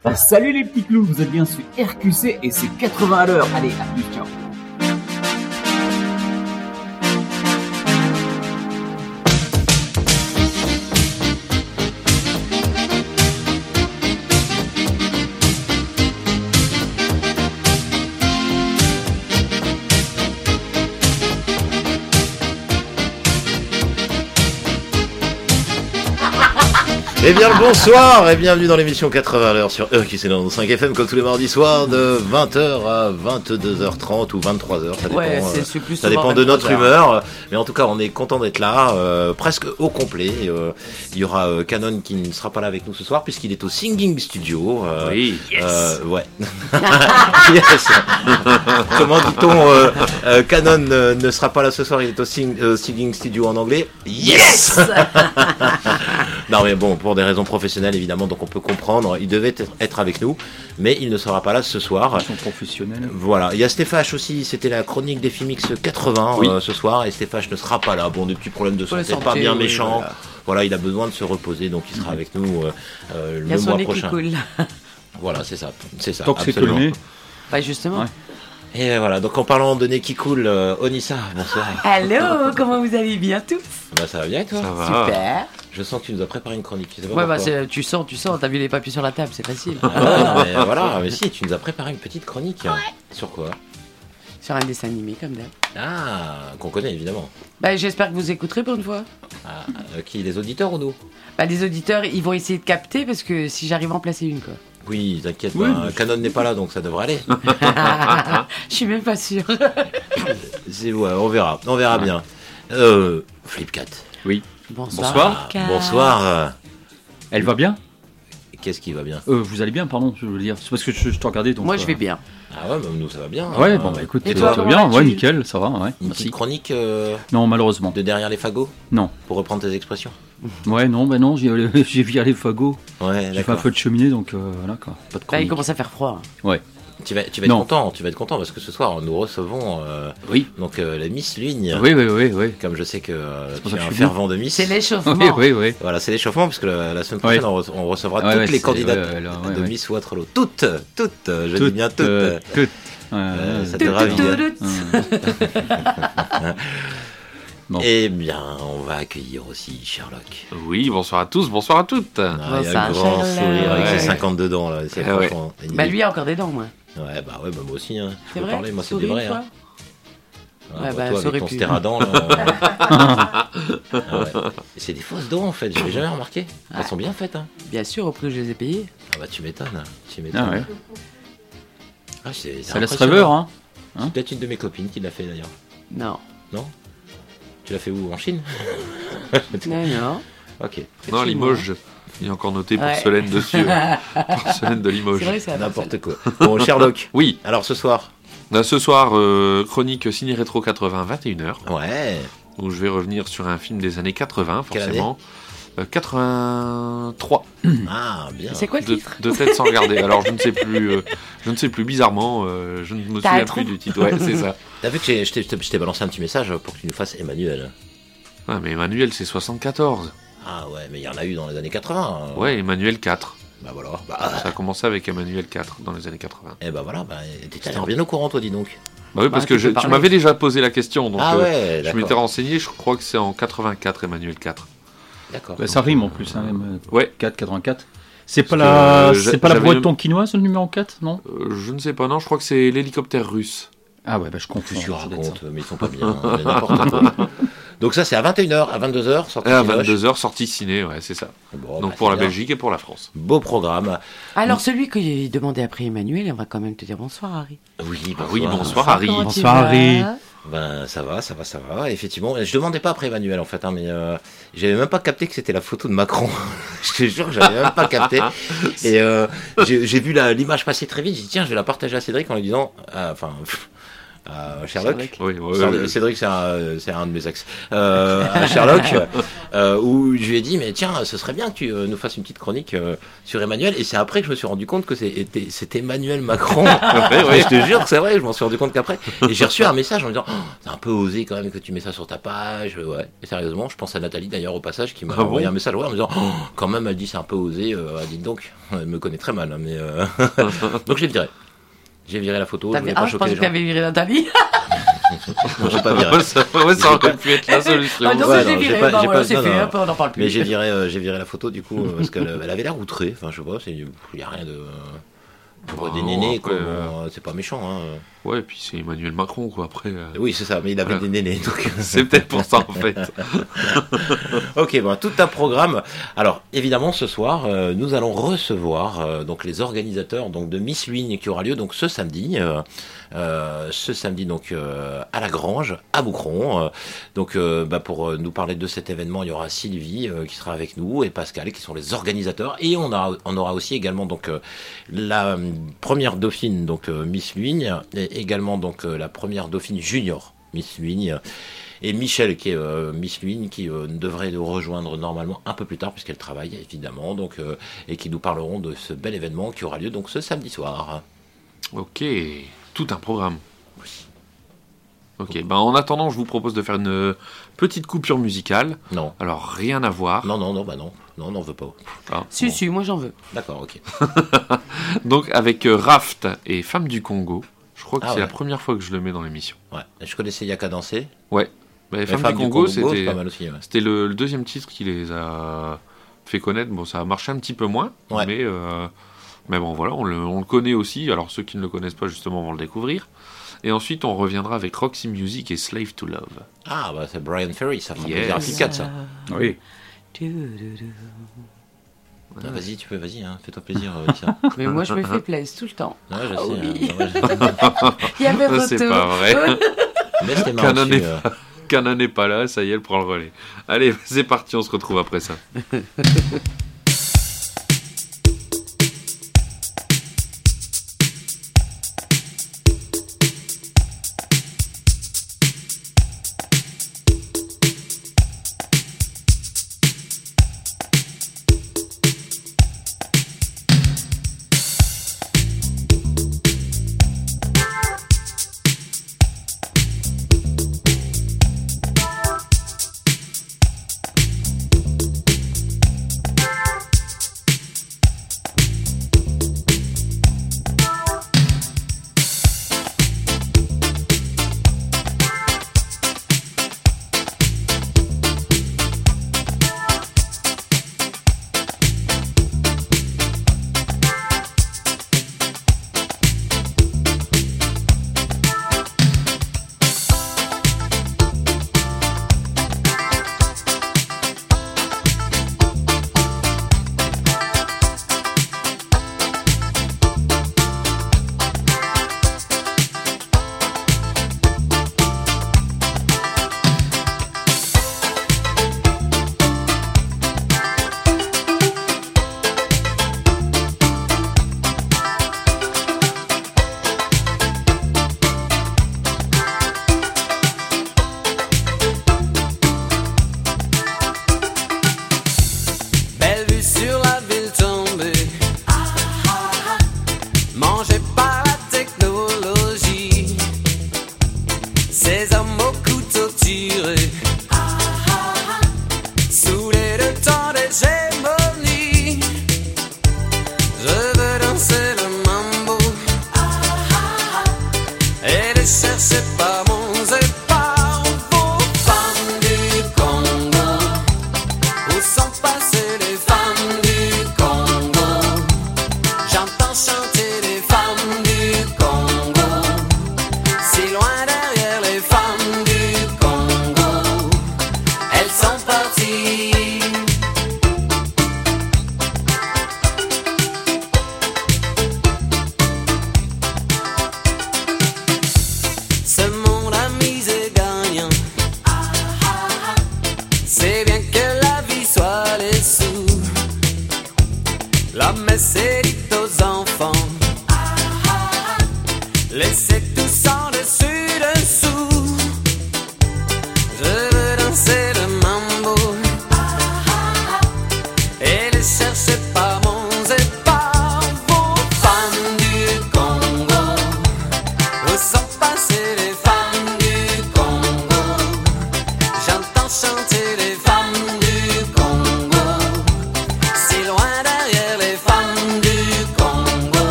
Salut les petits clous, vous êtes bien sur RQC et c'est 80 à l'heure. Allez, à plus, ciao. Eh bien le bonsoir et bienvenue dans l'émission 80 à l'heure sur RQC 5FM comme tous les mardis soirs de 20h à 22h30 ou 23h, ça dépend de notre humeur, mais en tout cas on est content d'être là, presque au complet. Il y aura Canon qui ne sera pas là avec nous ce soir puisqu'il est au Singing Studio. Oui, yes. Ouais. Yes. Comment dit-on Canon ne sera pas là ce soir, il est au Singing Studio en anglais. Yes. Non mais bon, pour des raisons professionnelles évidemment, donc on peut comprendre, il devait être avec nous, mais il ne sera pas là ce soir. Ils sont professionnels. Voilà, il y a Stéphane aussi, c'était la chronique des Fimix 80 oui. Ce soir, et Stéphane ne sera pas là, bon des petits problèmes de santé, pas bien méchant, voilà, il a besoin de se reposer, donc il sera avec nous le mois prochain. Cool. Voilà, c'est ça. Donc c'est calmé. Bah justement. Ouais. Et voilà, donc en parlant de nez qui coule, Onissa, bonsoir. Allô, comment vous allez bien tous? Bah ça va bien et toi? Ça va. Super. Je sens que tu nous as préparé une chronique. Ouais, bah tu sens, t'as vu les papiers sur la table, c'est facile. Ah, mais voilà, mais si, tu nous as préparé une petite chronique. Ouais. Sur quoi? Sur un dessin animé, comme d'hab. Ah, qu'on connaît évidemment. Bah j'espère que vous écouterez pour une fois. Ah, qui, les auditeurs ou nous? Bah les auditeurs, ils vont essayer de capter parce que si j'arrive à en placer une, quoi. Oui, t'inquiète, oui, bah, Canon n'est pas là, donc ça devrait aller. Je suis même pas sûr. C'est ouais, on verra bien. Flipcat. Oui. Bonsoir. Bonsoir. Elle va bien? Qu'est-ce qui va bien? Vous allez bien, pardon, je veux dire. C'est parce que je te regardais. Donc, moi, je vais bien. Ah ouais, bah, nous ça va bien. Ouais, bon, bah écoute, et toi, ça va bien, ouais, nickel, ça va, ouais. Une petite chronique non, malheureusement. De derrière les fagots? Non. Pour reprendre tes expressions? Ouais, non, j'ai viré les fagots. Ouais, j'ai fait un feu de cheminée, donc voilà quoi. Pas de chronique. Là, il commence à faire froid. Ouais. Tu vas être content parce que ce soir nous recevons oui. Donc la Miss Lugne. Oui. Comme je sais que tu es un fervent de Miss. C'est l'échauffement. Oui. Voilà, c'est l'échauffement parce que la semaine prochaine on recevra toutes les candidates de Miss Waterloo. Toutes, je dis bien toutes. Ça te ravit. Bon. Eh bien, on va accueillir aussi Sherlock. Oui, bonsoir à tous, bonsoir à toutes. Il y a un grand sourire avec ses 52 dents là. C'est franchement. Bah lui a encore des dents, moi. Ouais, bah moi aussi. Hein. C'est vrai. Parler, moi c'est des vrais. Hein. Ouais, bah, toi avec ton stéradent là. C'est des fausses dents en fait. J'avais jamais remarqué. Elles sont bien faites. Hein. Bien sûr, au prix que je les ai payées. Ah bah tu m'étonnes. Ah ouais. Ah, ça laisse rêveur, hein. C'est peut-être une de mes copines qui l'a fait d'ailleurs. Non. Tu l'as fait où? En Chine? Non. Ok. Non, Limoges. Il est encore noté porcelaine dessus. Porcelaine de Limoges. C'est vrai, c'est n'importe quoi. Bon, Sherlock. Oui. Alors ce soir? Ce soir, chronique Ciné Rétro 80, 21h. Ouais. Où je vais revenir sur un film des années 80, Quelle forcément. 83. Ah, bien. C'est quoi le titre? De tête sans regarder. Alors je ne sais plus, bizarrement, je ne me souviens plus du titre. Ouais, c'est ça. T'as vu que je t'ai balancé un petit message pour que tu nous fasses Emmanuel. Ah, mais Emmanuel, c'est 74. Ah ouais, mais il y en a eu dans les années 80. Ouais, Emmanuel 4. Bah voilà. Ça a commencé avec Emmanuel 4 dans les années 80. Et bah voilà, t'étais bien au courant toi, dis donc. Bah oui, parce que tu m'avais déjà posé la question, donc je m'étais renseigné, je crois que c'est en 84, Emmanuel 4. D'accord. Bah, ça rime en plus, hein, ouais. 4, 84. C'est pas la boîte tonkinoise, le numéro 4, non? Je ne sais pas, non, je crois que c'est l'hélicoptère russe. Ah ouais, bah je confonds. Tu racontes, mais ils sont pas bien, n'importe quoi. Donc ça c'est à 21h, à 22h, sortie à 22h, sortie ciné, ouais, c'est ça. Bon, donc pour la Belgique et pour la France. Beau programme. Alors celui que j'ai demandé après Emmanuel, on va quand même te dire bonsoir Harry. Oui, bonsoir Harry. Bonsoir Harry. Ben ça va. Effectivement, je demandais pas après Emmanuel en fait, hein, mais j'avais même pas capté que c'était la photo de Macron. Je te jure que j'avais même pas capté. Et j'ai vu l'image passer très vite. J'ai dit tiens, je vais la partager à Cédric en lui disant, à Sherlock. Oui, Cédric, c'est un de mes ex. À Sherlock, où je lui ai dit, mais tiens, ce serait bien que tu nous fasses une petite chronique sur Emmanuel. Et c'est après que je me suis rendu compte que c'était Emmanuel Macron. Je te jure que c'est vrai, je m'en suis rendu compte qu'après. Et j'ai reçu un message en me disant, c'est un peu osé quand même que tu mets ça sur ta page. Ouais, et sérieusement, je pense à Nathalie d'ailleurs au passage qui m'a envoyé un message en me disant, quand même, elle dit c'est un peu osé. Dites donc, elle me connaît très mal, hein, mais donc je les virais. J'ai viré la photo. Je pensais que tu avais viré Nathalie. Non, j'ai pas viré. Ça aurait pu être la solution. J'ai viré. C'est fait. On n'en parle plus. Mais j'ai viré la photo du coup parce qu'elle avait l'air outrée. Enfin, je sais pas. Il y a rien de. Pour des nénés, quoi. C'est pas méchant. Hein. Ouais, et puis c'est Emmanuel Macron, quoi. Après. Oui, c'est ça. Mais il avait des nénés, donc. C'est peut-être pour ça en fait. Ok, bon, tout un programme. Alors, évidemment, ce soir, nous allons recevoir donc les organisateurs donc de Miss Ligne qui aura lieu donc ce samedi. Donc à la Grange, à Boucron. Donc pour nous parler de cet événement, il y aura Sylvie qui sera avec nous et Pascal qui sont les organisateurs. Et on aura aussi également donc la première dauphine donc Miss Ligne et également donc la première dauphine junior Miss Ligne. Et Michel qui est Miss Ligne qui devrait nous rejoindre normalement un peu plus tard puisqu'elle travaille évidemment donc et qui nous parleront de ce bel événement qui aura lieu donc ce samedi soir. Ok, tout un programme. Oui. Ok, en attendant, je vous propose de faire une petite coupure musicale. Non. Alors, rien à voir. Non, on n'en veut pas. Ah, si, moi j'en veux. D'accord, ok. Donc, avec Raft et Femme du Congo, je crois que c'est la première fois que je le mets dans l'émission. Ouais, je connaissais Yaka Danser. Ouais, mais Femme du Congo, c'était pas mal aussi, ouais. C'était le deuxième titre qui les a fait connaître. Bon, ça a marché un petit peu moins, mais bon, voilà, on le connaît aussi. Alors, ceux qui ne le connaissent pas, justement, vont le découvrir. Et ensuite, on reviendra avec Roxy Music et Slave to Love. Ah, c'est Brian Ferry, ça fait plaisir à Picard, ça. Oui. Vas-y, hein, fais-toi plaisir. Mais moi, je me fais plaisir tout le temps. Ouais, je sais. Oui. Il y avait retour. C'est pas vrai. Mais c'était marrant. Canon n'est pas là, ça y est, elle prend le relais. Allez, c'est parti, on se retrouve après ça.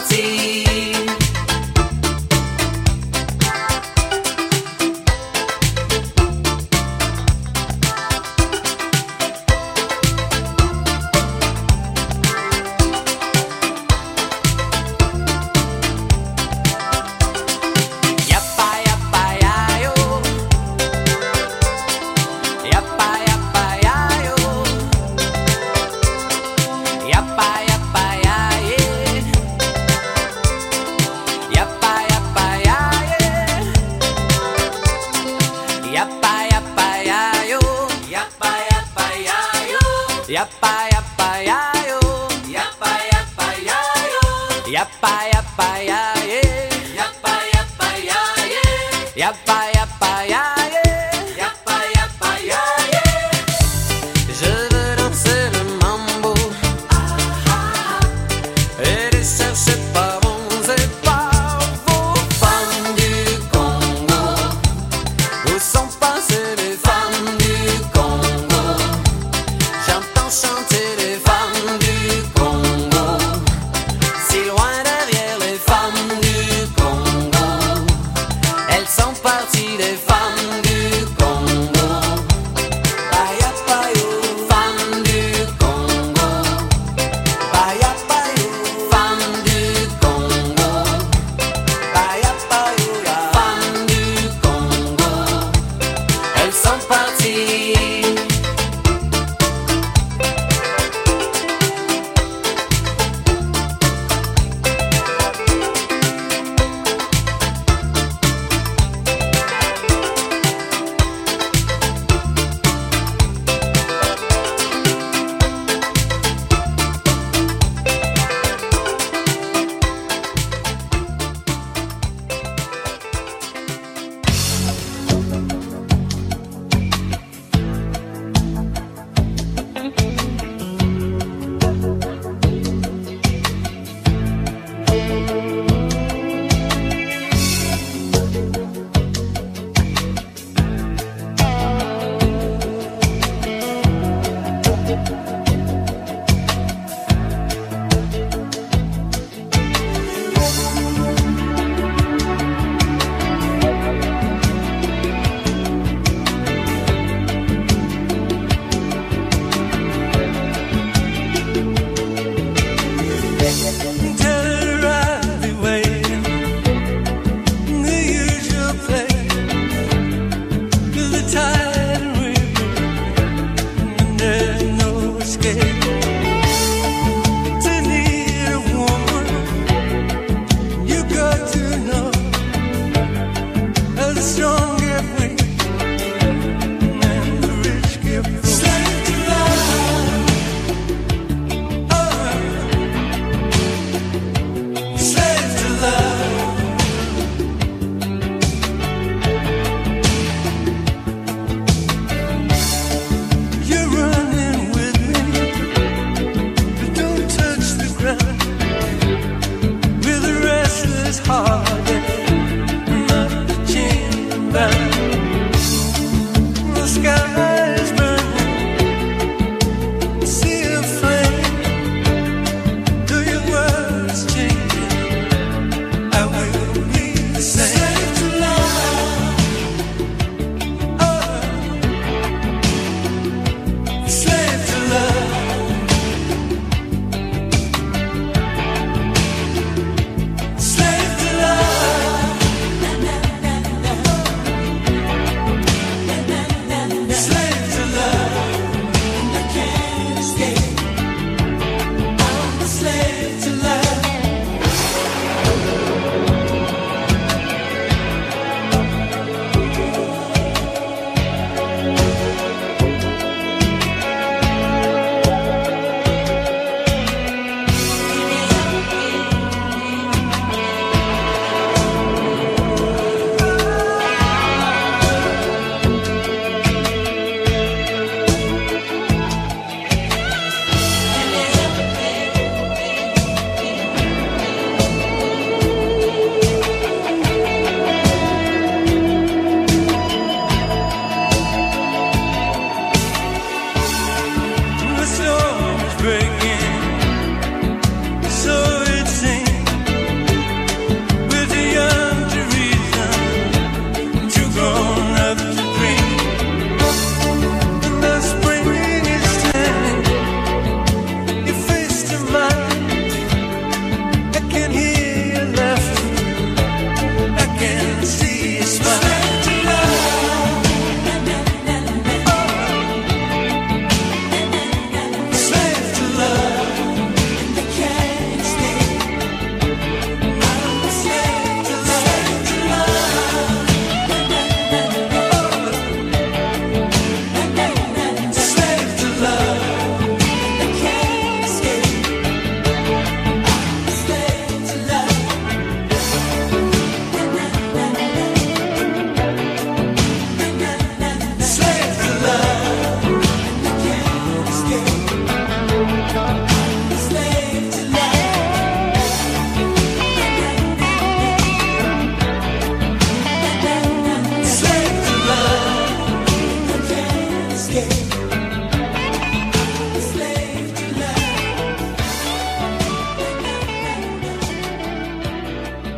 party.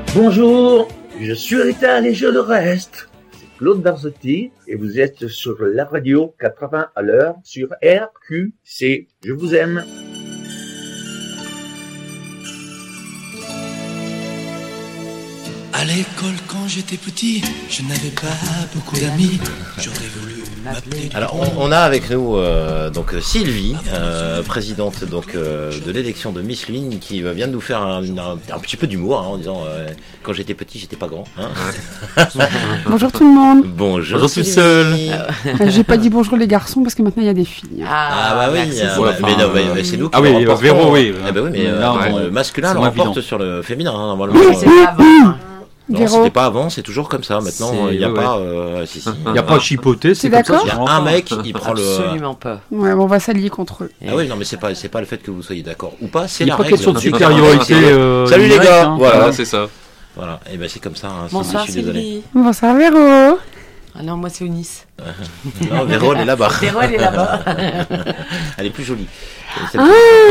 Bonjour, je suis Rita et je le reste. C'est Claude Barzotti et vous êtes sur la radio 80 à l'heure sur RQC. Je vous aime. À l'école, quand j'étais petit, je n'avais pas beaucoup d'amis. J'aurais voulu m'appeler. Alors, on a avec nous donc Sylvie, présidente donc de l'élection de Miss Ligne, qui vient de nous faire un petit peu d'humour en disant quand j'étais petit, j'étais pas grand. Hein. Bonjour tout le monde. Bonjour. Je suis seul. J'ai pas dit bonjour les garçons parce que maintenant il y a des filles. Ah bah oui. Mais c'est nous qui remportons. Véro, oui. Ah bah oui, mais le masculin le remporte sur le féminin normalement. Oui, c'est pas avant. Non, c'était pas avant, c'est toujours comme ça. Maintenant, il n'y a pas. Il n'y a pas chipoté, c'est comme ça. Il y a un mec, il prend le. Absolument pas. Ouais, on va s'allier contre eux. Ah oui, non, mais c'est pas le fait que vous soyez d'accord ou pas, c'est la règle. Il n'y a pas question de supériorité. Salut les gars. Voilà, c'est ça. Voilà, et ben c'est comme ça. Bonsoir Sylvie. Bonsoir Véro. Ah non, moi c'est au Nice. Non, Véro, elle est là-bas. Véro, elle est là-bas. Elle est plus jolie. Plus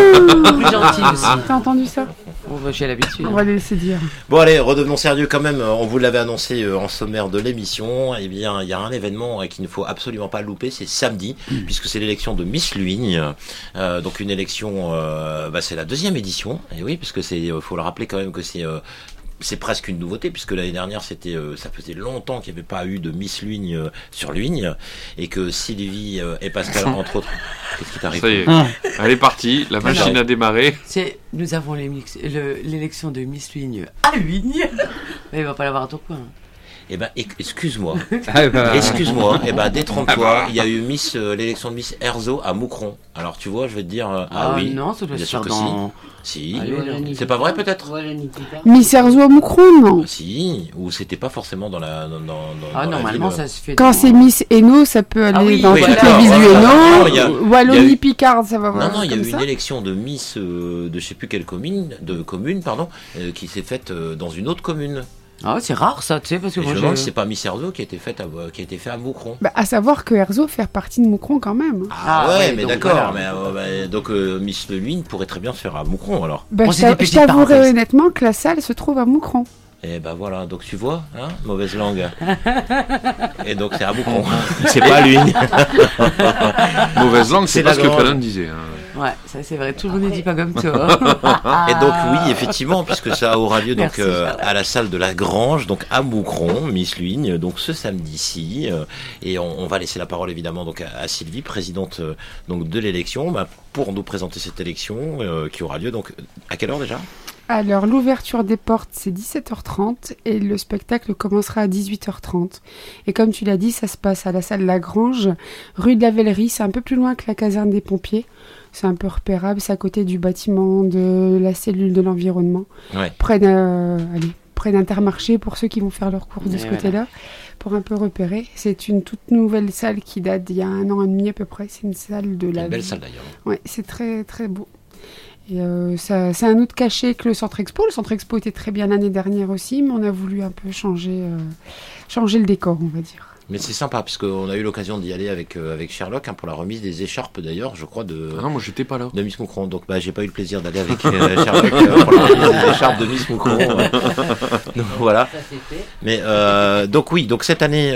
gentille aussi. T'as entendu ça? Bon, bah, j'ai l'habitude. On va les laisser dire. Bon allez, redevenons sérieux quand même. On vous l'avait annoncé en sommaire de l'émission. Eh bien, il y a un événement qu'il ne faut absolument pas louper. C'est samedi, puisque c'est l'élection de Miss Luigne. Donc une élection, c'est la 2e édition. Et oui, puisque faut le rappeler quand même que c'est presque une nouveauté, puisque l'année dernière, ça faisait longtemps qu'il n'y avait pas eu de Miss Luigne sur Luigne, et que Sylvie et Pascal, entre autres... Qu'est-ce qui t'arrive? Ça y est, elle est partie, la machine a démarré. Nous avons l'élection de Miss Luigne à Luigne, mais il va pas l'avoir à ton coin. Eh ben, excuse-moi. Excuse-moi. Eh ben, détrompe-toi. Il y a eu l'élection de Miss Erzo à Moucron. Alors, tu vois, je vais te dire, oui. Non, ça doit se faire dans... Si. C'est pas vrai, peut-être? Miss Erzo à Moucron, non? Si. Ou c'était pas forcément dans la, normalement, ça se fait. Quand c'est Miss Hainaut, ça peut aller dans toutes les villes du Hainaut. Wallonie, Picard, ça va voir. Non, il y a eu une élection de Miss, de je sais plus quelle commune, qui s'est faite dans une autre commune. Ah, c'est rare ça, tu sais, parce que moi je me demande si c'est pas Miss Erzo qui a été fait à Moucron. Bah, à savoir que Erzo fait partie de Moucron quand même. Ah ouais, mais d'accord. Voilà. Donc Miss Luigne pourrait très bien se faire à Moucron alors. Bah, je t'avouerai honnêtement que la salle se trouve à Moucron. Et ben voilà, donc tu vois, mauvaise langue. Et donc c'est à Moucron. C'est pas Luigne. Mauvaise langue, c'est pas ce que Fallon disait. Ouais, ça c'est vrai, tout le monde ne dit pas comme toi. Et donc oui, effectivement, puisque ça aura lieu donc à la salle de la Grange, donc à Moucron, Miss Luigne, donc ce samedi-ci, et on va laisser la parole évidemment donc à Sylvie, présidente donc de l'élection, pour nous présenter cette élection qui aura lieu donc à quelle heure déjà? Alors, l'ouverture des portes, c'est 17h30 et le spectacle commencera à 18h30. Et comme tu l'as dit, ça se passe à la salle Lagrange, rue de la Vellerie. C'est un peu plus loin que la caserne des pompiers. C'est un peu repérable. C'est à côté du bâtiment de la cellule de l'environnement. Ouais. Près d'Intermarché pour ceux qui vont faire leurs courses de ce côté-là. Pour un peu repérer. C'est une toute nouvelle salle qui date d'il y a 1 an et demi à peu près. C'est une salle de la... Une belle salle d'ailleurs. Ouais, c'est très très beau. Et c'est un autre cachet que le Centre Expo. Le Centre Expo était très bien l'année dernière aussi, mais on a voulu un peu changer le décor, on va dire. Mais c'est sympa, parce qu'on a eu l'occasion d'y aller avec Sherlock pour la remise des écharpes d'ailleurs, je crois, non, moi j'étais pas là. De Miss Moucron. Donc j'ai pas eu le plaisir d'aller avec Sherlock pour la remise des écharpes de Miss Moucron. Donc voilà. Mais donc oui, donc cette année,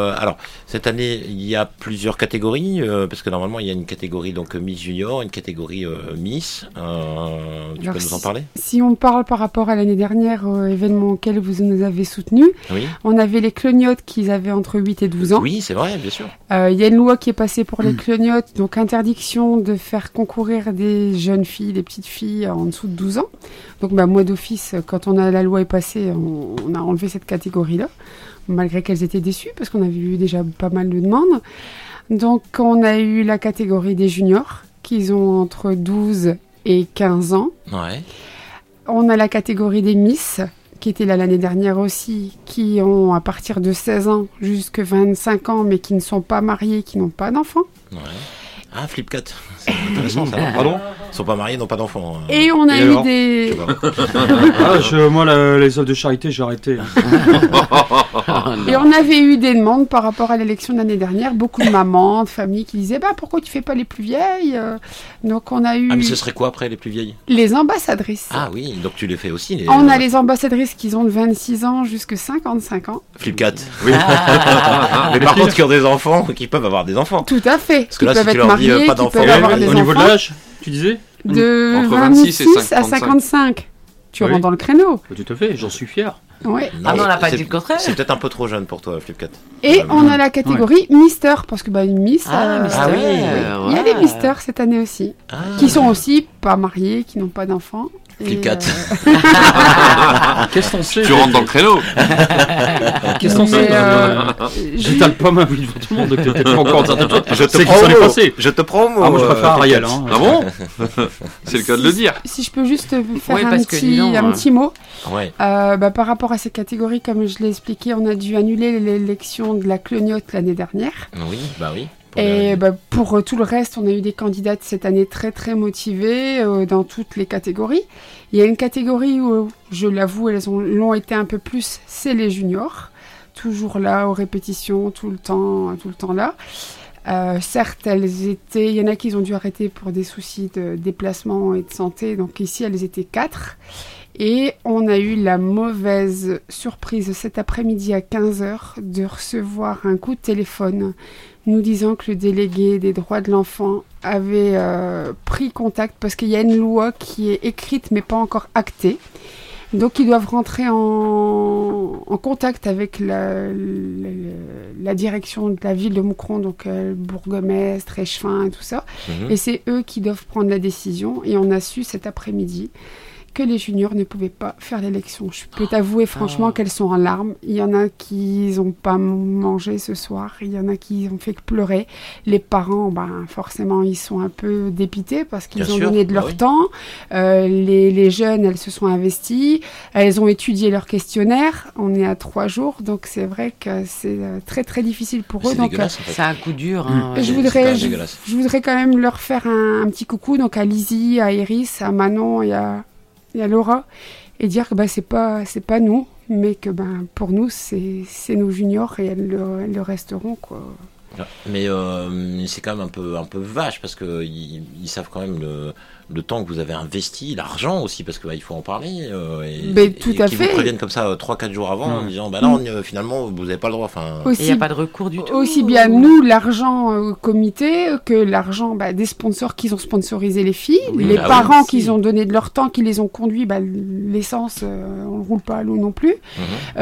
il y a plusieurs catégories, parce que normalement il y a une catégorie donc Miss Junior, une catégorie Miss. Tu peux nous en parler? Si on parle par rapport à l'année dernière, événement auquel vous nous avez soutenu, on avait les clognotes qui avaient entre 8 et 12 ans. Oui, c'est vrai, bien sûr. Il y a une loi qui est passée pour les clognotes, donc interdiction de faire concourir des jeunes filles, des petites filles en dessous de 12 ans. Donc moi d'office, quand la loi est passée, on a enlevé cette catégorie-là, malgré qu'elles étaient déçues, parce qu'on avait eu déjà pas mal de demandes. Donc on a eu la catégorie des juniors, qui ont entre 12 et 15 ans. Ouais. On a la catégorie des Miss, qui étaient là l'année dernière aussi, qui ont à partir de 16 ans jusqu'à 25 ans, mais qui ne sont pas mariés, qui n'ont pas d'enfants. Ouais. Ah, Flipcat. C'est intéressant ça. Pardon ? Ils sont pas mariés, n'ont pas d'enfants. Et on a eu des... Moi, les œuvres de charité, j'ai arrêté. Et on avait eu des demandes par rapport à l'élection de l'année dernière. Beaucoup de mamans, de familles qui disaient pourquoi tu fais pas les plus vieilles ? Donc on a eu... Ah mais ce serait quoi après les plus vieilles ? Les ambassadrices. Ah oui, donc tu les fais aussi. On a les ambassadrices qui ont de 26 ans jusqu'à 55 ans. Flipcat. Oui. Mais par contre, qui ont des enfants, qui peuvent avoir des enfants. Tout à fait. Parce que là, si tu leur dis pas d'enfants, au niveau de l'âge, tu disais ? De entre 26 26 à 55. Tu rentres dans le créneau. Tout à fait, j'en suis fier. Ouais. Non, on n'a pas dit le contraire. C'est peut-être un peu trop jeune pour toi, Flipcat. Et on a la catégorie Mister, parce que une Miss. Mister, il y a des Misters cette année aussi, qui sont aussi pas mariés, qui n'ont pas d'enfants. Flipcat. Qu'est-ce qu'on sait ? Tu rentres dans le créneau. Qu'est-ce qu'on sait ? J'étale pas ma vie devant tout le monde, donc t'es peut-être pas encore certaines choses. Je te prends, moi je préfère Ariel. Ah bon ? C'est le cas de le dire. Si je peux juste faire un petit mot. Ouais. Par rapport à ces catégories, comme je l'ai expliqué, on a dû annuler l'élection de la clognote l'année dernière. Oui, oui. Et pour tout le reste, on a eu des candidates cette année très très motivées dans toutes les catégories. Il y a une catégorie où, je l'avoue, elles l'ont été un peu plus, c'est les juniors. Toujours là, aux répétitions, tout le temps là. Certes, il y en a qui ont dû arrêter pour des soucis de déplacement et de santé. Donc ici, elles étaient 4. Et on a eu la mauvaise surprise cet après-midi à 15h de recevoir un coup de téléphone nous disant que le délégué des droits de l'enfant avait pris contact parce qu'il y a une loi qui est écrite mais pas encore actée. Donc ils doivent rentrer en contact avec la direction de la ville de Moucron, donc bourgmestre, échevin et tout ça. Et c'est eux qui doivent prendre la décision. Et on a su cet après-midi que les juniors ne pouvaient pas faire l'élection. Je peux t'avouer franchement qu'elles sont en larmes. Il y en a qui n'ont pas mangé ce soir. Il y en a qui ont fait que pleurer. Les parents, forcément, ils sont un peu dépités parce qu'ils ont donné de leur temps. Les jeunes, elles se sont investies. Elles ont étudié leur questionnaire. On est à 3 jours. Donc, c'est vrai que c'est très, très difficile pour eux. Donc, c'est un coup dur. Je voudrais quand même leur faire un petit coucou. Donc, à Lizzie, à Iris, à Manon et à Laura, et dire que c'est pas nous, mais que pour nous c'est nos juniors et elles le resteront quoi. Mais c'est quand même un peu vache parce que ils savent quand même le temps que vous avez investi, l'argent aussi parce que il faut en parler tout à fait. Vous préviennent comme ça 3-4 jours avant en disant non finalement vous n'avez pas le droit. Il n'y a pas de recours du tout. Aussi bien nous l'argent au comité que l'argent des sponsors qui ont sponsorisé les filles, les parents qui ont donné de leur temps, qui les ont conduits. L'essence on ne roule pas à l'eau non plus. On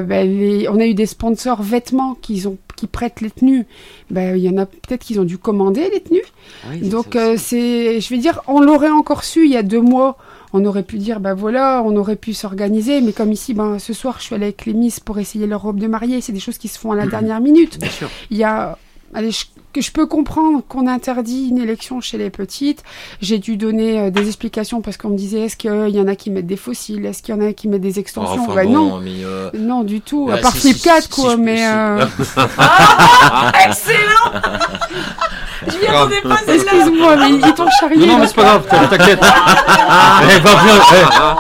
a eu des sponsors vêtements qui prêtent les tenues. Il y en a peut-être qui ont dû commander les tenues. Oui, donc je vais dire, on l'aurait encore su il y a 2 mois. On aurait pu dire, on aurait pu s'organiser. Mais comme ici, ce soir, je suis allée avec les Miss pour essayer leur robe de mariée. C'est des choses qui se font à la dernière minute. Bien sûr. Il y a... je peux comprendre qu'on interdit une élection chez les petites. J'ai dû donner des explications parce qu'on me disait est-ce qu'il y en a qui mettent des fossiles, est-ce qu'il y en a qui mettent des extensions. Non du tout, à part Flipcat excellent. Je m'y attendais pas, c'est là. Excuse-moi, mais ils t'ont charrié. Non, mais c'est pas grave, t'inquiète. Va bien.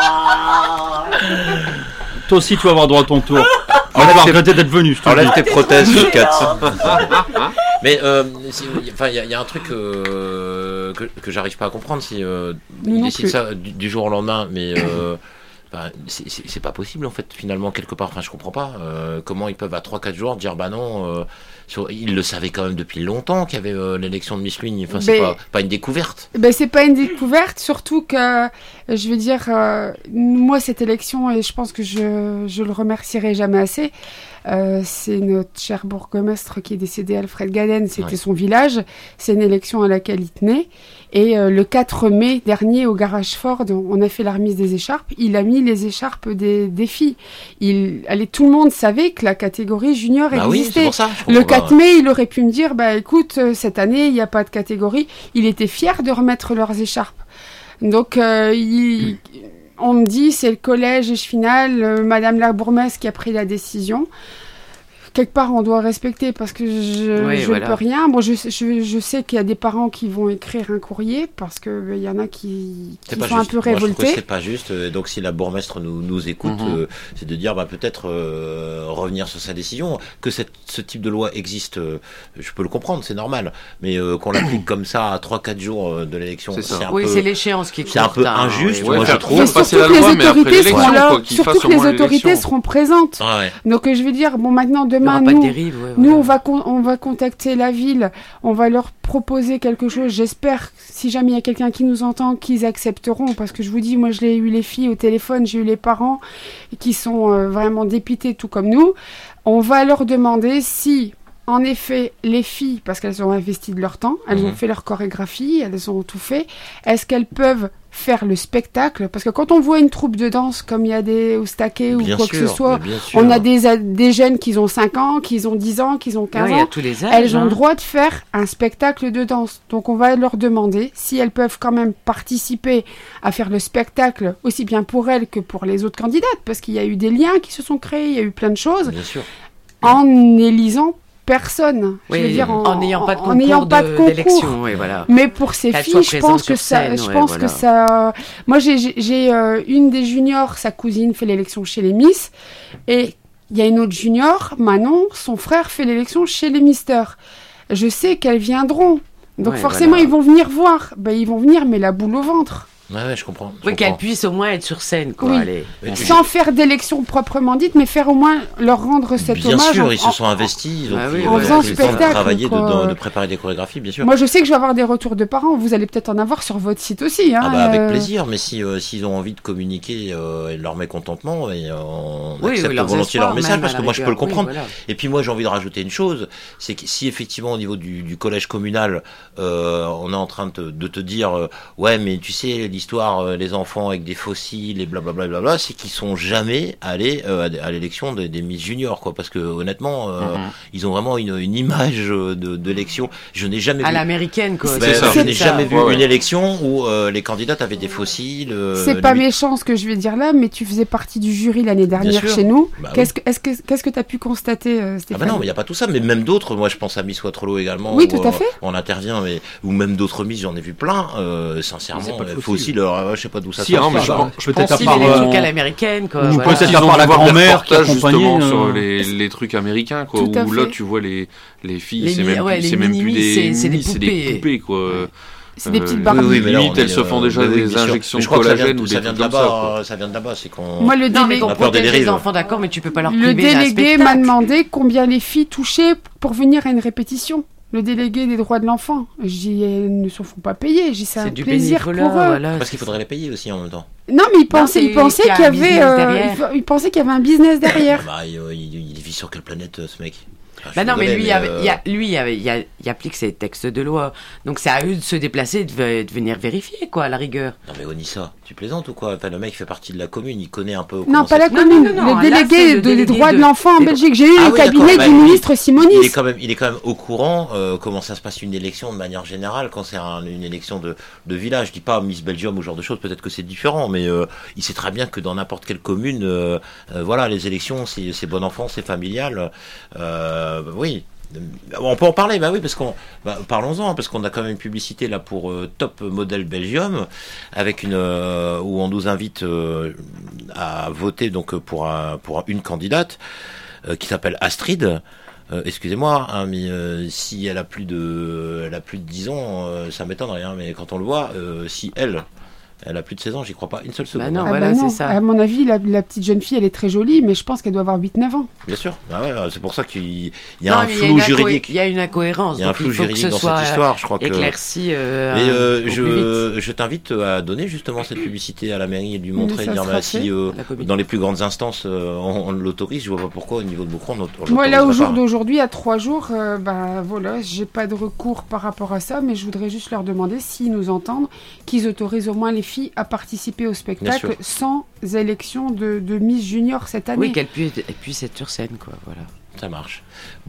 Toi aussi, tu vas avoir droit à ton tour. On va regretter d'être venu. Enlève tes prothèses, Flipcat. Mais il y a un truc que j'arrive pas à comprendre, c'est ils décident ça du jour au lendemain, mais c'est pas possible en fait finalement quelque part. Enfin, je comprends pas comment ils peuvent à 3-4 jours dire non. Ils le savaient quand même depuis longtemps qu'il y avait l'élection de Miss Ligne. Enfin, c'est pas une découverte. C'est pas une découverte, surtout que je veux dire, moi cette élection, et je pense que je le remercierai jamais assez. C'est notre cher bourgmestre qui est décédé, Alfred Gaden, c'était son village. C'est une élection à laquelle il tenait. Et le 4 mai dernier, au garage Ford, on a fait la remise des écharpes. Il a mis les écharpes des filles. Tout le monde savait que la catégorie junior existait. Oui, c'est pour ça, le 4 mai, il aurait pu me dire, écoute, cette année, il n'y a pas de catégorie. Il était fier de remettre leurs écharpes. Donc, on me dit, c'est le collège Échevinal, Madame la bourgmestre qui a pris la décision. quelque part, on doit respecter parce que je ne peux rien. Bon, je sais qu'il y a des parents qui vont écrire un courrier parce qu'il y en a qui sont un peu révoltés. Moi, je trouve que c'est pas juste. Donc, si la bourgmestre nous écoute, c'est de dire peut-être revenir sur sa décision. Que ce type de loi existe, je peux le comprendre, c'est normal. Mais qu'on l'applique comme ça à 3-4 jours de l'élection, c'est un peu... c'est l'échéance qui est courte. C'est un peu injuste, moi, je trouve. Surtout que les autorités seront présentes. Donc, je vais dire, bon, maintenant, demain, nous, on va contacter la ville, on va leur proposer quelque chose. J'espère, si jamais il y a quelqu'un qui nous entend, qu'ils accepteront. Parce que je vous dis, moi, je l'ai eu les filles au téléphone, j'ai eu les parents qui sont vraiment dépités, tout comme nous. On va leur demander si... En effet, les filles, parce qu'elles ont investi de leur temps, elles ont fait leur chorégraphie, elles ont tout fait, est-ce qu'elles peuvent faire le spectacle? Parce que quand on voit une troupe de danse, comme il y a des Oustaké ou quoi que ce soit, on a des jeunes qui ont 5 ans, qui ont 10 ans, qui ont 15 ans, tous les âges, elles ont le droit de faire un spectacle de danse. Donc on va leur demander si elles peuvent quand même participer à faire le spectacle, aussi bien pour elles que pour les autres candidates, parce qu'il y a eu des liens qui se sont créés, il y a eu plein de choses, en élisant personne, je veux dire, en n'ayant pas de concours d'élection, voilà. Mais pour ces filles, je pense que ça, moi j'ai une des juniors, sa cousine fait l'élection chez les Miss, et il y a une autre junior, Manon, son frère fait l'élection chez les Mister. Je sais qu'elles viendront, donc forcément ils vont venir voir, ils vont venir, mais la boule au ventre. Ouais, je comprends. Qu'elles puissent au moins être sur scène, quoi. Sans faire d'élection proprement dite, mais faire au moins leur rendre cet hommage. Bien sûr, ils se sont investis, donc en faisant spectacle, de travailler, de préparer des chorégraphies, bien sûr. Moi, je sais que je vais avoir des retours de parents. Vous allez peut-être en avoir sur votre site aussi. Hein, avec plaisir. Mais s'ils ont envie de communiquer leur mécontentement, on accepte volontiers leur message, parce que moi, je peux le comprendre. Et puis moi, j'ai envie de rajouter une chose, c'est que si effectivement au niveau du collège communal, on est en train de te dire, ouais, mais tu sais, l'histoire, les enfants avec des fossiles et blablabla, c'est qu'ils sont jamais allés à l'élection des Miss Junior, quoi, parce que honnêtement, ils ont vraiment une image de l'élection. Je n'ai jamais vu. À l'américaine, quoi. Je n'ai jamais vu une élection où les candidates avaient des fossiles. C'est pas méchant ce que je vais dire là, mais tu faisais partie du jury l'année dernière chez nous. Qu'est-ce que tu as pu constater, Stéphane? Non, mais il n'y a pas tout ça, mais même d'autres. Moi, je pense à Miss Waterloo également. Oui, tout à fait. On intervient, ou même d'autres Miss, j'en ai vu plein. Sincèrement, il faut aussi je sais pas d'où ça sort. Je pense qu'il y a des trucs à l'américaine, quoi. Ou peut-être à part la grand-mère qui accompagnait sur les trucs américains, quoi. Où là, tu vois les filles, c'est même plus des poupées, quoi. C'est des petites barres. Oui, mais limite, elles se font déjà des injections de collagène ou des trucs comme ça. Ça vient de là-bas, c'est qu'on. Moi, le délégué, on protège les enfants, d'accord, mais tu peux pas leur priver. Le délégué m'a demandé combien les filles touchaient pour venir à une répétition. Le délégué des droits de l'enfant. Je dis, elles ne se font pas payer. Je dis, c'est un plaisir pour eux. Voilà, parce qu'il faudrait les payer aussi en même temps. Non, mais il pensait qu'il y avait, il pensait qu'il y avait un business derrière. Il vit sur quelle planète, ce mec? Non, mais lui, il applique ses textes de loi. Donc c'est à eux de se déplacer, de venir vérifier, quoi, à la rigueur. Non, mais Onissa, tu plaisantes ou quoi? Enfin, le mec fait partie de la commune, il connaît un peu. Non, pas la commune, le délégué des droits de l'enfant en Belgique. J'ai eu le cabinet du ministre Simonis. Il est quand même au courant comment ça se passe une élection de manière générale quand c'est une élection de village. Je dis pas Miss Belgium ou ce genre de choses, peut-être que c'est différent, mais il sait très bien que dans n'importe quelle commune, voilà, les élections, c'est bon enfant, c'est familial. Oui, on peut en parler, oui, parce parlons-en, parce qu'on a quand même une publicité là pour Top Model Belgium, avec où on nous invite à voter donc pour une candidate qui s'appelle Astrid. Excusez-moi, hein, mais si elle a plus de 10 ans, ça m'étonnerait, hein, mais quand on le voit, si elle a plus de 16 ans, j'y crois pas une seule seconde. C'est ça. À mon avis, la petite jeune fille, elle est très jolie, mais je pense qu'elle doit avoir 8-9 ans. Bien sûr. C'est pour ça qu'il y a un flou juridique. Il y a une incohérence. Il y a un flou juridique dans cette histoire, je crois. Éclairci. Je t'invite à donner justement cette publicité à la mairie et lui montrer, dire si dans les plus grandes instances on l'autorise, je vois pas pourquoi au niveau de Beaucron on l'autorise. Moi là, au jour d'aujourd'hui, à 3 jours, voilà, j'ai pas de recours par rapport à ça, mais je voudrais juste leur demander s'ils nous entendent, qu'ils autorisent au moins les filles à participer au spectacle sans élection de Miss Junior cette année. Oui, qu'elle puisse être sur scène, quoi, voilà. Ça marche. Bon,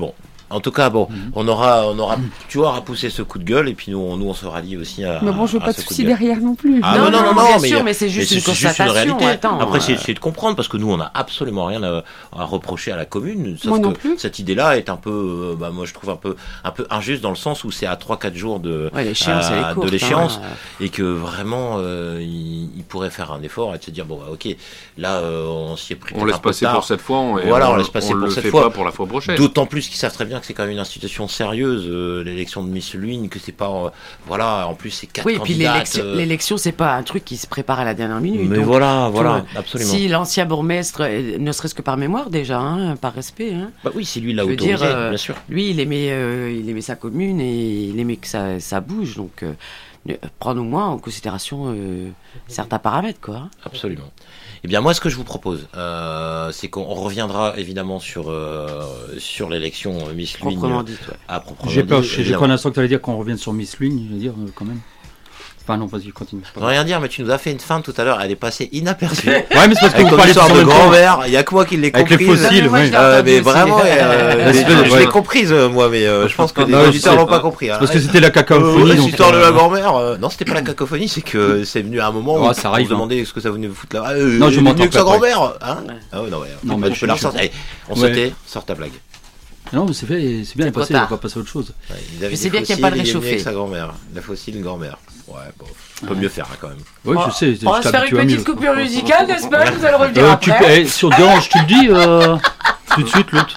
En tout cas, bon, on aura, tu vois, poussé ce coup de gueule et puis nous on se rallie aussi à. Mais bon, je veux pas de soucis derrière non plus. Ah non, bien sûr, mais c'est juste une constatation. Réalité. Attends, après, c'est de comprendre parce que nous, on n'a absolument rien à reprocher à la commune. Sauf moi non que plus. cette idée-là est un peu, moi, je trouve un peu injuste dans le sens où c'est à 3-4 jours de l'échéance et que vraiment, il pourrait faire un effort et de se dire bon, ok, là, on s'y est pris. On laisse passer pour cette fois. Voilà, on laisse passer pour cette fois. Pas pour la fois prochaine. D'autant plus qu'ils savent très bien que c'est quand même une institution sérieuse, l'élection de Miss Lune, que c'est pas, voilà, en plus c'est 4 candidates. Oui, puis l'élection, c'est pas un truc qui se prépare à la dernière minute. Mais donc, voilà, absolument. Si l'ancien bourgmestre, ne serait-ce que par mémoire déjà, par respect. Bah oui, c'est lui l'a autorisé, bien sûr. Lui, il aimait sa commune et il aimait que ça bouge, donc prendre au moins en considération certains paramètres, quoi. Absolument. Eh bien, moi, ce que je vous propose, c'est qu'on reviendra évidemment sur l'élection Miss Lune. Proprement dit, J'ai peur, j'ai cru un instant que tu allais dire qu'on revienne sur Miss Lune, je veux dire, quand même. Enfin non, vas-y, continue. Je veux rien dire, mais tu nous as fait une fin tout à l'heure, elle est passée inaperçue. Ouais, mais c'est parce que vous parlez de grand-mère, il y a que moi qui l'ai comprise. Avec les fossiles, oui. Mais vraiment, je l'ai comprise, moi, mais je pense que les auditeurs l'ont pas compris. Parce que c'était la cacophonie. L'histoire de la grand-mère, non, c'était pas la cacophonie, c'est que c'est venu à un moment où on se demandait ce que ça venait vous foutre là. Non, je m'entends que sa grand-mère, hein. Ah ouais, non, mais je peux la ressortir. Allez, on sautait, sort ta blague. Non, mais c'est bien passé, on va passer à autre chose. Je sais bien qu'il n'y a pas de réchauffé. Avec sa grand-mère, la fossile, une grand-mère. Ouais, bon, on peut mieux faire quand même. Oui, je sais. On va se faire une petite coupure musicale, n'est-ce pas? Vous allez revenir après. Si on dérange, tu le dis tout de suite, l'autre.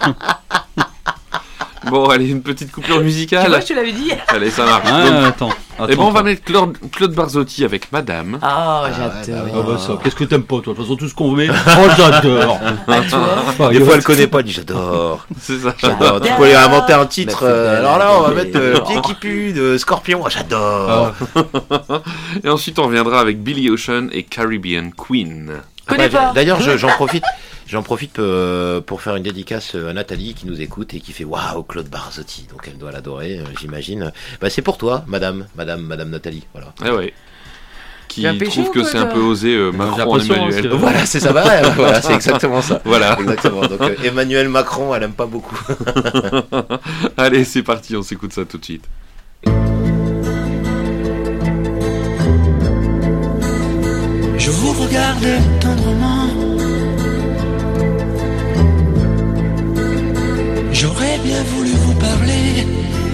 Bon, allez, une petite coupure musicale. Tu vois, je te l'avais dit. Allez, ça marche. Attends. Et bon, on va mettre Claude Barzotti avec Madame. Ah, j'adore. Ça, qu'est-ce que t'aimes pas, toi? De toute façon, tout ce qu'on met, j'adore. Des fois, elle connaît pas, elle dit j'adore. C'est ça. J'adore. Tu peux lui inventer un titre. Alors là, on va mettre Pied qui pue de Scorpion. J'adore. Et ensuite, on reviendra avec Billy Ocean et Caribbean Queen. D'ailleurs, j'en profite pour faire une dédicace à Nathalie qui nous écoute et qui fait waouh Claude Barzotti, donc elle doit l'adorer, j'imagine. Bah c'est pour toi, Madame Nathalie, voilà. Eh ouais. Qui trouve que c'est un peu osé Macron Emmanuel. Voilà, c'est ça, voilà, c'est exactement ça. Voilà. Exactement. Donc Emmanuel Macron, elle aime pas beaucoup. Allez, c'est parti, on s'écoute ça tout de suite. Je vous regarde tendrement. J'aurais bien voulu vous parler,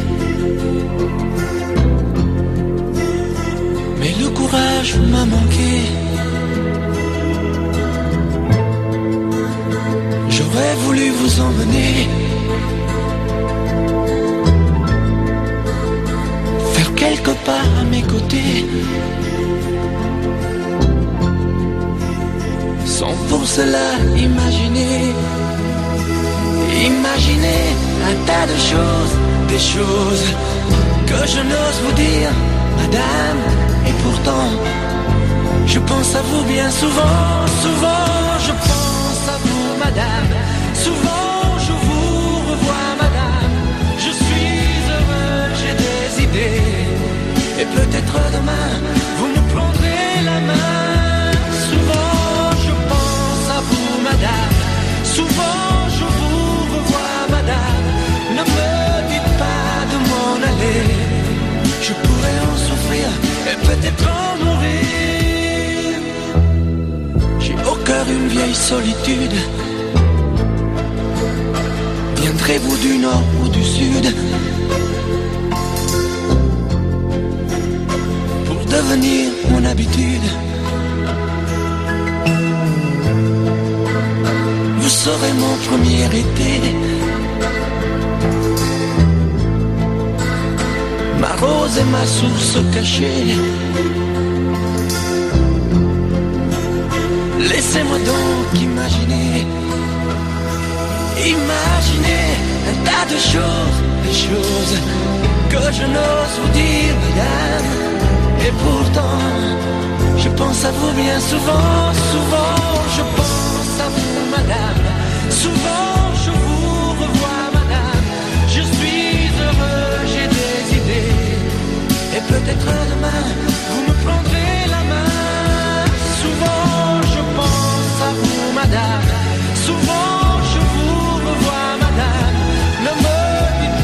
mais le courage m'a manqué. J'aurais voulu vous emmener, faire quelques pas à mes côtés, sans pour cela imaginer un tas de choses, des choses que je n'ose vous dire, Madame. Et pourtant, je pense à vous bien souvent, je pense à vous, Madame. Souvent, je vous revois, Madame. Je suis heureux, j'ai des idées, et peut-être demain, vous me prendrez la main. Souvent, je pense à vous, Madame. Souvent, je vous revois, Madame. Ne me dites pas de m'en aller. Je pourrais en souffrir et peut-être en mourir. J'ai au cœur une vieille solitude. Viendrez-vous du nord ou du sud pour devenir mon habitude? Vous serez mon premier été, ma rose et ma source cachée. Laissez-moi donc imaginer un tas de choses, des choses que je n'ose vous dire, Madame. Et pourtant, je pense à vous bien souvent, je pense à vous, Madame. Souvent, je vous revois, Madame. Je suis heureux, j'ai des idées, et peut-être demain, vous me prendrez la main. Souvent, je pense à vous, Madame. Souvent, je vous revois, Madame. Ne me dites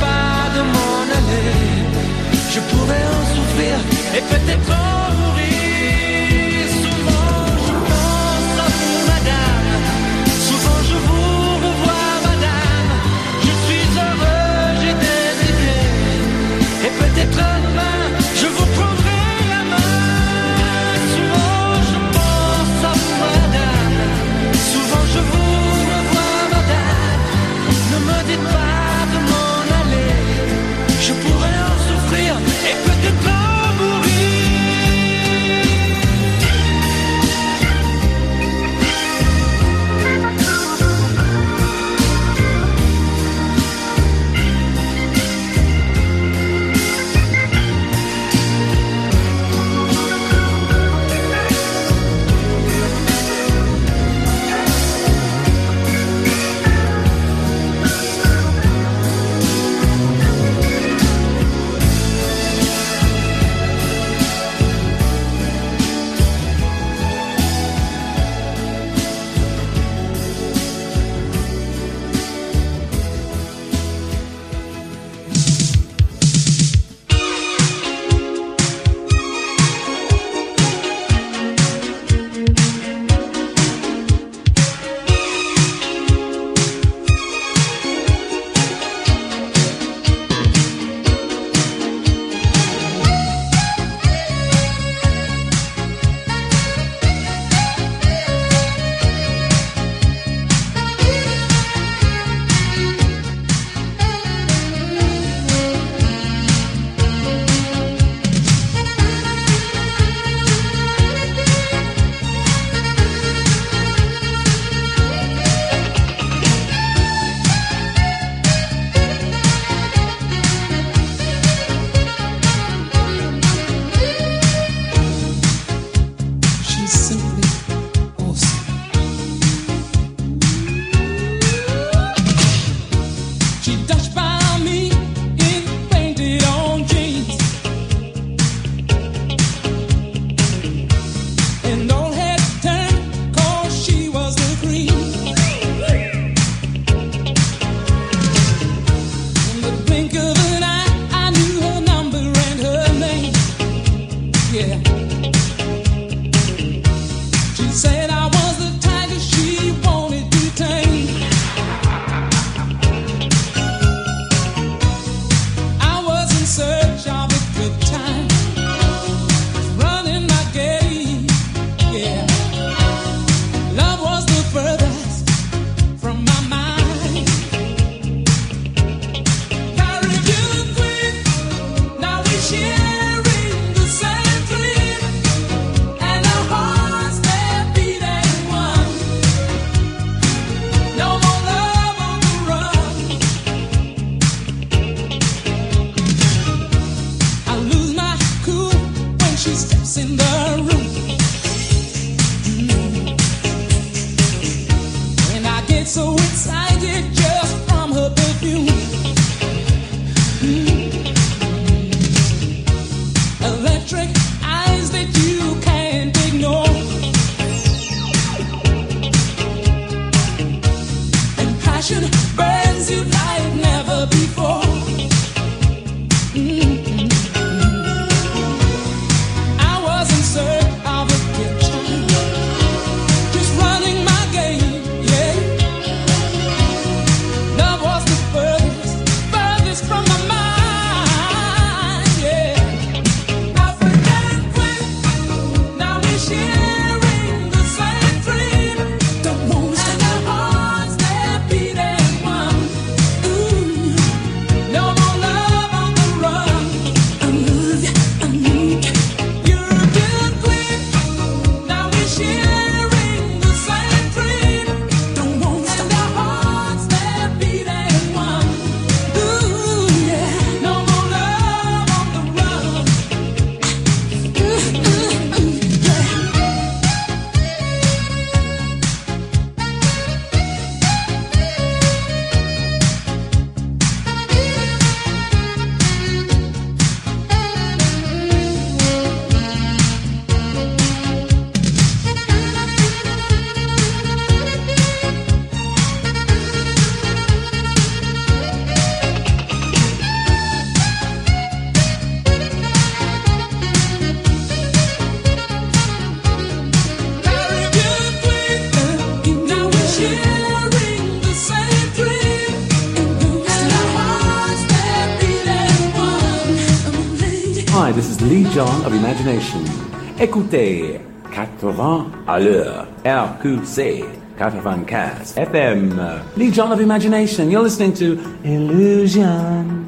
so excited just from her perfume. Electric eyes that you can't ignore, and passion burns you like never before. I was in search of a picture, just running my game, yeah. Love was the furthest from my mind, yeah. African queen, now we're sharing the same dream. Don't want to our hearts, they're beating one. Ooh, no more love on the run. I love you, I need you. You're a good queen, now we're sharing the same dream. Don't want to our hearts, they're beating one. Ooh, yeah, no more love on the run. Now we're sharing the same dream. And our hearts, they're beating one. Hi, this is Lee John of Imagination. Écoutez 80 à l'heure, RQC 95 FM. Lee John of Imagination, you're listening to Illusion.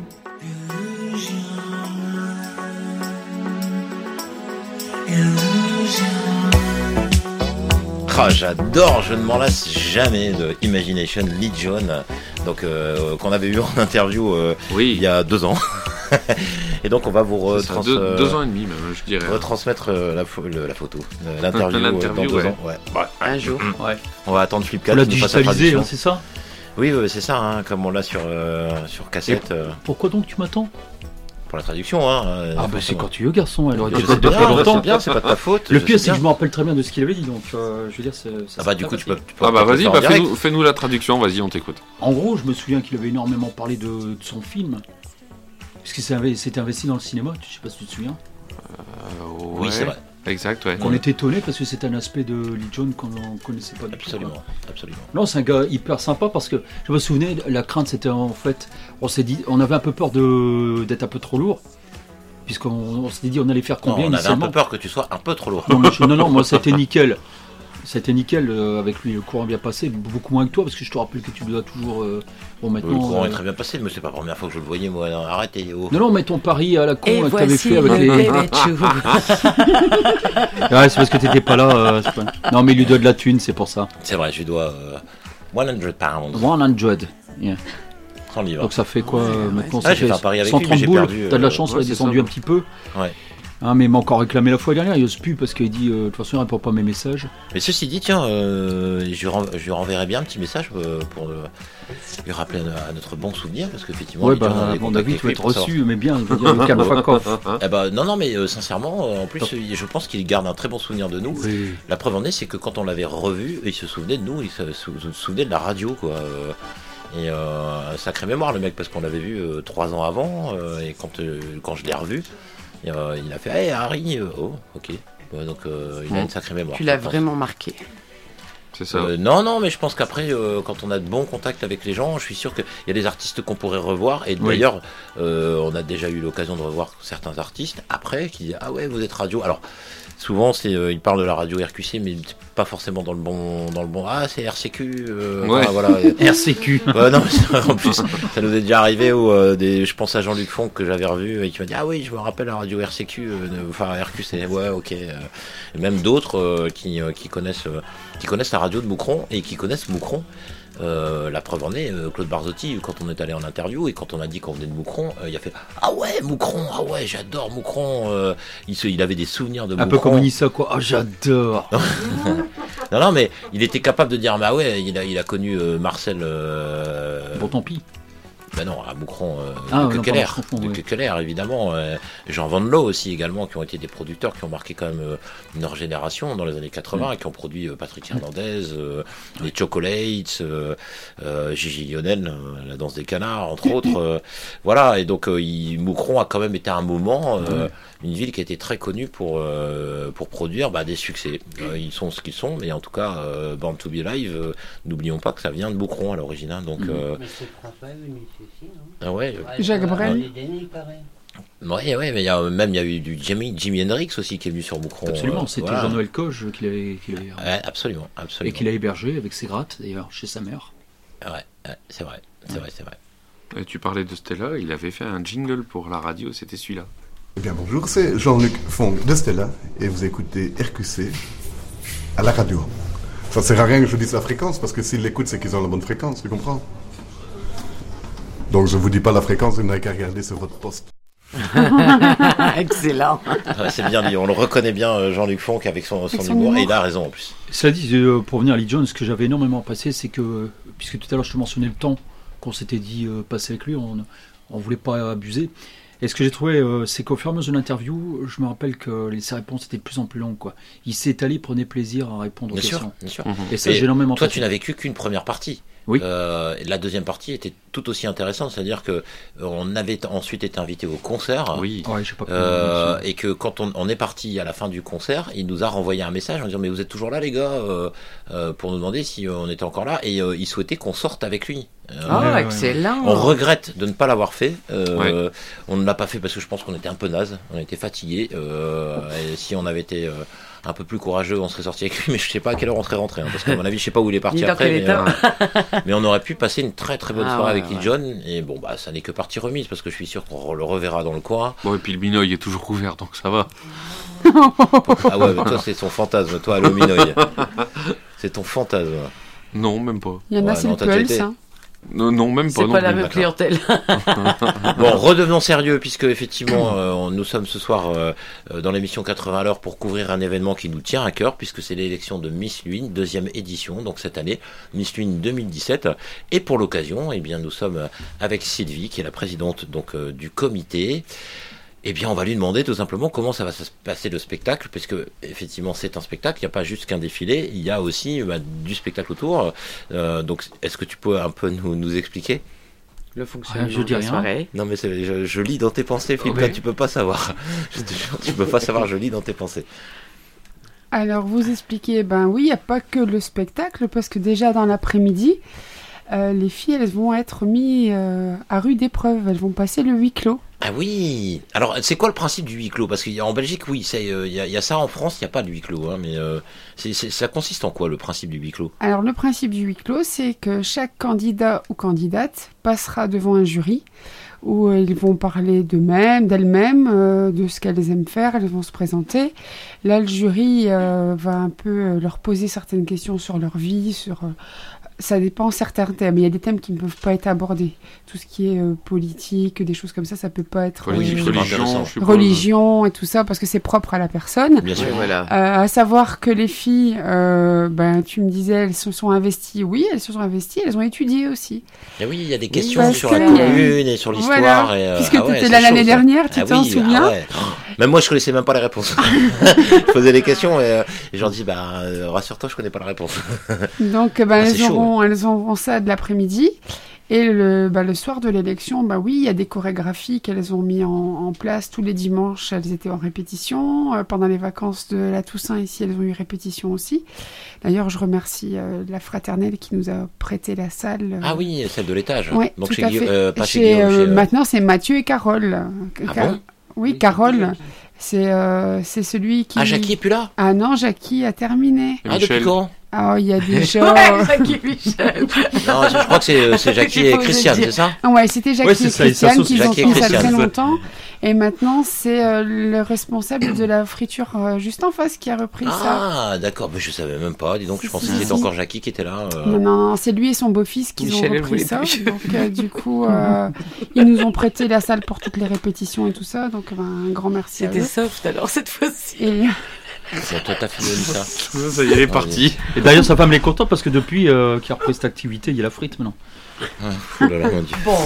Ah, j'adore, je ne m'en lasse jamais de Imagination Legion, donc qu'on avait eu en interview il y a 2 ans. Et donc on va vous 2 ans et demi même, je dirais. Retransmettre la photo, l'interview dans 2 ans. Ouais. Un jour. Ouais. On va attendre Flip 4. Faut la digitaliser, hein, c'est ça? Oui, c'est ça, hein, comme on l'a sur cassette. Pourquoi donc tu m'attends? Pour la traduction, hein. Ah bah c'est quand tu veux, garçon. Elle aurait dû C'est être depuis longtemps. c'est bien, c'est pas de ta faute. Le pire, sais c'est que bien. je me rappelle très bien de ce qu'il avait dit, donc je veux dire, ça Ah bah du coup, tu peux Ah bah vas-y, faire en direct. fais-nous la traduction, vas-y, on t'écoute. En gros, je me souviens qu'il avait énormément parlé de son film. Puisqu'il s'était investi dans le cinéma, je sais pas si tu te souviens. Oui, c'est vrai. Exact, ouais. Qu'on était étonné parce que c'était un aspect de Lee John qu'on ne connaissait pas du tout. Absolument. Non, c'est un gars hyper sympa parce que je me souvenais, la crainte c'était en fait, on avait un peu peur d'être un peu trop lourd. Puisqu'on s'était dit on allait faire combien on avait un initialement. peu peur que tu sois un peu trop lourd. Non, moi c'était nickel. C'était nickel avec lui, le courant bien passé, beaucoup moins que toi, parce que je te rappelle que tu dois toujours. Bon, maintenant. Le courant est très bien passé, mais c'est pas la première fois que je le voyais, moi. Non, arrêtez. Oh. Non, mais ton pari à la con Et que t'avais fait avec le les. bébé chou. Ouais, c'est parce que t'étais pas là. C'est pas... Non, mais il lui doit de la thune, c'est pour ça. C'est vrai, je lui dois 100 pounds. 100, yeah. 100 livres. Donc ça fait quoi maintenant? Ça j'ai fait fait un pari avec 130 lui, mais j'ai boules. perdu. T'as de la chance, on a descendu un petit peu. Ouais. Hein, mais il m'a encore réclamé la fois dernière, il ose plus parce qu'il dit de toute façon il répond pas à mes messages. Mais ceci dit, tiens, je lui renverrai bien un petit message pour lui rappeler à notre bon souvenir, parce qu'effectivement, ouais, à mon avis, tu vas être reçu, mais bien, je veux dire, le calme fuck off. Eh ben, non, mais sincèrement, en plus, je pense qu'il garde un très bon souvenir de nous. Oui. La preuve en est, c'est que quand on l'avait revu, il se souvenait de nous, il se souvenait de la radio, quoi. Et sacrée mémoire, le mec, parce qu'on l'avait vu 3 ans avant, et quand je l'ai revu, il a fait hey Harry, oh ok, ouais, donc il a une sacrée mémoire. Tu l'as vraiment marqué. C'est ça. Non, mais je pense qu'après, quand on a de bons contacts avec les gens, je suis sûr qu'il y a des artistes qu'on pourrait revoir. Et d'ailleurs, on a déjà eu l'occasion de revoir certains artistes après qui disent ah ouais, vous êtes radio. Alors souvent, ils parlent de la radio RQC, mais pas forcément dans le bon. Ah, c'est RCQ. Voilà. RCQ. Non, mais en plus, ça nous est déjà arrivé où je pense à Jean-Luc Fonck que j'avais revu et qui m'a dit ah oui, je me rappelle la radio RCQ. Enfin RQC. Ouais, ok. Et même d'autres qui connaissent la radio de Moucron et qui connaissent Moucron. La preuve en est, Claude Barzotti, quand on est allé en interview et quand on a dit qu'on venait de Moucron, il a fait ah ouais Moucron, ah ouais j'adore Moucron. Il avait des souvenirs de Moucron. Un peu comme Nissa quoi, ah j'adore. Non, mais il était capable de dire, bah ouais, il a connu Marcel. Bon, tant pis. Ben non, à Moucron, de Keller, évidemment. Jean Van Loo aussi, également, qui ont été des producteurs qui ont marqué quand même leur génération dans les années 80 et qui ont produit Patrick Hernandez, les Chocolates, Gigi Lionel, La Danse des Canards, entre autres. Voilà, et donc Moucron a quand même été à un moment une ville qui a été très connue pour produire des succès. Ils sont ce qu'ils sont, mais en tout cas, Born to Be Alive, n'oublions pas que ça vient de Moucron à l'origine. Donc, mais c'est François Venu. Ah ouais, Jacques Brel. Ouais, mais il y a eu du Jimi Hendrix aussi qui est venu sur Moucron. Absolument, c'était Jean-Noël Coge qui l'avait absolument. Et qui l'a hébergé avec ses grattes, d'ailleurs, chez sa mère. Ouais, c'est vrai. Et tu parlais de Stella, il avait fait un jingle pour la radio, c'était celui-là. Eh bien bonjour, c'est Jean-Luc Fong de Stella, et vous écoutez RQC à la radio. Ça sert à rien que je dise la fréquence, parce que s'ils l'écoutent, c'est qu'ils ont la bonne fréquence, tu comprends? Donc je vous dis pas la fréquence, vous n'avez qu'à regarder sur votre poste. Excellent. Ouais, c'est bien dit, on le reconnaît bien, Jean-Luc Fonck avec son humour, et il a raison en plus. Cela dit, pour venir à Lee Jones, ce que j'avais énormément apprécié, c'est que, puisque tout à l'heure je te mentionnais le temps qu'on s'était dit passer avec lui, on voulait pas abuser. Et ce que j'ai trouvé, c'est qu'au fur et à mesure de l'interview, je me rappelle que ses réponses étaient de plus en plus longues, quoi. Il s'étalait, prenait plaisir à répondre aux questions. Bien sûr. Et ça, j'ai énormément apprécié. Toi, tu n'as vécu qu'une première partie. Oui. La deuxième partie était tout aussi intéressante, c'est-à-dire que on avait ensuite été invité au concert. Oui. Ouais, je sais pas et que quand on est parti à la fin du concert, il nous a renvoyé un message en disant mais vous êtes toujours là les gars, pour nous demander si on était encore là, et il souhaitait qu'on sorte avec lui. Excellent. On regrette de ne pas l'avoir fait. On ne l'a pas fait parce que je pense qu'on était un peu naze, on était fatigués. Et si on avait été un peu plus courageux, on serait sorti avec lui, mais je sais pas à quelle heure on serait rentré, parce qu'à mon avis, je sais pas où il est parti après. Mais on aurait pu passer une très très bonne soirée avec Lee John, et bon, ça n'est que partie remise, parce que je suis sûr qu'on le reverra dans le coin. Bon, et puis le Minoï est toujours couvert, donc ça va. Ah ouais, mais toi, c'est son fantasme, toi, le Minoï. C'est ton fantasme. Non, même pas. Il y en a, c'est le Pulse, hein. Non, même pas. C'est pas la même clientèle. Bon, redevenons sérieux, puisque effectivement, nous sommes ce soir dans l'émission 80 à l'heure pour couvrir un événement qui nous tient à cœur, puisque c'est l'élection de Miss Lune, 2e édition, donc cette année, Miss Lune 2017. Et pour l'occasion, eh bien, nous sommes avec Sylvie, qui est la présidente donc du comité. Eh bien, on va lui demander tout simplement comment ça va se passer le spectacle, parce que effectivement, c'est un spectacle. Il n'y a pas juste qu'un défilé, il y a aussi du spectacle autour. Donc, est-ce que tu peux un peu nous expliquer le fonctionnement je dis de la rien. soirée? Non, mais je lis dans tes pensées, Philippe. Là, tu peux pas savoir. Je te jure, tu peux pas savoir. Je lis dans tes pensées. Alors, vous expliquez, oui, il n'y a pas que le spectacle, parce que déjà dans l'après-midi, les filles, elles vont être mises à rude épreuve. Elles vont passer le huis clos. Ah oui. Alors, c'est quoi le principe du huis clos? Parce qu'en Belgique, oui, il y a ça. En France, il n'y a pas de huis clos. Hein, mais ça consiste en quoi, le principe du huis clos? Alors, le principe du huis clos, c'est que chaque candidat ou candidate passera devant un jury où ils vont parler d'elles-mêmes, de ce qu'elles aiment faire. Elles vont se présenter. Là, le jury va un peu leur poser certaines questions sur leur vie, ça dépend certains thèmes. Il y a des thèmes qui ne peuvent pas être abordés. Tout ce qui est politique, des choses comme ça peut pas être... religion et tout ça, parce que c'est propre à la personne. Bien sûr, voilà. À savoir que les filles, tu me disais, elles se sont investies. Oui, elles se sont investies, elles ont étudié aussi. Et oui, il y a des questions sur la commune et sur l'histoire. Voilà. Puisque tu étais là l'année dernière, tu t'en souviens? Même moi, je connaissais même pas les réponses. Je posais des questions et j'en dis, rassure-toi, je connais pas la réponse. Donc, elles auront ça de l'après-midi. Et le soir de l'élection, oui, il y a des chorégraphies qu'elles ont mis en place tous les dimanches. Elles étaient en répétition. Pendant les vacances de la Toussaint, ici, elles ont eu répétition aussi. D'ailleurs, je remercie la fraternelle qui nous a prêté la salle. Ah oui, celle de l'étage. Oui, donc tout à fait. Pas chez Guillaume, maintenant, c'est Mathieu et Carole. Bon oui, Carole. C'est celui qui... Ah, Jackie est plus là? Ah non, Jackie a terminé. Depuis quand? Ah, il y a déjà... Jackie et Michel. Non, je crois que c'est Jackie et Christiane, c'est ça? Ouais, c'était Jackie et Christiane qui ont fait ça très longtemps. Et maintenant, c'est le responsable de la friture juste en face qui a repris ça. Ah, d'accord. Mais je savais même pas. Dis donc, je pensais que c'était encore Jackie qui était là. Non, c'est lui et son beau-fils qui ont repris ça. Donc, du coup, ils nous ont prêté la salle pour toutes les répétitions et tout ça. Donc, un grand merci à eux. C'était soft alors cette fois-ci. C'est tout à fait ça. Ça y est, il est parti. Et d'ailleurs, sa femme est contente parce que depuis qu'il a repris cette activité, il y a la frite maintenant. Oh là là, mon Dieu. Bon,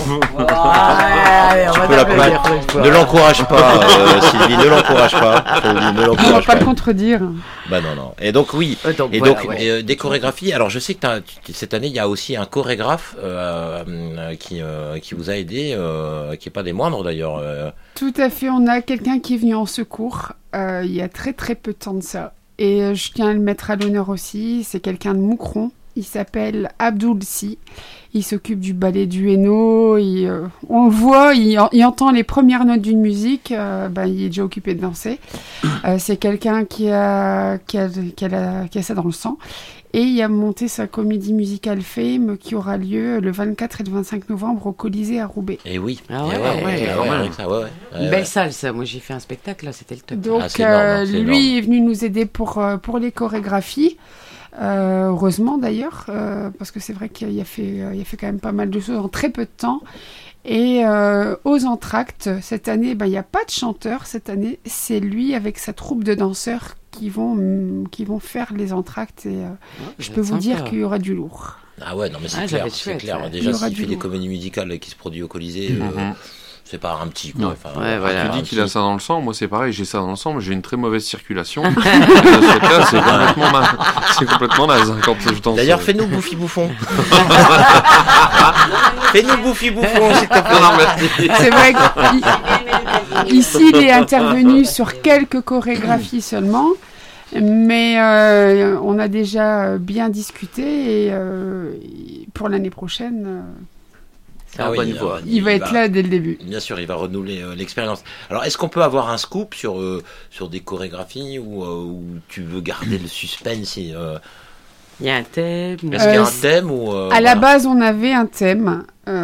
Ne l'encourage pas, Sylvie, ne l'encourage pas. On va pas le contredire. Bah non. Et donc oui. Des chorégraphies. Alors je sais que cette année il y a aussi un chorégraphe qui vous a aidé, qui est pas des moindres d'ailleurs. Tout à fait. On a quelqu'un qui est venu en secours il y a très très peu de temps de ça. Et je tiens à le mettre à l'honneur aussi. C'est quelqu'un de Moucron. Il s'appelle Abdoul Si. Il s'occupe du ballet du Hainaut. On le voit, il entend les premières notes d'une musique. Il est déjà occupé de danser. C'est quelqu'un qui a ça dans le sang. Et il a monté sa comédie musicale Fame qui aura lieu le 24 et le 25 novembre au Colisée à Roubaix. Et oui. Belle salle, ça. Moi, j'ai fait un spectacle, là, c'était le top. Donc, lui est venu nous aider pour les chorégraphies. Heureusement d'ailleurs, parce que c'est vrai qu'il a fait quand même pas mal de choses en très peu de temps. Et aux entr'actes, cette année, il n'y a pas de chanteur cette année, c'est lui avec sa troupe de danseurs qui vont faire les entr'actes et je peux vous dire qu'il y aura du lourd. Ah ouais, non mais c'est clair. Déjà, s'il fait des comédies musicales qui se produisent au Colisée... C'est pas un petit coup. Tu dis qu'il a ça dans le sang, moi c'est pareil, j'ai ça dans le sang, mais j'ai une très mauvaise circulation. C'est complètement naze quand je danse. D'ailleurs, fais-nous Bouffi Bouffon. Fais-nous Bouffi Bouffon, s'il te plaît. Non, merci. C'est vrai qu'ici, il est intervenu sur quelques chorégraphies seulement. Mais on a déjà bien discuté et pour l'année prochaine... il va être là dès le début. Bien sûr, il va renouveler l'expérience. Alors, est-ce qu'on peut avoir un scoop sur des chorégraphies ou tu veux garder le suspense Il y a un thème. Est-ce qu'il y a un thème ou à la base, on avait un thème.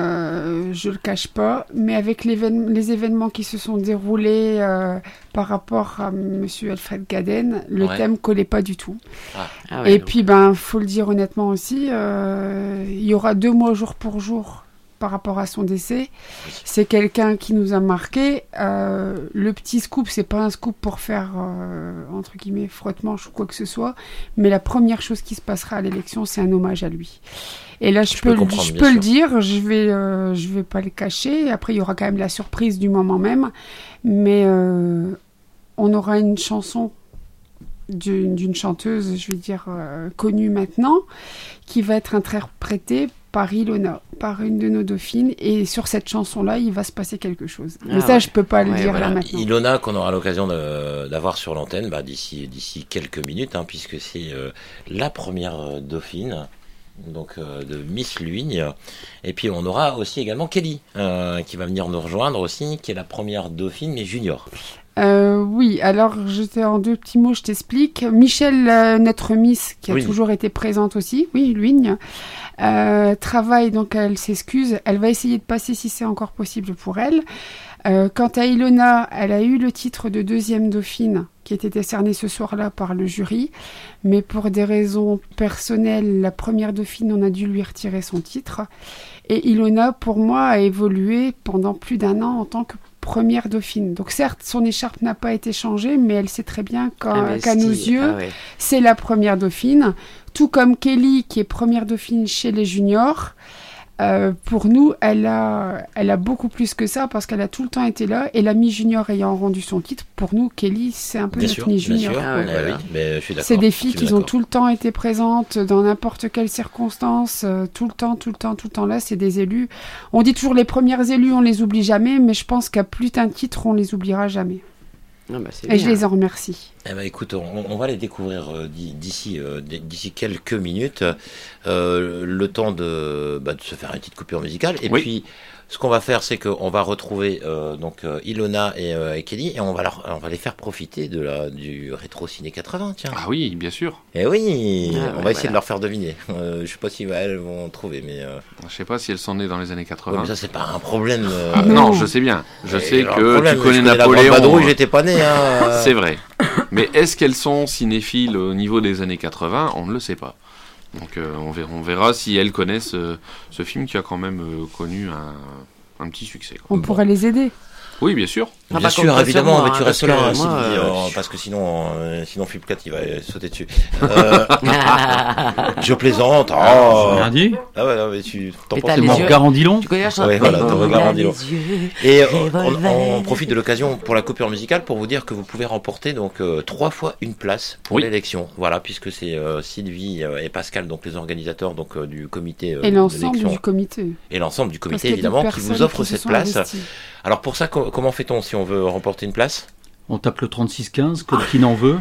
Je le cache pas, mais avec les événements qui se sont déroulés par rapport à Monsieur Alfred Gaden, le thème collait pas du tout. Et puis, faut le dire honnêtement aussi, il y aura 2 mois jour pour jour. Par rapport à son décès, c'est quelqu'un qui nous a marqué. Le petit scoop, c'est pas un scoop pour faire entre guillemets frotte-manche ou quoi que ce soit, mais la première chose qui se passera à l'élection, c'est un hommage à lui. Et là, je peux le dire, je vais pas le cacher. Après, il y aura quand même la surprise du moment même, mais on aura une chanson d'une chanteuse, je vais dire connue maintenant, qui va être interprétée par Ilona, par une de nos dauphines, et sur cette chanson-là, il va se passer quelque chose. Mais ça, je peux pas le dire là maintenant. Ilona, qu'on aura l'occasion d'avoir sur l'antenne d'ici quelques minutes, puisque c'est la première dauphine, donc de Miss Luigne. Et puis on aura aussi également Kelly, qui va venir nous rejoindre aussi, qui est la première dauphine, mais junior. Oui, alors en 2 petits mots, je t'explique. Michel, notre Miss, qui a toujours été présente aussi, Luigne, travaille, donc elle s'excuse. Elle va essayer de passer si c'est encore possible pour elle. Quant à Ilona, elle a eu le titre de 2e dauphine qui était décerné ce soir-là par le jury, mais pour des raisons personnelles, la première dauphine, on a dû lui retirer son titre. Et Ilona, pour moi, a évolué pendant plus d'1 an en tant que première dauphine. Donc certes, son écharpe n'a pas été changée, mais elle sait très bien qu'à nos yeux, c'est la première dauphine. Tout comme Kelly, qui est première dauphine chez les juniors. Pour nous, elle a beaucoup plus que ça parce qu'elle a tout le temps été là. Et la mi-junior ayant rendu son titre, pour nous, Kelly, c'est un peu notre mi-junior. Mais je suis d'accord. C'est des filles qui ont tout le temps été présentes dans n'importe quelle circonstance, tout le temps là. C'est des élus. On dit toujours les premières élues, on les oublie jamais, mais je pense qu'à plus d'un titre, on les oubliera jamais. Et je les en remercie. Écoute, on va les découvrir d'ici quelques minutes, le temps de se faire une petite coupure musicale. Et puis, ce qu'on va faire, c'est qu'on va retrouver Ilona et Kelly, et on va les faire profiter du rétro ciné 80. Tiens. Ah oui, bien sûr. Et oui, on va essayer de leur faire deviner. Je sais pas si elles vont trouver, mais je sais pas si elles sont nées dans les années 80. Mais ça, c'est pas un problème. Non, je sais bien. Je sais que tu connais Napoléon. La Badrouille, j'étais pas né. C'est vrai. Mais est-ce qu'elles sont cinéphiles au niveau des années 80 ? On ne le sait pas. Donc on verra si elles connaissent ce film qui a quand même connu un petit succès. On pourrait les aider. Oui, bien sûr. Bien sûr, évidemment, mais tu restes là, parce que sinon Flipcat il va sauter dessus. Je plaisante. J'ai rien dit. Ah ouais, non, mais tu t'en penses. C'est mon regard en dilon. Tu connais la chanson? Ouais, voilà, ton regard en dilon. Et on profite de l'occasion pour la coupure musicale pour vous dire que vous pouvez remporter donc 3 fois une place pour l'élection. Voilà, puisque c'est Sylvie et Pascal, donc les organisateurs donc du comité. Et l'ensemble du comité. Et l'ensemble du comité, évidemment, qui vous offre cette place. Alors pour ça, comment fait-on si on veut remporter une place? On tape le 3615, comme qui n'en veut.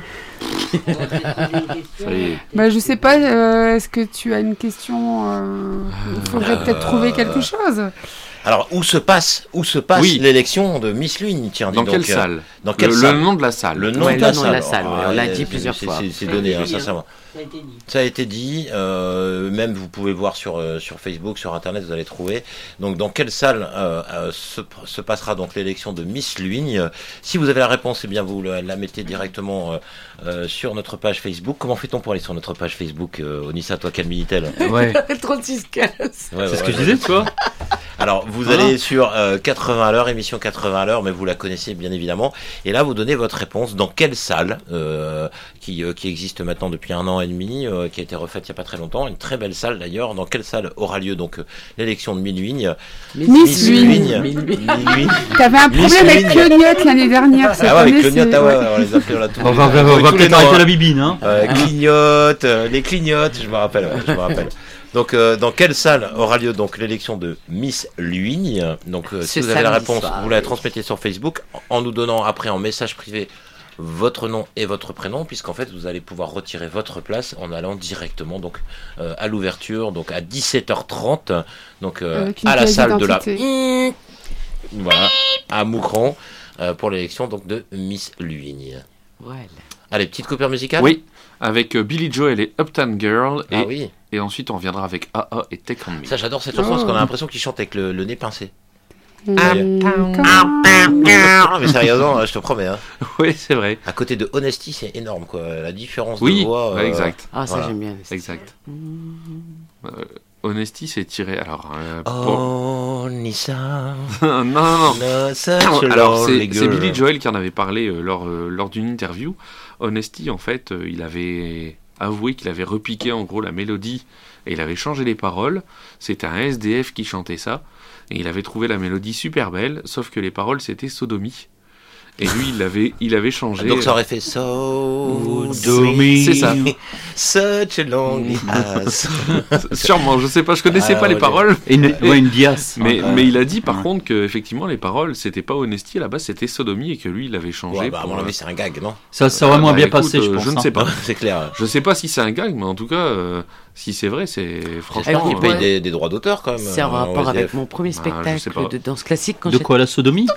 Je sais pas, est-ce que tu as une question? Il faudrait peut-être trouver quelque chose. Alors, où se passe l'élection de Miss Lune? Tiens, dans quelle salle? Dans quelle salle? Le nom de la salle. Le nom de la salle. On l'a dit plusieurs fois. C'est donné, sincèrement. Ça a été dit. Même vous pouvez voir sur Facebook, sur Internet, vous allez trouver. Donc, dans quelle salle se passera donc l'élection de Miss Lune? Si vous avez la réponse, eh bien vous la mettez directement sur notre page Facebook. Comment fait-on pour aller sur notre page Facebook, Onissa, toi, quel Minitel? Ouais. 3615. C'est ce que je disais, toi. Alors, vous allez sur 80 à l'heure, émission 80 à l'heure, mais vous la connaissez bien évidemment. Et là, vous donnez votre réponse. Dans quelle salle qui existe maintenant depuis 1 an et demi, qui a été refaite il n'y a pas très longtemps, une très belle salle d'ailleurs. Dans quelle salle aura lieu donc l'élection de Miss Lune? Miss Lune. T'avais un problème avec Clignotte l'année dernière. Ah ouais, avec Clignotte, on les appelait là tout. On va peut-être arrêter la bibine, hein. Clignotte, les clignottes, je me rappelle. Donc, dans quelle salle aura lieu donc l'élection de Miss Lune? Donc, si vous avez la réponse, vous la transmettez sur Facebook en nous donnant après en message privé votre nom et votre prénom, puisqu'en fait vous allez pouvoir retirer votre place en allant directement donc à l'ouverture, donc à 17h30, donc à la salle de la voilà à Moucron pour l'élection donc de Miss Lune. Voilà. Allez, petite coupure musicale. Oui, avec Billy Joel et Uptown Girl. Oui. Et ensuite, on viendra avec AA et Take On Me. Ça, j'adore cette chanson parce qu'on a l'impression qu'il chante avec le nez pincé. Mais sérieusement, je te promets. Hein. Oui, c'est vrai. À côté de Honesty, c'est énorme, quoi. La différence de voix. Exact. Ah, ça, j'aime bien. Exact. Honesty, c'est tiré. Alors. Nissa. non. Alors, c'est Billy Joel qui en avait parlé lors d'une interview. Honesty, en fait, il avait avoué qu'il avait repiqué en gros la mélodie et il avait changé les paroles. C'était un SDF qui chantait ça et il avait trouvé la mélodie super belle, sauf que les paroles c'était sodomie. Et lui, il avait changé. Donc ça aurait fait sodomie. C'est ça. Such a lonely ass. Sûrement, je sais pas, je connaissais pas les paroles. Une diasse. Mais il a dit par contre que effectivement les paroles c'était pas Honesty à la base, c'était sodomie et que lui il avait changé. Ouais, à mon avis c'est un gag, non? Ça aurait moins bien passé, je pense. Je ne sais pas. C'est clair. Je sais pas si c'est un gag, mais en tout cas, si c'est vrai, c'est franchement. Il paye des droits d'auteur quand même. C'est en rapport avec mon premier spectacle de danse classique. De quoi, la sodomie?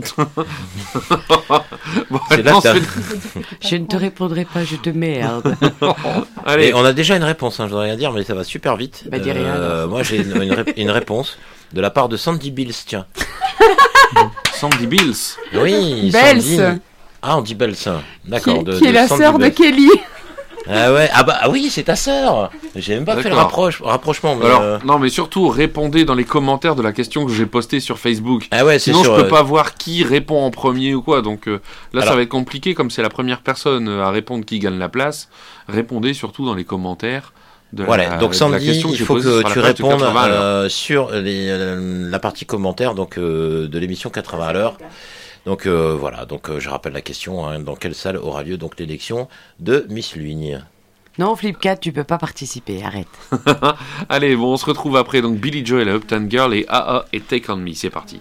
Bon, je ne te répondrai pas, je te merde. Allez, on a déjà une réponse, je dois rien dire, mais ça va super vite. Dis rien. Moi j'ai une réponse de la part de Sandy Bills, tiens. Sandy Bills. Oui, Bells. Sandy. Ah, on dit Bells, d'accord. Qui est la sœur de Kelly. Ah ouais, oui, c'est ta sœur. J'ai même pas fait le rapprochement. Mais alors, non, mais surtout, répondez dans les commentaires de la question que j'ai postée sur Facebook. Ah ouais, sinon, je peux pas voir qui répond en premier ou quoi. Donc là, ça va être compliqué, comme c'est la première personne à répondre qui gagne la place. Répondez surtout dans les commentaires. Donc Sandy, il faut que tu répondes sur la partie commentaire donc, de l'émission 80 à l'heure. Donc voilà, je rappelle la question, dans quelle salle aura lieu donc l'élection de Miss Lune? Non, Flipcat, tu peux pas participer, arrête. Allez, bon, on se retrouve après, donc Billy Joel et Uptown Girl et AA et Take On Me, c'est parti.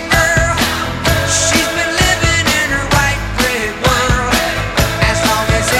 As long as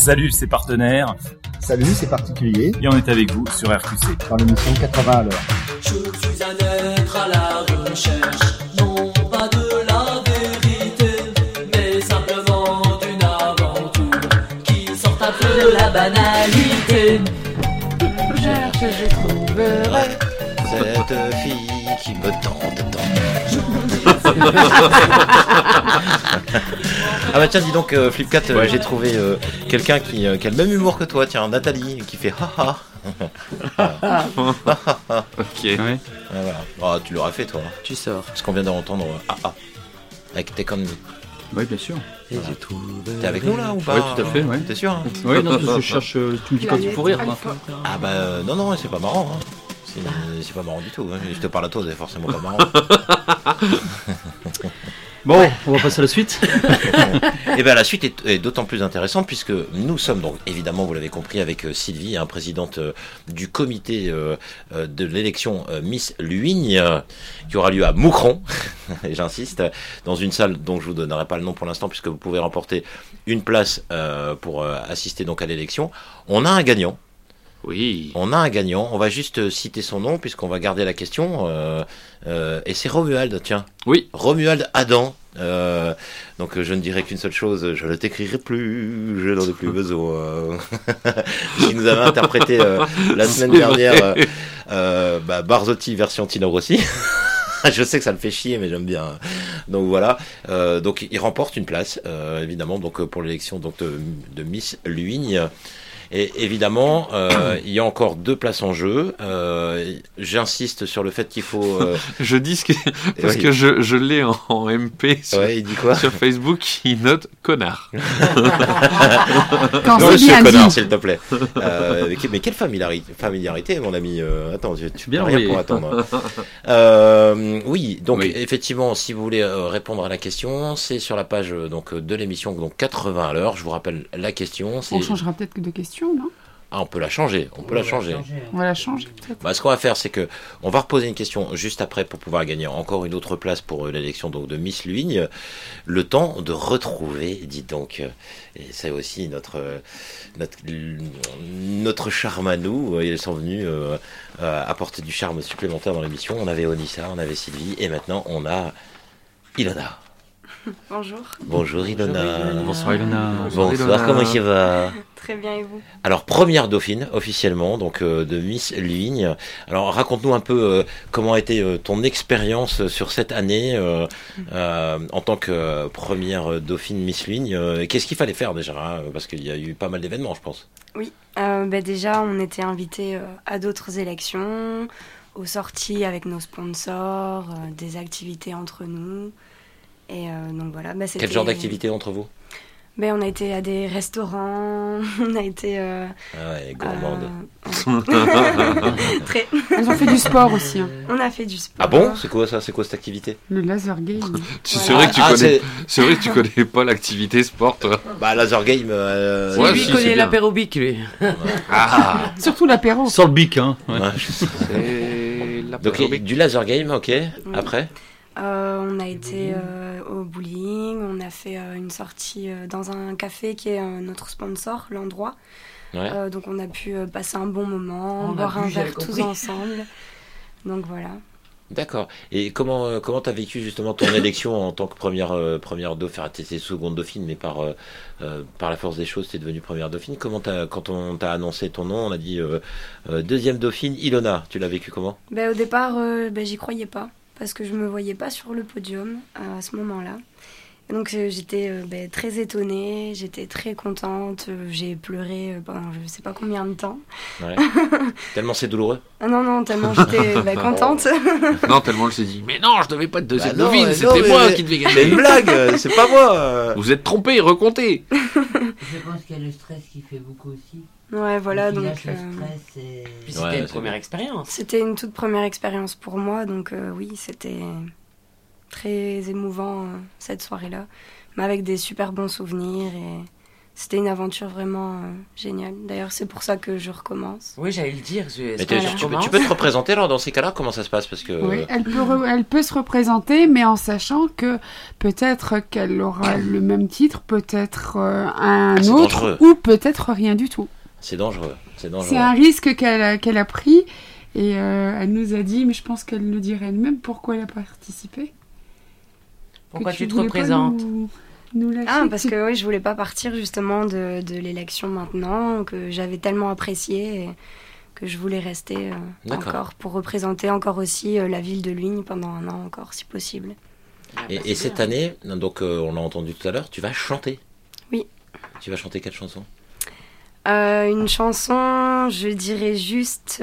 Salut, c'est Partenaire. Salut, c'est Particulier. Et on est avec vous sur RQC. Dans l'émission 80 à l'heure. Je suis un être à la recherche, non pas de la vérité, mais simplement d'une aventure qui sort un peu de la banalité. Je cherche, je trouverai cette fille qui me tente tant. Ah bah tiens, dis donc, Flipcat, j'ai trouvé quelqu'un qui a le même humour que toi, tiens, Nathalie, qui fait haha. Ok. Ouais. Voilà. Oh, tu l'auras fait toi. Tu sors. Parce qu'on vient d'entendre avec Take On Me. Oui, bien sûr. Voilà. T'es avec nous là ou pas? Oui, tout à fait. Ouais. T'es sûr hein? Oui, non, parce que je cherche. Tu me dis quand il faut rire. Ah bah non, c'est pas marrant. Hein. C'est pas marrant du tout. Hein. Je te parle à toi, c'est forcément pas marrant. Bon, on va passer à la suite. Et bien la suite est d'autant plus intéressante puisque nous sommes donc évidemment, vous l'avez compris, avec Sylvie, présidente du comité de l'élection Miss Luigne, qui aura lieu à Moucron, et j'insiste, dans une salle dont je vous donnerai pas le nom pour l'instant puisque vous pouvez remporter une place pour assister donc à l'élection. On a un gagnant. Oui. On a un gagnant, on va juste citer son nom puisqu'on va garder la question et c'est Romuald, tiens. Oui. Romuald Adam. Donc je ne dirai qu'une seule chose, je ne t'écrirai plus, je n'en ai plus besoin. Il nous avait interprété la semaine dernière Barzotti version Tino Rossi. Je sais que ça le fait chier, mais j'aime bien. Donc voilà. Donc il remporte une place, évidemment, donc pour l'élection donc de Miss Luigne. Et évidemment, il y a encore 2 places en jeu. J'insiste sur le fait qu'il faut... Je dis parce que je l'ai en MP il dit quoi sur Facebook, il note connard. Quand monsieur connard, s'il te plaît. Mais quelle familiarité, mon ami. Attends, tu peux rien pour attendre. Oui, donc effectivement, si vous voulez répondre à la question, c'est sur la page donc de l'émission donc 80 à l'heure. Je vous rappelle la question. On changera peut-être que de question. Non, on peut la changer. On va la changer peut-être. Ce qu'on va faire, c'est que on va reposer une question juste après pour pouvoir gagner encore une autre place pour l'élection donc de Miss Luigne. Le temps de retrouver, dites donc, et c'est aussi notre charme à nous. Ils sont venus apporter du charme supplémentaire dans l'émission. On avait Onissa, on avait Sylvie, et maintenant on a Ilona. Bonjour. Bonjour Ilona. Bonsoir Ilona. Bonsoir, comment ça va? Très bien, et vous? Alors, première dauphine, officiellement, donc de Miss Luigne. Alors, raconte-nous un peu comment a été ton expérience sur cette année en tant que première dauphine Miss Luigne. Qu'est-ce qu'il fallait faire déjà parce qu'il y a eu pas mal d'événements, je pense. Oui, déjà, on était invités à d'autres élections, aux sorties avec nos sponsors, des activités entre nous. Et donc voilà. Quel genre d'activité entre vous? On a été à des restaurants, on a été... gourmande. Très. Ils ont fait du sport aussi. Hein. On a fait du sport. Ah bon? C'est quoi ça? C'est quoi cette activité? Le laser game. C'est vrai que tu connais pas l'activité sport, toi. Laser game... lui, il connaît l'apérobic, lui. Surtout l'apéro. Sans le bic, hein. Ouais. Donc, du laser game, ok. Oui. Après on a été au bowling, on a fait une sortie dans un café qui est notre sponsor, l'endroit. Ouais. Donc on a pu passer un bon moment, boire un verre tous ensemble. Donc voilà. D'accord. Et comment t'as vécu justement ton élection en tant que première dauphine? T'étais seconde dauphine, mais par la force des choses, t'es devenue première dauphine. Quand on t'a annoncé ton nom, on a dit deuxième dauphine, Ilona. Tu l'as vécu comment? Au départ, j'y croyais pas. Parce que je me voyais pas sur le podium à ce moment-là. Et donc j'étais très étonnée, j'étais très contente, j'ai pleuré pendant je sais pas combien de temps. Ouais. Tellement c'est douloureux? Non, tellement j'étais contente. Non, tellement elle s'est dit, mais non, je devais pas être deuxième dauphine, c'était moi qui devais gagner. C'est une blague, c'est pas moi. Vous êtes trompés, recomptez. Je pense qu'il y a le stress qui fait beaucoup aussi. Ouais, voilà, donc... Puis c'était une première expérience. C'était une toute première expérience pour moi, donc oui, c'était très émouvant cette soirée-là, mais avec des super bons souvenirs, et c'était une aventure vraiment géniale. D'ailleurs, c'est pour ça que je recommence. Oui, j'allais le dire. Tu peux te représenter alors dans ces cas-là? Comment ça se passe? Parce que... Oui, elle peut se représenter, mais en sachant que peut-être qu'elle aura le même titre, peut-être un autre, dangereux. Ou peut-être rien du tout. C'est dangereux. C'est un risque qu'elle a pris, et elle nous a dit, mais je pense qu'elle nous dirait elle-même pourquoi elle a participé. Pourquoi tu te représentes? Parce que oui, je voulais pas partir justement de l'élection maintenant, que j'avais tellement apprécié et que je voulais rester encore pour représenter encore aussi la ville de Luynes pendant un an encore, si possible. Et cette année, donc on l'a entendu tout à l'heure, tu vas chanter. Oui. Tu vas chanter quelle chanson? Une chanson, je dirais juste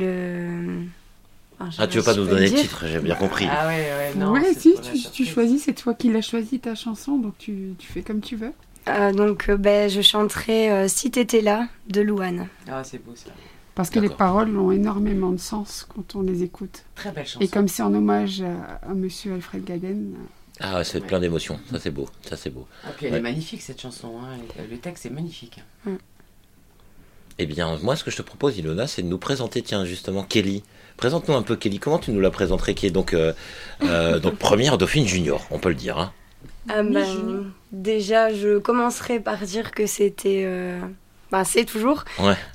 tu veux pas nous donner le titre, j'ai bien compris. Ah ouais, non. Ouais, si, tu choisis, c'est toi qui l'as choisi ta chanson, donc tu fais comme tu veux. Je chanterai Si t'étais là de Louane. Ah, c'est beau ça. Parce que les paroles ont énormément de sens quand on les écoute. Très belle chanson. Et comme c'est en hommage à monsieur Alfred Gaden. Ah, c'est plein d'émotions, ça c'est beau. Ah, puis elle est magnifique cette chanson, hein. Le texte est magnifique. Eh bien, moi ce que je te propose, Ilona, c'est de nous présenter, justement, Kelly. Présente-nous un peu Kelly, comment tu nous la présenterais, qui est donc première dauphine junior, on peut le dire. Hein. Déjà, je commencerai par dire que c'était, c'est toujours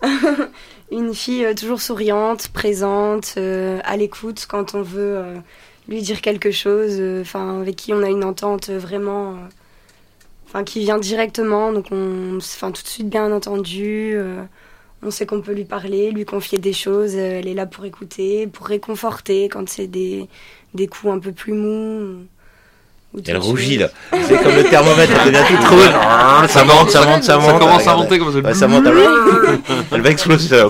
une fille toujours souriante, présente, à l'écoute quand on veut lui dire quelque chose, avec qui on a une entente vraiment, qui vient directement, donc tout de suite bien entendu. On sait qu'on peut lui parler, lui confier des choses. Elle est là pour écouter, pour réconforter quand c'est des coups un peu plus mous. Elle rougit là. C'est comme le thermomètre, elle devient toute trouée. Ça monte. Ça commence à monter comme ça. Ça monte. Elle va exploser.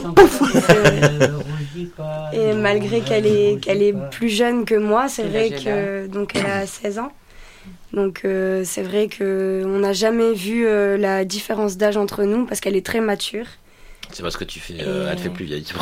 Et malgré qu'elle est plus jeune que moi, c'est vrai que donc elle a 16 ans. Donc c'est vrai qu'on n'a jamais vu la différence d'âge entre nous parce qu'elle est très mature. C'est parce que tu fais, elle fait plus vieille.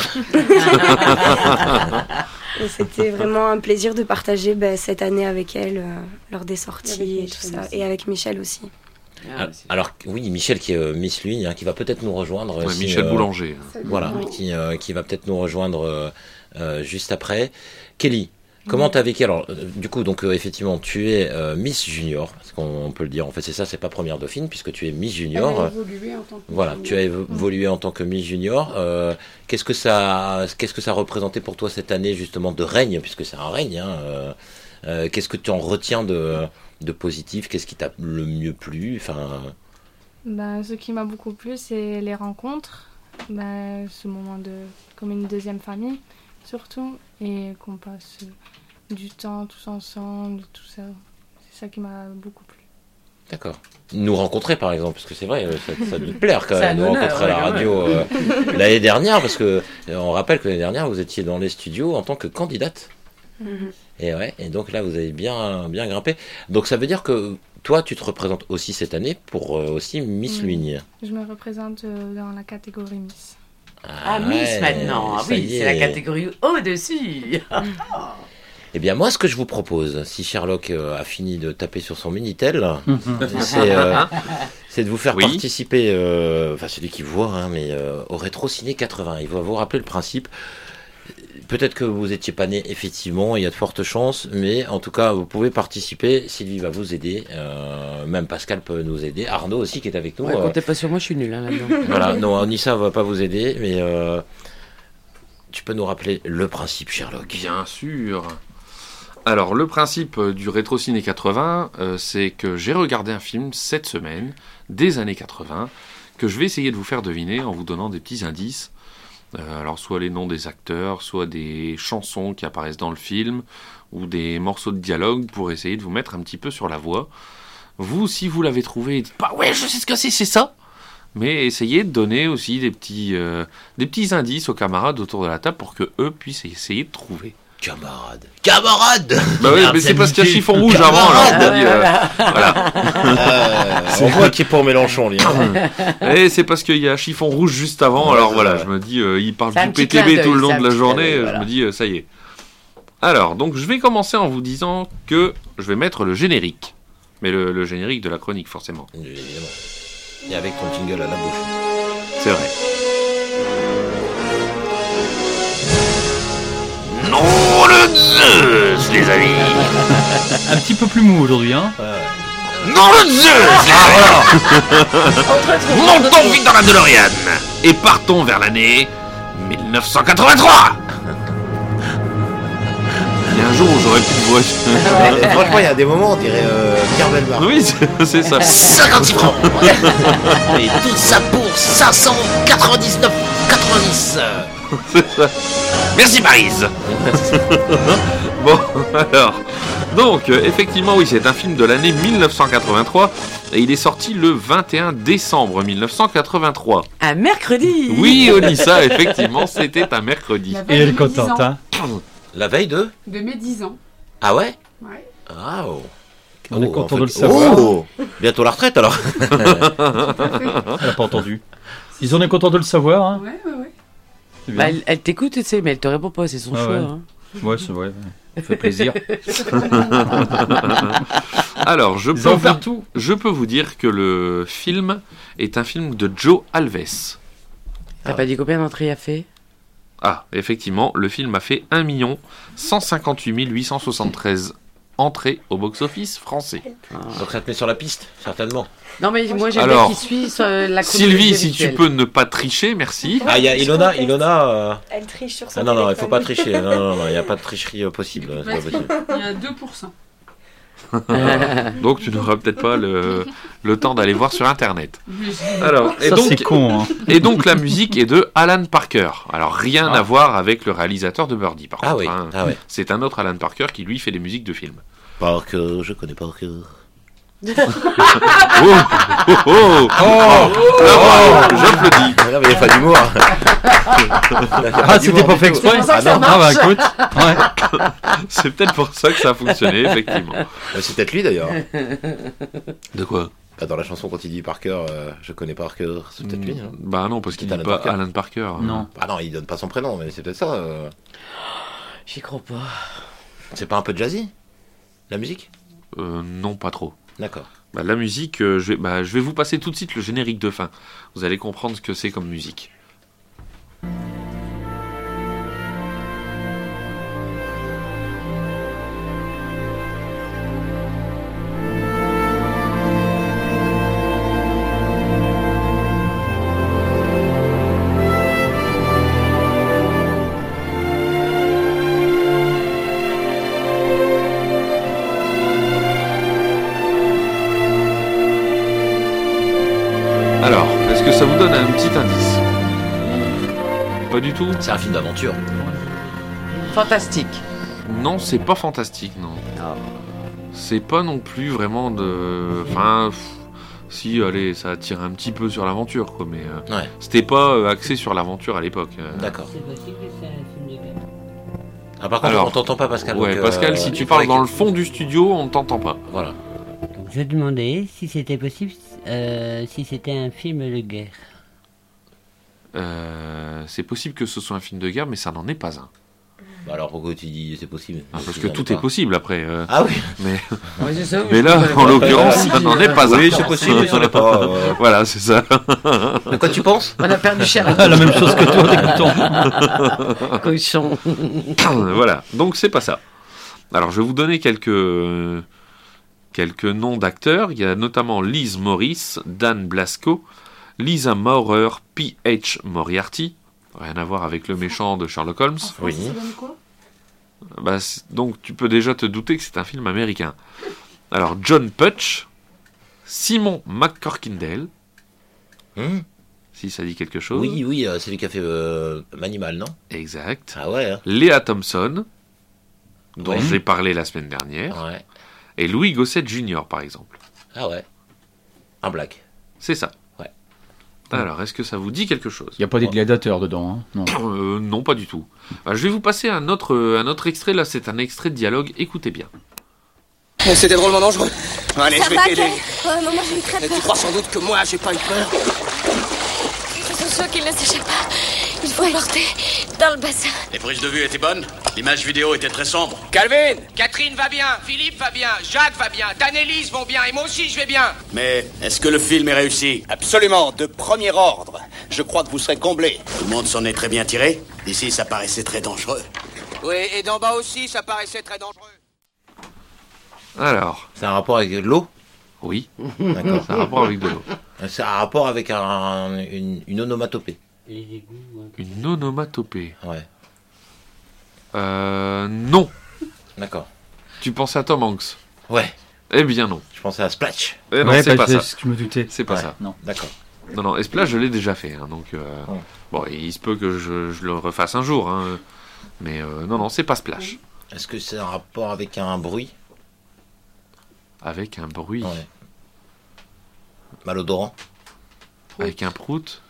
Et c'était vraiment un plaisir de partager cette année avec elle lors des sorties et tout ça, et avec Michel aussi. Alors oui, Michel qui est Miss Luynes, qui va peut-être nous rejoindre. Michel Boulanger. Voilà, qui va peut-être nous rejoindre juste après. Kelly. Comment t'as vécu? Alors, du coup, donc effectivement, tu es Miss Junior, parce qu'on peut le dire. En fait, c'est ça, c'est pas première dauphine, puisque tu es Miss Junior. Elle a évolué en tant que voilà, junior. tu as évolué en tant que Miss Junior. Qu'est-ce que ça représentait pour toi cette année justement de règne, puisque c'est un règne. Qu'est-ce que tu en retiens de positif? Qu'est-ce qui t'a le mieux plu? Ce qui m'a beaucoup plu, c'est les rencontres, ce moment comme une deuxième famille, surtout, et qu'on passe du temps tous ensemble, tout ça. C'est ça qui m'a beaucoup plu. D'accord. Nous rencontrer par exemple, parce que c'est vrai, ça doit te plaire quand même, nous rencontrer à la radio l'année dernière, parce que on rappelle que l'année dernière vous étiez dans les studios en tant que candidate. Et donc là vous avez bien grimpé. Donc ça veut dire que toi tu te représentes aussi cette année pour aussi Miss Luynes. Je me représente dans la catégorie Miss. Miss maintenant, oui, c'est la catégorie au-dessus. Eh bien, moi, ce que je vous propose, si Sherlock a fini de taper sur son Minitel, c'est de vous faire participer, celui qui voit, mais au Rétro Ciné 80. Il va vous rappeler le principe. Peut-être que vous n'étiez pas né, effectivement, il y a de fortes chances, mais en tout cas, vous pouvez participer. Sylvie va vous aider, même Pascal peut nous aider, Arnaud aussi qui est avec nous. Ouais, comptez pas sur moi, je suis nul là-dedans. Voilà, non, Anissa va pas vous aider, mais tu peux nous rappeler le principe, Sherlock? Bien sûr. Alors, le principe du Rétro Ciné 80, c'est que j'ai regardé un film cette semaine, des années 80, que je vais essayer de vous faire deviner en vous donnant des petits indices. Alors, soit les noms des acteurs, soit des chansons qui apparaissent dans le film, ou des morceaux de dialogue pour essayer de vous mettre un petit peu sur la voie. Vous, si vous l'avez trouvé, dites pas « Ouais, je sais ce que c'est ça !» Mais essayez de donner aussi des petits indices aux camarades autour de la table pour que eux puissent essayer de trouver. Camarade. Bah oui, mais c'est parce qu'il y a chiffon rouge avant, alors voilà. On voit qu'il est pour Mélenchon, Et c'est parce qu'il y a chiffon rouge juste avant, alors voilà, je me dis, il parle du PTB tout le long de la journée, je me dis, ça y est. Alors, donc je vais commencer en vous disant que je vais mettre le générique. Mais le générique de la chronique, forcément. Évidemment. Et avec ton jingle à la bouche. C'est vrai. Non le Zeus, les amis. Un petit peu plus mou aujourd'hui, hein. Non le Zeus, les amis. Montons vite dans la DeLorean et partons vers l'année 1983. Il y a un jour où j'aurais plus de voix. Franchement, il y a des moments, on dirait Pierre Bellemare. Oui, c'est ça. 56 francs. Et tout ça pour 599,90. C'est ça. Merci Paris. Bon, alors. Donc, effectivement, oui, c'est un film de l'année 1983 et il est sorti le 21 décembre 1983. Un mercredi. Oui, Onissa, effectivement, c'était un mercredi. Et elle est contente, hein. La veille de mes 10 ans. Ah ouais? Ouais. Wow. On est content de le savoir. Oh, bientôt la retraite alors. Elle n'a pas entendu. Ils en est content de le savoir. Hein. Ouais. Bah, elle t'écoute, tu sais, mais elle te répond pas, c'est son choix. Ouais, hein. Ouais, c'est vrai. Ça fait plaisir. Alors, je peux vous dire que le film est un film de Joe Alves. T'as pas dit combien d'entrées il a fait? Ah, effectivement, le film a fait 1 158 873 entrées au box-office français. Donc ça te met sur la piste, certainement. Non mais moi j'aime bien qu'il suit la Sylvie, si tu peux ne pas tricher, merci. Ah, il y a Ilona. Elle triche sur son non, il faut pas tricher. Non, il n'y a pas de tricherie possible. C'est pas possible. Il y a 2%. Donc tu n'auras peut-être pas le temps d'aller voir sur internet. Alors, c'est con, hein. Et donc la musique est de Alan Parker. Alors rien à voir avec le réalisateur de Birdie par contre. Oui. Oui. C'est un autre Alan Parker qui lui fait des musiques de films. Parker, je connais Parker. J'applaudis. Non, mais il n'y a pas d'humour. C'était pas fait exprès. Bah écoute. Ouais. C'est peut-être pour ça que ça a fonctionné, effectivement. C'est peut-être lui d'ailleurs. De quoi? Dans la chanson, quand il dit Parker, je connais Parker, c'est peut-être lui. Hein. Bah non, parce qu'il dit pas Alan Parker. Non. Ah non, il donne pas son prénom, mais c'est peut-être ça. J'y crois pas. C'est pas un peu jazzy, la musique? Non, pas trop. D'accord. Bah, la musique, je vais vous passer tout de suite le générique de fin. Vous allez comprendre ce que c'est comme musique. Alors, est-ce que ça vous donne un petit indice? Pas du tout? C'est un film d'aventure. Fantastique. Non, c'est pas fantastique, non. C'est pas non plus vraiment de... Enfin, si, allez, ça attire un petit peu sur l'aventure, quoi, mais... C'était pas axé sur l'aventure à l'époque. D'accord. C'est possible que c'est un film de guerre. Ah, par contre, on t'entend pas, Pascal. Ouais, donc, Pascal, si tu parles dans le fond du studio, on ne t'entend pas. Voilà. Donc, je demandais si c'était possible, si c'était un film de guerre. C'est possible que ce soit un film de guerre, mais ça n'en est pas un. Bah alors pourquoi tu dis c'est possible? Parce que tout est possible après. Ah oui. Mais là, en l'occurrence, ça n'en est pas un. Oui, c'est possible, mais ça n'en est pas. Voilà, c'est ça. De quoi tu penses? On a perdu cher. La même chose que toi, d'écoutant. Cochon. Voilà, donc c'est pas ça. Alors je vais vous donner quelques noms d'acteurs. Il y a notamment Liz Morris, Dan Blasco, Lisa Maurer, P.H. Moriarty. Rien à voir avec le méchant de Sherlock Holmes. Oui. Ça donne quoi? Donc tu peux déjà te douter que c'est un film américain. Alors John Putch, Simon McCorkindale. Si ça dit quelque chose. Oui, c'est lui qui a fait Manimal, non? Exact. Ah ouais. Hein. Léa Thompson, dont j'ai parlé la semaine dernière. Ouais. Et Louis Gossett Jr. par exemple. Ah ouais. Un black. C'est ça. Ouais. Alors, est-ce que ça vous dit quelque chose? Il n'y a pas des gladiateurs dedans, hein? Non. Non, pas du tout. Je vais vous passer un autre extrait. Là, c'est un extrait de dialogue. Écoutez bien. C'était drôlement dangereux. Allez, ça je vais va, t'aider. Maman, j'ai eu très peur. Tu crois sans doute que moi, j'ai pas eu peur? Ce sont ceux qui ne s'échappent pas. Il faut porter dans le bassin. Les prises de vue étaient bonnes? L'image vidéo était très sombre. Calvin, Catherine va bien, Philippe va bien, Jacques va bien, Dan et Lise vont bien, et moi aussi je vais bien. Mais est-ce que le film est réussi? Absolument, de premier ordre. Je crois que vous serez comblés. Tout le monde s'en est très bien tiré. D'ici, ça paraissait très dangereux. Oui, et d'en bas aussi, ça paraissait très dangereux. Alors, c'est un rapport avec de l'eau? Oui. D'accord. C'est un rapport avec de l'eau. C'est un rapport avec une onomatopée. Une onomatopée. Ouais. Non. D'accord. Tu pensais à Tom Hanks? Ouais. Eh bien non. Je pensais à Splash. Eh non, c'est pas ça. Ce que je me doutais. C'est pas Ouais, ça. Non, d'accord. Non, et Splash, je l'ai déjà fait. Hein, donc, bon, il se peut que je le refasse un jour. Hein, mais non, c'est pas Splash. Est-ce que c'est un rapport avec un bruit? Avec un bruit. Ouais. Malodorant? Avec un prout?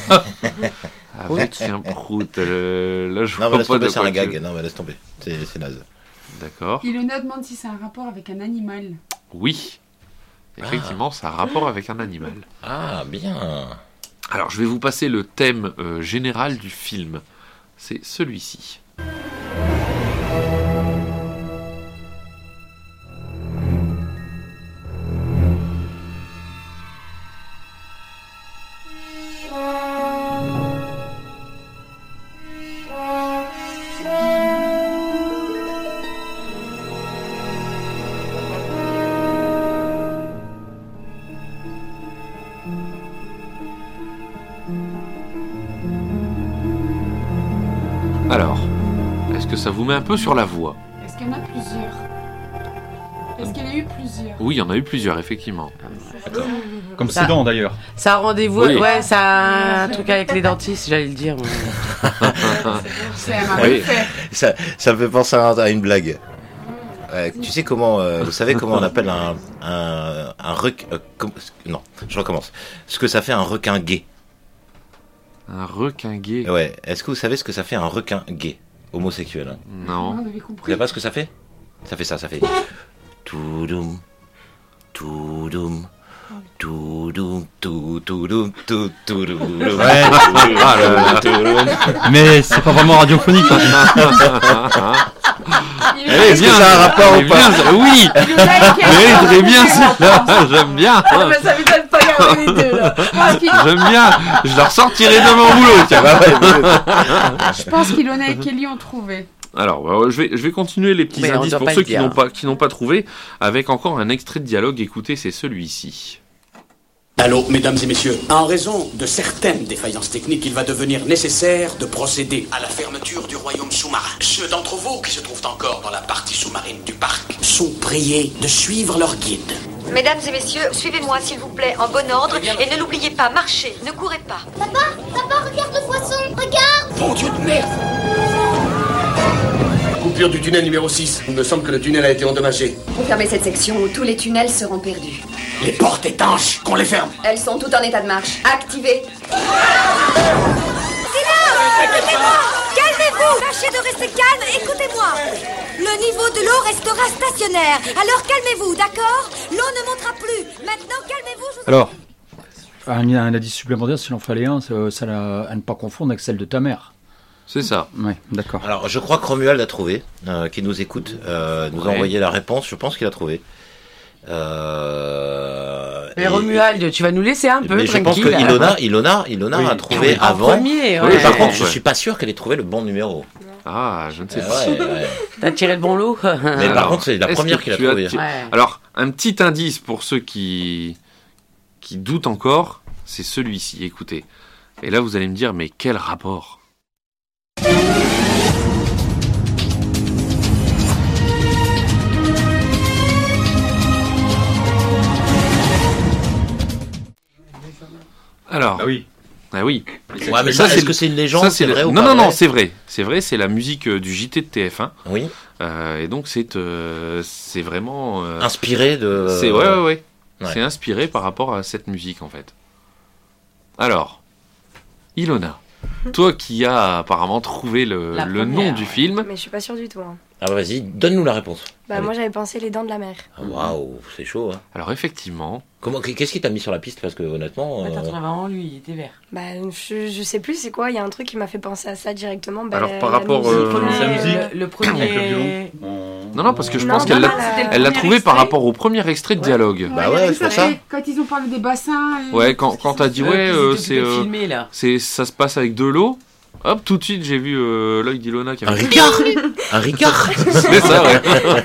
Avec un prout. Là, je non, vois mais laisse pas tomber, de c'est quoi un gag. Non, mais laisse tomber. C'est naze. D'accord. Ilona demande si c'est un rapport avec un animal. Oui. Effectivement, ça a un rapport avec un animal. Ah, bien. Alors, je vais vous passer le thème général du film. C'est celui-ci. Alors, est-ce que ça vous met un peu sur la voie? Est-ce qu'il y en a plusieurs? Est-ce qu'il y en a eu plusieurs? Oui, il y en a eu plusieurs, effectivement. Comme ses dents, d'ailleurs. Ça a rendez-vous, Oui. ouais, ça a un truc avec les dentistes, j'allais le dire. C'est un Oui. Ça me fait penser à une blague. Tu sais comment, vous savez comment on appelle un requin... non, je recommence. Ce que ça fait un requin gay. Un requin gay? Ouais. Est-ce que vous savez ce que ça fait un requin gay, homosexuel? Hein? Non. Vous savez pas ce que ça fait? Ça fait ça fait... Toudoum, toudoum, toudoum, toudoum, toudoum. Ouais. Mais c'est pas vraiment radiophonique. Est-ce que ça a un rapport ou pas? Oui. Mais très bien, celle-là. J'aime bien. Mais ça m'étonne pas garder les deux, là. J'aime bien. Je la ressortirai de mon boulot. Tiens. Je pense qu'Ilona et Kelly ont trouvé. Alors, je vais continuer les petits Mais on indices doit pour pas ceux le qui dire. n'ont pas trouvé, avec encore un extrait de dialogue. Écoutez, c'est celui-ci. Allô, mesdames et messieurs. En raison de certaines défaillances techniques, il va devenir nécessaire de procéder à la fermeture du royaume sous-marin. Ceux d'entre vous qui se trouvent encore dans la partie sous-marine du parc sont priés de suivre leur guide. Mesdames et messieurs, suivez-moi s'il vous plaît, en bon ordre, et ne l'oubliez pas, marchez, ne courez pas. Papa, regarde le poisson, regarde! Bon Dieu de merde! Coupure du tunnel numéro 6. Il me semble que le tunnel a été endommagé. Pour fermer cette section où tous les tunnels seront perdus. Les portes étanches, qu'on les ferme. Elles sont toutes en état de marche. Activez. Calmez-vous! Tâchez de rester calme, écoutez-moi! Le niveau de l'eau restera stationnaire, alors calmez-vous, d'accord? L'eau ne montera plus. Maintenant, calmez-vous, je vous Alors, un indice supplémentaire, s'il en fallait un, ça à ne pas confondre avec celle de ta mère. C'est ça. Ouais, d'accord. Alors, je crois que Romuald a trouvé, qui nous écoute, nous a envoyé la réponse. Je pense qu'il a trouvé. Mais Romuald, tu vas nous laisser un peu mais je pense tranquille. que Ilona Oui. a trouvé En avant. premier, Oui, ouais. par contre, je suis pas sûr qu'elle ait trouvé le bon numéro. Ah, je ne sais pas. Ouais. T'as tiré le bon lot. Mais par contre, c'est la est-ce première que qu'il a tu as trouvé. Ouais. Alors, un petit indice pour ceux qui doutent encore, c'est celui-ci. Écoutez. Et là, vous allez me dire, mais quel rapport? Alors. Ah oui. Ah oui. Ouais, mais ça, est-ce que c'est une légende? Ça, c'est vrai ou non, pas non, vrai non, c'est vrai. C'est vrai, c'est la musique du JT de TF1. Oui. Et donc, c'est vraiment... inspiré de... Ouais. Ouais. C'est inspiré par rapport à cette musique, en fait. Alors, Ilona, toi qui as apparemment trouvé le nom du film... Mais je suis pas sûre du tout. Hein. Ah bah vas-y, donne-nous la réponse. Bah moi j'avais pensé Les Dents de la Mer. Waouh, c'est chaud. Hein. Alors effectivement. Qu'est-ce qui t'a mis sur la piste parce que honnêtement. T'as trouvé vraiment lui, il était vert. Bah je sais plus c'est quoi, il y a un truc qui m'a fait penser à ça directement. Bah, alors par rapport sa musique, le premier. Non parce que je pense qu'elle l'a trouvé par rapport au premier extrait de dialogue. Bah ouais, c'est pour ça. Quand ils ont parlé des bassins. Ouais, quand t'as dit ça se passe avec de l'eau. Hop, tout de suite, j'ai vu l'œil d'Ilona qui avait... Un Ricard C'est ça, ouais.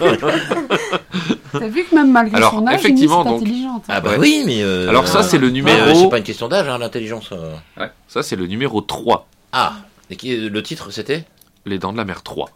T'as vu que même malgré son âge, effectivement, c'est intelligente. Ah bah oui, mais... Alors ça, c'est le numéro... c'est pas une question d'âge, hein, l'intelligence. Ouais. Ça, c'est le numéro 3. Ah, et le titre, c'était Les Dents de la Mer 3.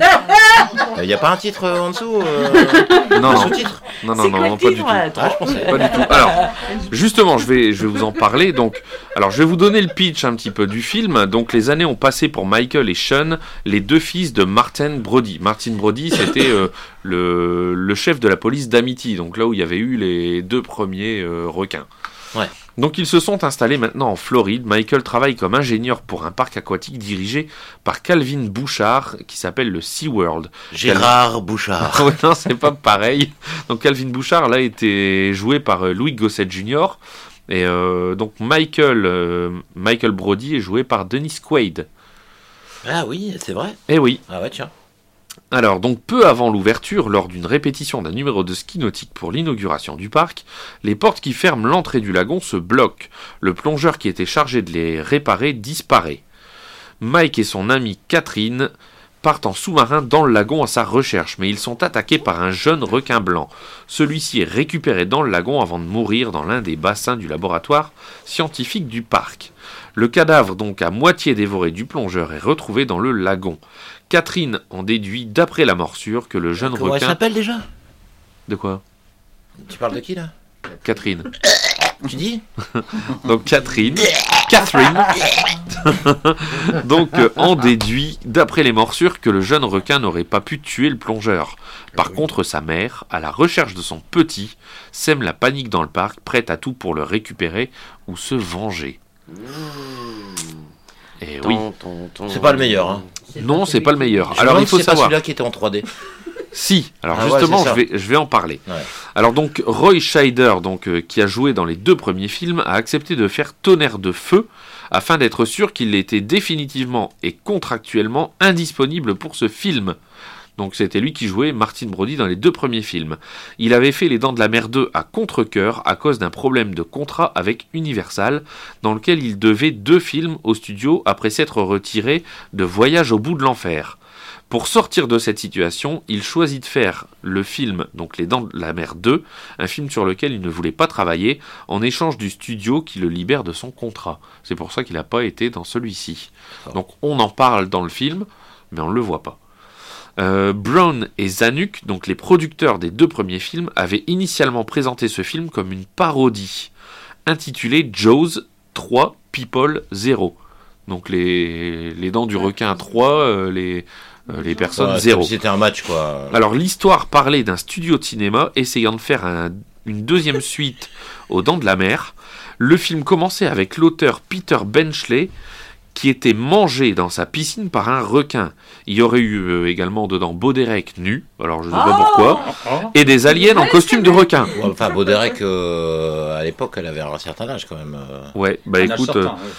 Il n'y a pas un titre en dessous Non, sous-titre non, pas du tout. Ah, je pensais. Pas du tout. Alors, justement, je vais vous en parler. Donc, alors, je vais vous donner le pitch un petit peu du film. Donc, les années ont passé pour Michael et Sean, les deux fils de Martin Brody. Martin Brody, c'était le chef de la police d'Amity, donc là où il y avait eu les deux premiers requins. Ouais. Donc ils se sont installés maintenant en Floride. Michael travaille comme ingénieur pour un parc aquatique dirigé par Calvin Bouchard qui s'appelle le SeaWorld. Gérard Bouchard. Non, c'est pas pareil. Donc Calvin Bouchard là était joué par Louis Gossett Jr. Et donc Michael Brody est joué par Dennis Quaid. Ah oui, c'est vrai. Eh oui. Ah ouais, tiens. Alors, donc peu avant l'ouverture, lors d'une répétition d'un numéro de ski nautique pour l'inauguration du parc, les portes qui ferment l'entrée du lagon se bloquent. Le plongeur qui était chargé de les réparer disparaît. Mike et son amie Catherine partent en sous-marin dans le lagon à sa recherche, mais ils sont attaqués par un jeune requin blanc. Celui-ci est récupéré dans le lagon avant de mourir dans l'un des bassins du laboratoire scientifique du parc. Le cadavre, donc à moitié dévoré du plongeur, est retrouvé dans le lagon. Catherine en déduit, d'après la morsure, que le jeune requin... Comment elle s'appelle déjà ? De quoi ? Tu parles de qui là ? Catherine. Tu dis ? Donc Catherine. Donc en déduit, d'après les morsures, que le jeune requin n'aurait pas pu tuer le plongeur. Par contre, sa mère, à la recherche de son petit, sème la panique dans le parc, prête à tout pour le récupérer ou se venger. Et oui. C'est pas le meilleur, hein. Non, c'est pas le meilleur. Alors il faut savoir. C'est pas celui-là qui était en 3D. Si, alors justement, je vais en parler. Ouais. Alors donc, Roy Scheider, qui a joué dans les deux premiers films, a accepté de faire Tonnerre de feu afin d'être sûr qu'il était définitivement et contractuellement indisponible pour ce film. Donc c'était lui qui jouait Martin Brody dans les deux premiers films. Il avait fait Les Dents de la Mer 2 à contre-cœur à cause d'un problème de contrat avec Universal, dans lequel il devait 2 films au studio après s'être retiré de Voyage au bout de l'enfer. Pour sortir de cette situation, il choisit de faire le film, donc Les Dents de la Mer 2, un film sur lequel il ne voulait pas travailler, en échange du studio qui le libère de son contrat. C'est pour ça qu'il n'a pas été dans celui-ci. Donc on en parle dans le film, mais on ne le voit pas. Brown et Zanuck, donc les producteurs des 2 premiers films, avaient initialement présenté ce film comme une parodie, intitulée Jaws 3 People 0. Donc les dents du requin 3, les personnes 0. C'était un match, quoi. Alors l'histoire parlait d'un studio de cinéma essayant de faire une deuxième suite aux Dents de la Mer. Le film commençait avec l'auteur Peter Benchley, qui était mangé dans sa piscine par un requin. Il y aurait eu également dedans Baudérec nu, alors je ne sais pas pourquoi, et des aliens en costume de requin. Ouais, enfin, Baudérec, à l'époque, elle avait un certain âge quand même. Ouais, bah écoute,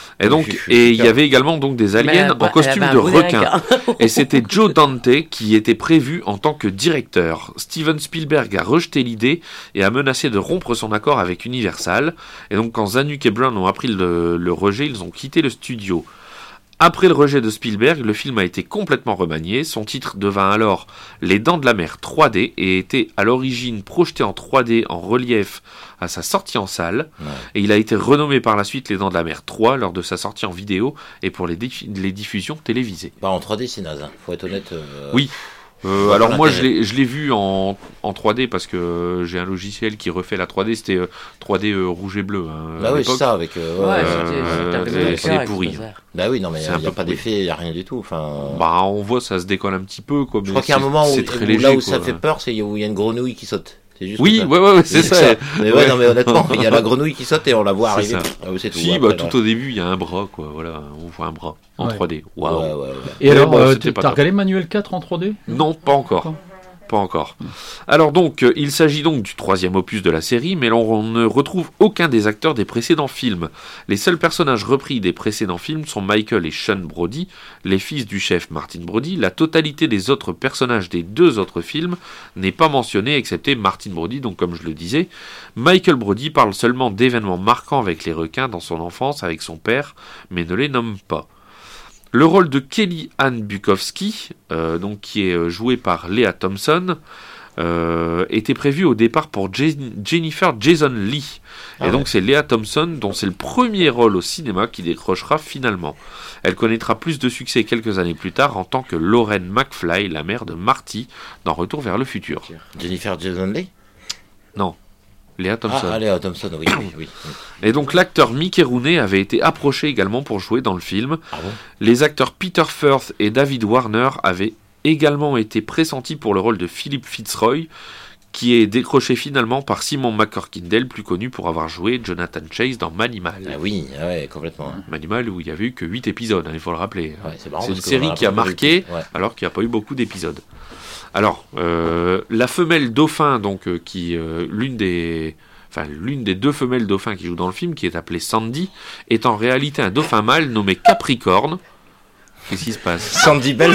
et il y avait également donc des aliens en costume de requin. Et c'était Joe Dante qui était prévu en tant que directeur. Steven Spielberg a rejeté l'idée et a menacé de rompre son accord avec Universal. Et donc quand Zanuck et Brown ont appris le rejet, ils ont quitté le studio. Après le rejet de Spielberg, le film a été complètement remanié. Son titre devint alors Les Dents de la Mer 3D et était à l'origine projeté en 3D en relief à sa sortie en salle. Ouais. Et il a été renommé par la suite Les Dents de la Mer 3 lors de sa sortie en vidéo et pour les diffusions télévisées. Bah en 3D c'est naze, hein. Faut être honnête. Oui. Alors moi je l'ai vu en 3D parce que j'ai un logiciel qui refait la 3D, c'était 3D rouge et bleu. Bah oui, c'est ça avec. c'est pourri. Bah oui, non mais il n'y a pas d'effet, il n'y a rien du tout. Enfin. Bah on voit ça se décolle un petit peu quoi. Je crois qu'il y a un moment où là où ça fait peur, c'est où il y a une grenouille qui saute. C'est juste oui, ouais, c'est ça. Mais ouais, non, mais honnêtement, il y a la grenouille qui saute et on la voit arriver. C'est tout. Si, après, tout au début, il y a un bras, quoi. Voilà, on voit un bras en 3D. Waouh. Et alors, t'as regardé Manuel 4 en 3D? Non, pas encore. Pas encore. Alors donc, il s'agit donc du 3e opus de la série, mais on ne retrouve aucun des acteurs des précédents films. Les seuls personnages repris des précédents films sont Michael et Sean Brody, les fils du chef Martin Brody. La totalité des autres personnages des 2 autres films n'est pas mentionnée, excepté Martin Brody, donc comme je le disais. Michael Brody parle seulement d'événements marquants avec les requins dans son enfance avec son père, mais ne les nomme pas. Le rôle de Kelly Ann Bukowski, donc qui est joué par Lea Thompson, était prévu au départ pour Jennifer Jason Leigh. Et donc c'est Lea Thompson, dont c'est le premier rôle au cinéma, qui décrochera finalement. Elle connaîtra plus de succès quelques années plus tard en tant que Lauren McFly, la mère de Marty, dans Retour vers le futur. Jennifer Jason Leigh ? Non. Lea Thompson. Ah, Lea Thompson, oui. Et donc l'acteur Mickey Rooney avait été approché également pour jouer dans le film. Ah bon ? Les acteurs Peter Firth et David Warner avaient également été pressentis pour le rôle de Philip Fitzroy, qui est décroché finalement par Simon McCorkindale, plus connu pour avoir joué Jonathan Chase dans Manimal. Ah oui, ouais, complètement. Manimal, où il n'y a eu que 8 épisodes, il faut le rappeler. Ouais, c'est une série qui a marqué, alors qu'il n'y a pas eu beaucoup d'épisodes. Alors, la femelle dauphin, donc qui l'une des 2 femelles dauphins qui jouent dans le film, qui est appelée Sandy, est en réalité un dauphin mâle nommé Capricorne. Qu'est-ce qui se passe? Sandy Bells.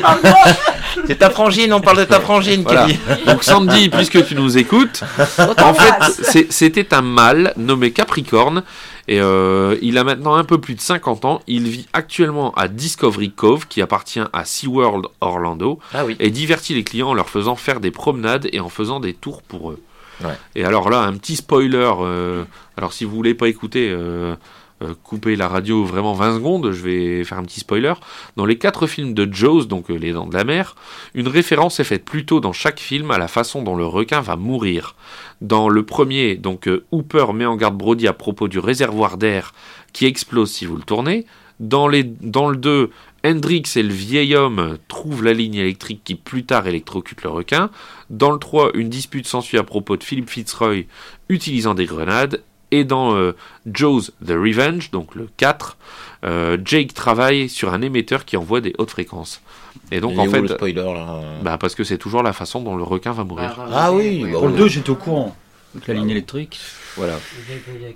C'est ta frangine, on parle de ta frangine, voilà. Kelly. Donc Sandy, puisque tu nous écoutes, en fait, c'était un mâle nommé Capricorne. Et il a maintenant un peu plus de 50 ans. Il vit actuellement à Discovery Cove, qui appartient à SeaWorld Orlando, et divertit les clients en leur faisant faire des promenades et en faisant des tours pour eux. Ouais. Et alors là, un petit spoiler. Alors si vous voulez pas écouter, coupez la radio vraiment 20 secondes, je vais faire un petit spoiler. Dans les 4 films de Jaws, donc Les Dents de la Mer, une référence est faite plus tôt dans chaque film à la façon dont le requin va mourir. Dans le premier, donc Hooper met en garde Brody à propos du réservoir d'air qui explose si vous le tournez. Dans le 2, Hendrix et le vieil homme trouvent la ligne électrique qui plus tard électrocute le requin. Dans le 3, une dispute s'ensuit à propos de Philip Fitzroy utilisant des grenades. Et dans Jaws The Revenge, donc le 4, Jake travaille sur un émetteur qui envoie des hautes fréquences. Et donc, en fait, le spoiler, là parce que c'est toujours la façon dont le requin va mourir. Ah oui, pour le 2, j'étais au courant. Avec la ligne électrique. Voilà. Il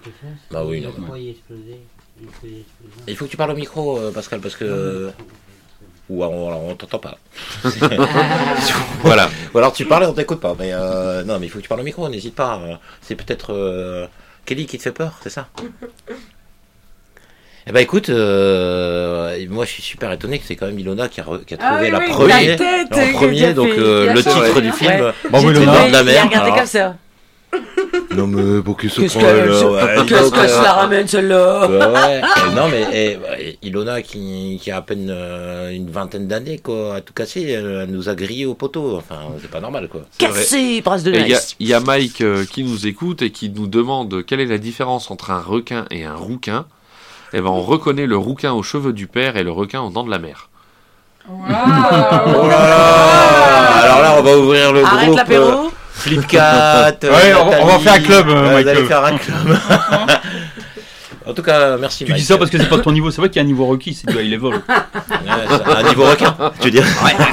faut que tu parles au micro, Pascal, parce que... Ou alors on t'entend pas. Voilà. Ou alors tu parles et on t'écoute pas. Mais non, mais il faut que tu parles au micro, n'hésite pas. C'est peut-être Kelly qui te fait peur, c'est ça? Eh ben écoute, moi je suis super étonné que c'est quand même Ilona qui a trouvé la première, en premier, donc le titre du film. Bon, Ilona de la mer. Regardez comme ça. Non mais pour qu'il se Qu'est-ce que ça ramène celle-là? Ouais. Non mais Ilona qui a à peine une vingtaine d'années quoi, à tout casser, elle nous a grillé au poteau. Enfin c'est pas normal quoi. Cassé, brasse de nice. Il y a Mike qui nous écoute et qui nous demande quelle est la différence entre un requin et un rouquin. Eh ben on reconnaît le rouquin aux cheveux du père et le requin aux dents de la mer. Wow. Oh là là. Alors là on va ouvrir le Arrête groupe. L'apéro. Flipcat. Ouais, on va faire un club. Vous allez faire un club. En tout cas, merci. Tu Mike. dis ça parce que c'est pas ton niveau. C'est vrai qu'il y a un niveau requis, c'est du high level. Un niveau requin, tu veux dire.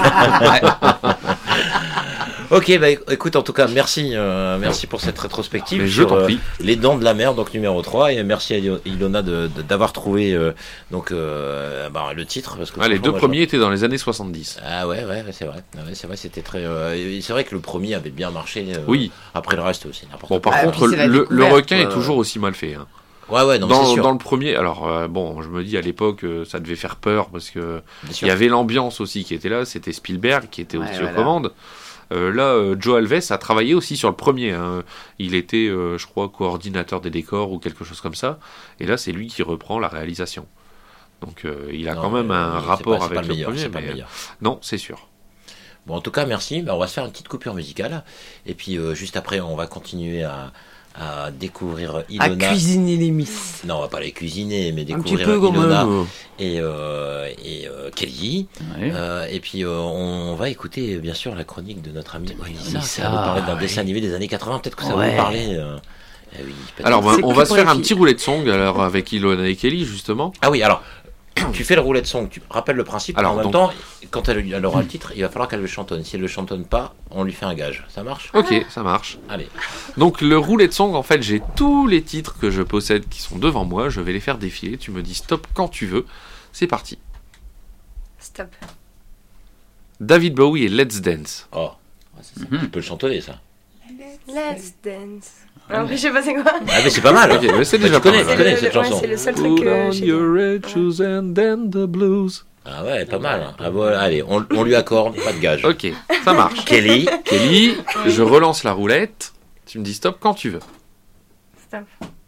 Ok, bah écoute, en tout cas, merci pour cette rétrospective sur Les Dents de la Mer, donc numéro 3, et merci à Ilona d'avoir trouvé le titre. Parce que les 2 premiers étaient dans les années 70. Ah ouais, c'est vrai. C'est vrai, c'était très. C'est vrai que le premier avait bien marché. Oui. Après le reste aussi, n'importe quoi. Bon, par contre, le requin est toujours aussi mal fait. Hein. Ouais, non, c'est sûr. Dans le premier, alors je me dis à l'époque ça devait faire peur parce que il y avait l'ambiance aussi qui était là, c'était Spielberg qui était aussi aux commandes. Là, Joe Alves a travaillé aussi sur le premier. Hein. Il était, je crois, coordinateur des décors ou quelque chose comme ça. Et là, c'est lui qui reprend la réalisation. Donc, il a quand même un rapport avec le premier. Mais non, c'est sûr. Bon, en tout cas, merci. On va se faire une petite coupure musicale. Et puis, juste après, on va continuer à découvrir Ilona. À cuisiner les Miss. Non, on va pas les cuisiner, mais découvrir un petit peu Ilona comme et Kelly. Ouais. Et puis on va écouter bien sûr la chronique de notre ami Elisa. Ça va nous parler d'un dessin animé des années 80. Peut-être que ça va nous parler. Oui, alors on va se faire un petit roulet de song alors avec Ilona et Kelly justement. Ah oui, alors tu fais le roulet de son, tu rappelles le principe. Alors, en même temps, quand elle aura le titre, il va falloir qu'elle le chantonne. Si elle le chantonne pas, on lui fait un gage. Ça marche ? Ok, ça marche. Allez. Donc le roulet de song, en fait, j'ai tous les titres que je possède qui sont devant moi. Je vais les faire défiler. Tu me dis stop quand tu veux. C'est parti. Stop. David Bowie et Let's Dance. Oh, tu peux le chantonner ça. Let's Dance. Après, je sais pas c'est quoi. Ah, mais c'est pas mal. Ok, mais c'est déjà pas mal. Tu connais cette chanson. C'est le seul truc que j'ai. Your red shoes and then the blues. Ah ouais, pas mal. Ah bon, allez, on lui accorde, pas de gage. Ok, ça marche. Kelly, je relance la roulette. Tu me dis stop quand tu veux. Stop.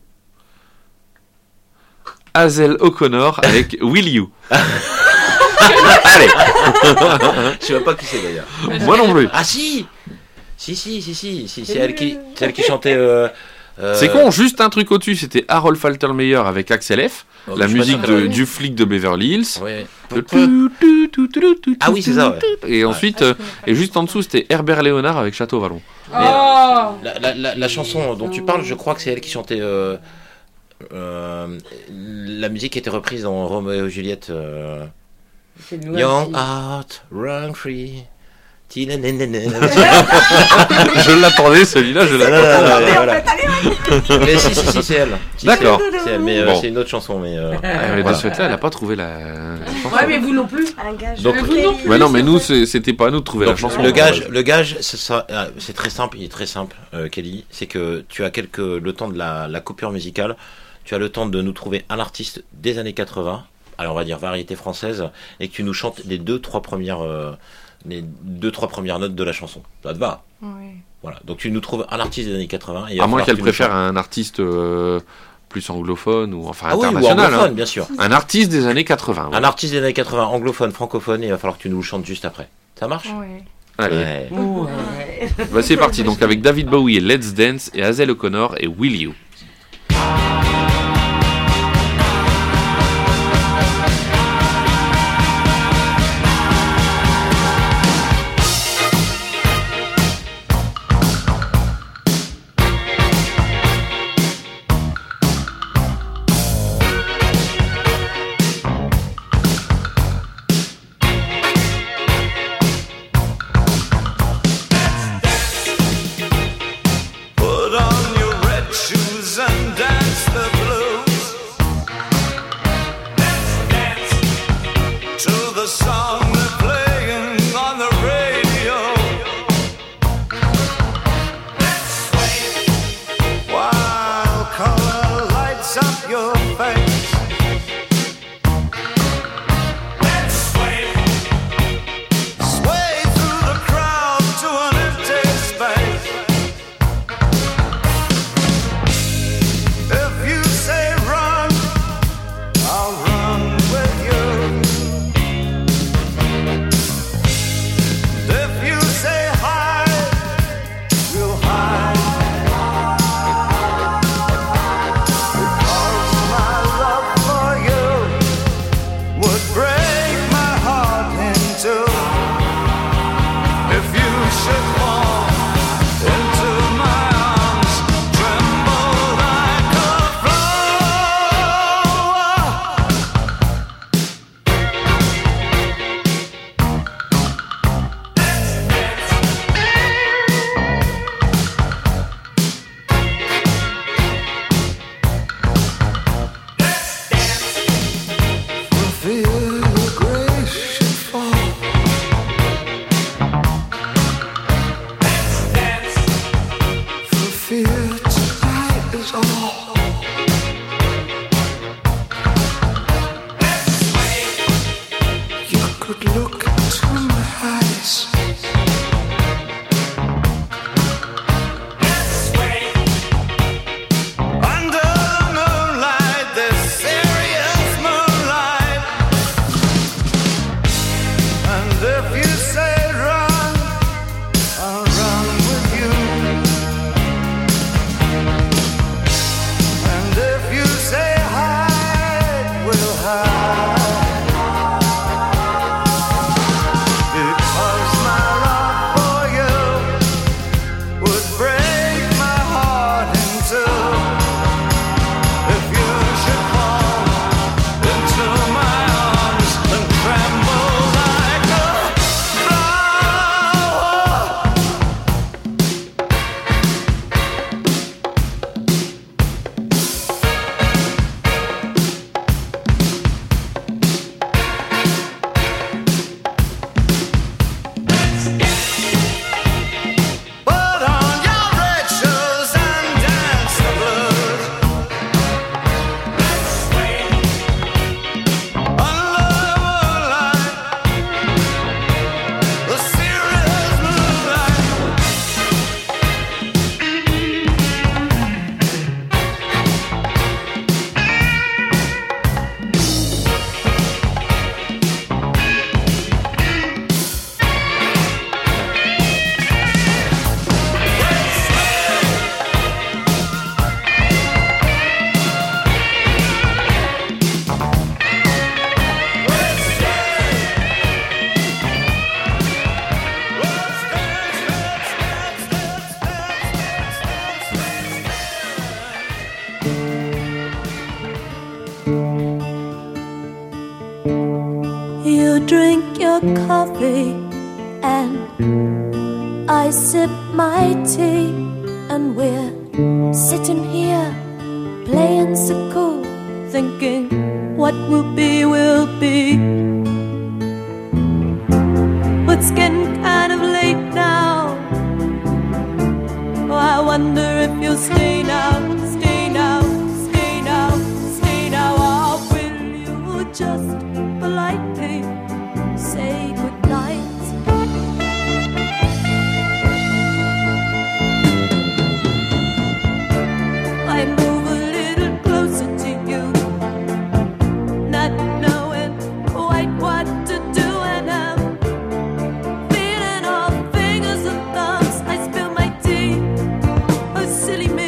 Hazel O'Connor avec Will You. Allez. Je sais pas qui c'est d'ailleurs. Moi non plus. Ah si. Si, c'est elle qui chantait. C'est con, juste un truc au-dessus, c'était Harold Faltermeyer avec Axel F, la musique du flic de Beverly Hills. Ouais. Ah oui, c'est ça. Ouais. Et ensuite, et juste en dessous, c'était Herbert Léonard avec Château Vallon. La chanson dont tu parles, je crois que c'est elle qui chantait. La musique était reprise dans Roméo et Juliette. Young Heart, Run Free. Je l'attendais, celui-là, je l'attendais. Voilà. Mais si, c'est elle. D'accord. C'est elle, mais c'est une autre chanson. Mais de ce fait-là, elle n'a pas trouvé la chanson. Ouais, mais vous non plus. Un gage. Donc, mais non, mais nous, c'était pas à nous de trouver la chanson. Le gage, c'est très simple. Il est très simple, Kelly. C'est que tu as le temps de la coupure musicale. Tu as le temps de nous trouver un artiste des années 80. Alors, on va dire variété française, et que tu nous chantes les 2-3 premières notes de la chanson. Ça te va ? Oui. Voilà. Donc tu nous trouves un artiste des années 80. À moins qu'elle préfère un artiste plus anglophone ou enfin international. Oui, ou anglophone, bien sûr. Un artiste des années 80. Ouais. Un artiste des années 80, anglophone, francophone, et il va falloir que tu nous le chantes juste après. Ça marche ? Oui. Allez. Bah, c'est parti. Donc avec David Bowie et Let's Dance et Hazel O'Connor et Will You. Put on your red shoes coffee and I sip my tea, and we're sitting here playing so cool, thinking what will be will be. But it's getting kind of late now. Oh, I wonder if you'll stay now, stay now, stay now, stay now. Or will you just politely say goodnight? I move a little closer to you, not knowing quite what to do, and I'm feeling all fingers and thumbs. I spill my tea, oh silly me.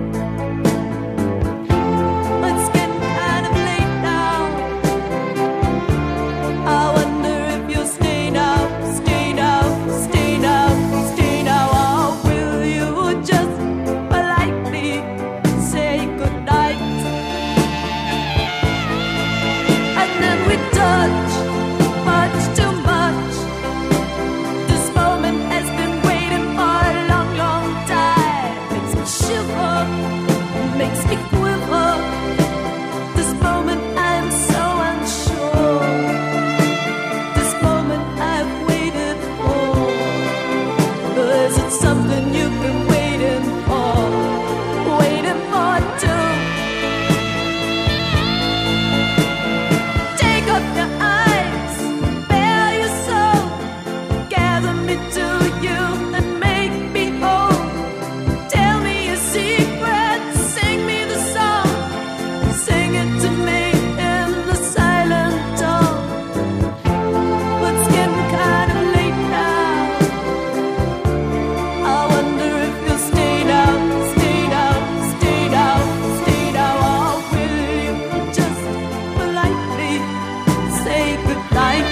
It's getting kind of late now. I wonder if you'll stay now, stay now, stay now, stay now. Or will you just politely say goodnight? And then we touch much too much. This moment has been waiting for a long, long time. Makes me shiver, makes me quiver. This moment I'm so unsure. This moment I've waited for. Is it something you've been waiting for? Waiting for too. Take off your eyes, bare your soul, gather me to you and make me whole. Tell me your secrets, sing me the song, sing it to me in the silent tone. But it's getting kind of late now. I wonder if you'll stay now, stay now, stay now, stay now. Or will you just politely say goodnight?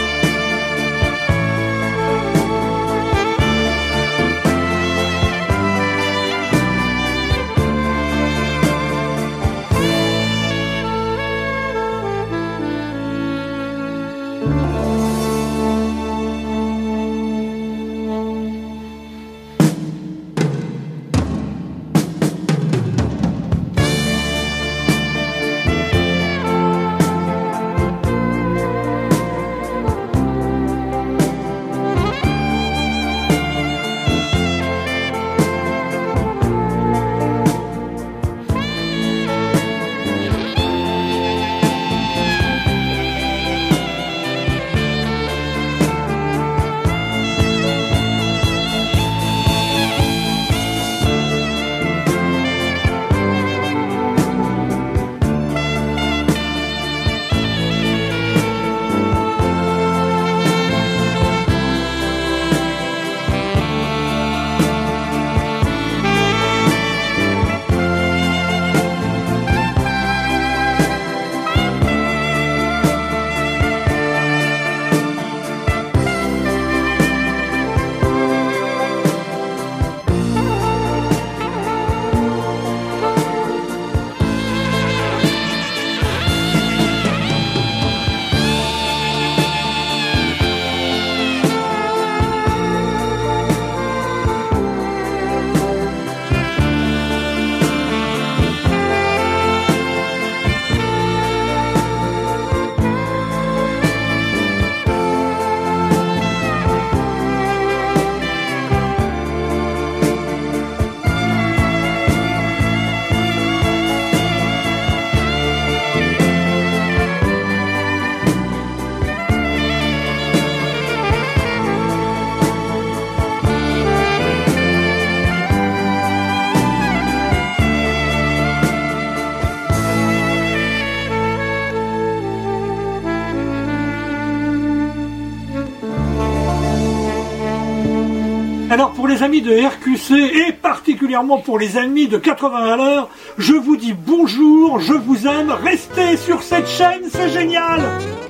Alors pour les amis de RQC et particulièrement pour les amis de 80 à l'heure, je vous dis bonjour, je vous aime, restez sur cette chaîne, c'est génial.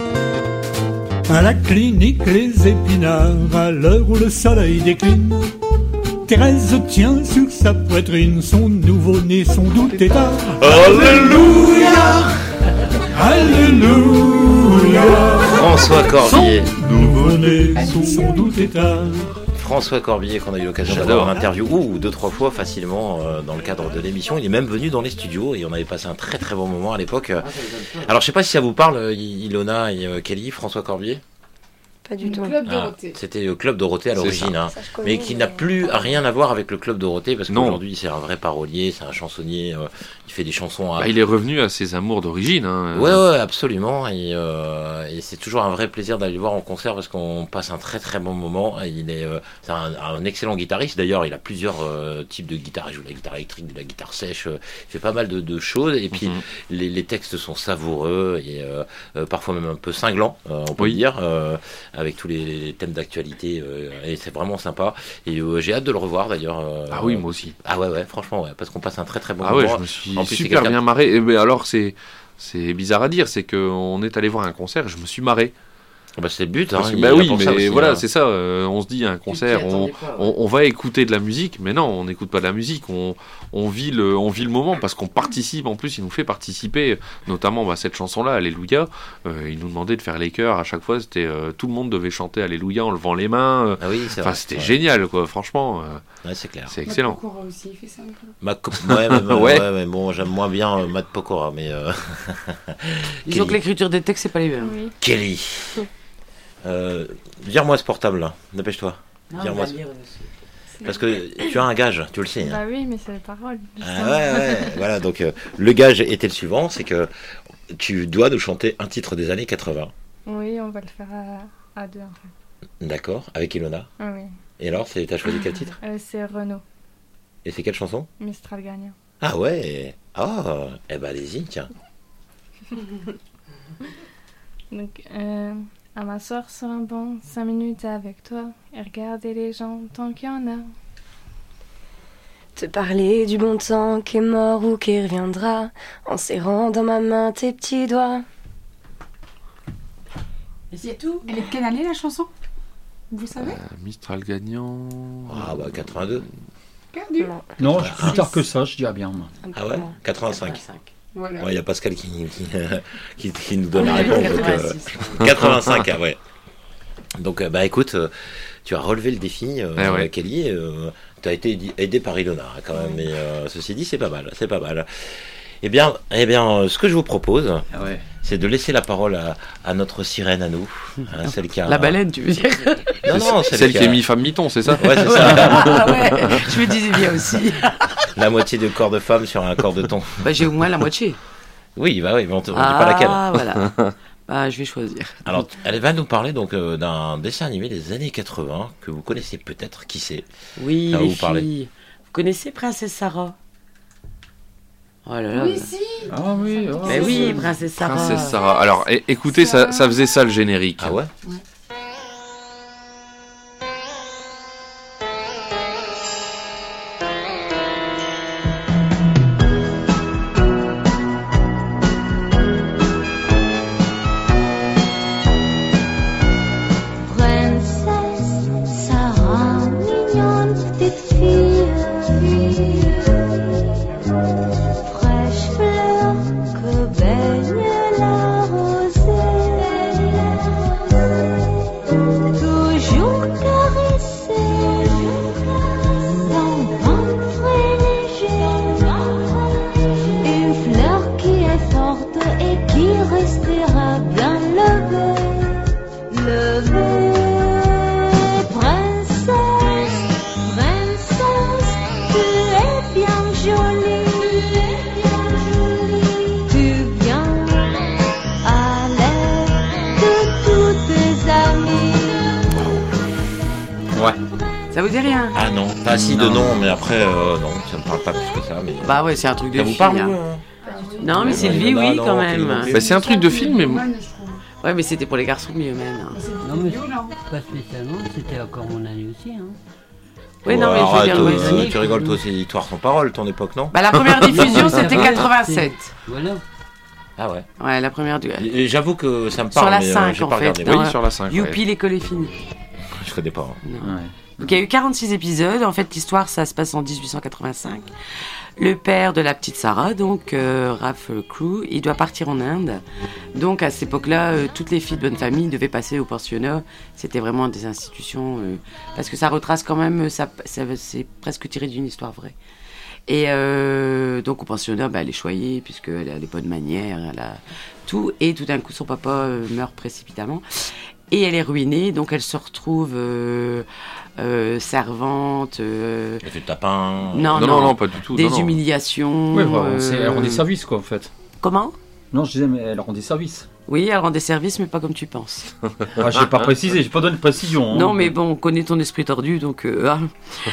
À la clinique les épinards, à l'heure où le soleil décline, Thérèse tient sur sa poitrine son nouveau-né, son doux tétard. Alléluia, Alléluia. François Corbier. Nouveau journée sous son doux état. François Corbier, qu'on a eu l'occasion d'avoir en interview ou 2-3 fois facilement dans le cadre de l'émission. Il est même venu dans les studios et on avait passé un très très bon moment à l'époque. Alors je sais pas si ça vous parle, Ilona et Kelly, François Corbier. Pas du tout. C'était le Club Dorothée à l'origine, hein, mais qui n'a plus rien à voir avec le Club Dorothée parce qu'aujourd'hui c'est un vrai parolier, c'est un chansonnier, il fait des chansons. Il est revenu à ses amours d'origine. Hein. Ouais, absolument. Et c'est toujours un vrai plaisir d'aller le voir en concert parce qu'on passe un très très bon moment. C'est un excellent guitariste. D'ailleurs, il a plusieurs types de guitares. Il joue de la guitare électrique, de la guitare sèche. Il fait pas mal de choses. Et puis les textes sont savoureux et parfois même un peu cinglants, on peut dire. Avec tous les thèmes d'actualité et c'est vraiment sympa et j'ai hâte de le revoir d'ailleurs. Ah oui, moi aussi. Ah ouais, franchement, parce qu'on passe un très très bon moment. Ah ouais, je me suis super bien marré. Et alors c'est bizarre à dire, c'est qu'on est allé voir un concert et je me suis marré. C'est le but, hein. Oui, mais aussi, voilà, c'est ça. On se dit à un concert, on va écouter de la musique, mais non, on n'écoute pas de la musique. On vit le moment parce qu'on participe. En plus, il nous fait participer, notamment cette chanson-là, Alléluia. Il nous demandait de faire les chœurs à chaque fois. C'était tout le monde devait chanter Alléluia en levant les mains. C'était génial, quoi. Franchement, c'est clair. C'est excellent. Matt Pokora aussi, il fait ça. Mais bon, j'aime moins bien Matt Pokora, mais. Disons que l'écriture des textes, c'est pas les mêmes. Oui. Kelly. Vire-moi ce portable là, dépêche-toi. Vire-moi parce que tu as un gage, tu le sais. Bah oui, mais c'est les paroles. Voilà, donc le gage était le suivant, c'est que tu dois nous chanter un titre des années 80. Oui, on va le faire à deux en fait. D'accord, avec Ilona. Oui. Et alors, t'as choisi quel titre? C'est Renaud. Et c'est quelle chanson? Mistral gagnant. Ah ouais. Allez-y, tiens. Donc, à m'asseoir sur un banc, 5 minutes avec toi, et regarder les gens tant qu'il y en a. Te parler du bon temps qui est mort ou qui reviendra, en serrant dans ma main tes petits doigts. Et c'est tout. Elle est de quelle année la chanson? Vous savez? Mistral gagnant. 82. Perdu. Non, plus tard que ça, je dirais bien. Ah ouais, 85. Voilà. Il y a Pascal qui nous donne la réponse. 85, ouais. Donc, écoute, tu as relevé le défi, Kelly. Tu as été aidé par Ilona, quand même. Mais ceci dit, c'est pas mal. Eh bien, ce que je vous propose, c'est de laisser la parole à notre sirène, à nous. Celle qui a... La baleine, tu veux dire? Non, celle qui est mi-femme, mi-ton, c'est ça? Ouais, c'est ça. Je me disais bien aussi. La moitié de corps de femme sur un corps de thon. J'ai au moins la moitié. Oui, mais on ne dit pas laquelle. Ah, voilà. Je vais choisir. Alors, elle va nous parler donc d'un dessin animé des années 80 que vous connaissez peut-être. Qui c'est? Oui, les filles. Vous connaissez Princesse Sarah? Oh là là. Oui, si. Ah oui. Mais oui, Princesse Sarah. Alors, écoutez, ça faisait ça le générique. Ah ouais. Ça vous dit rien? Ah non, pas si de nom, mais après, non, ça me parle pas plus que ça. Mais... Bah ouais, c'est un truc de film. Ça vous parle? Non, mais Sylvie, oui, quand même. Bah, c'est un truc de film, mais... Ouais, mais c'était pour les garçons mieux-même. Non, mais pas spécialement, c'était encore mon année aussi. Hein. Oui, non, mais je veux dire, tu rigoles, toi, c'est l'histoire sans parole, ton époque, non? Bah, la première diffusion, c'était 87. Voilà. Ah ouais. Ouais, la première du... J'avoue que ça me parle, sur la mais 5, j'ai en pas fait. regardé. Oui, sur la 5. Youpi, l'école est finie. Je connais pas. Donc il y a eu 46 épisodes. En fait, l'histoire, ça se passe en 1885. Le père de la petite Sarah, donc Ralph Crewe, il doit partir en Inde. Donc à cette époque-là, toutes les filles de bonne famille devaient passer au pensionnat. C'était vraiment des institutions, parce que ça retrace quand même, c'est presque tiré d'une histoire vraie. Et donc au pensionnat, elle est choyée, puisqu'elle a des bonnes manières, elle a tout. Et tout d'un coup, son papa meurt précipitamment. Et elle est ruinée, donc elle se retrouve servante. Elle fait le tapin. Non, pas du tout. Des humiliations. Oui, elle rend des services, quoi, en fait. Comment ? Non, je disais, mais elle rend des services. Oui, elle rend des services, mais pas comme tu penses. J'ai pas précisé, j'ai pas donné de précision. Non, mais bon, on connaît ton esprit tordu, donc... Parlons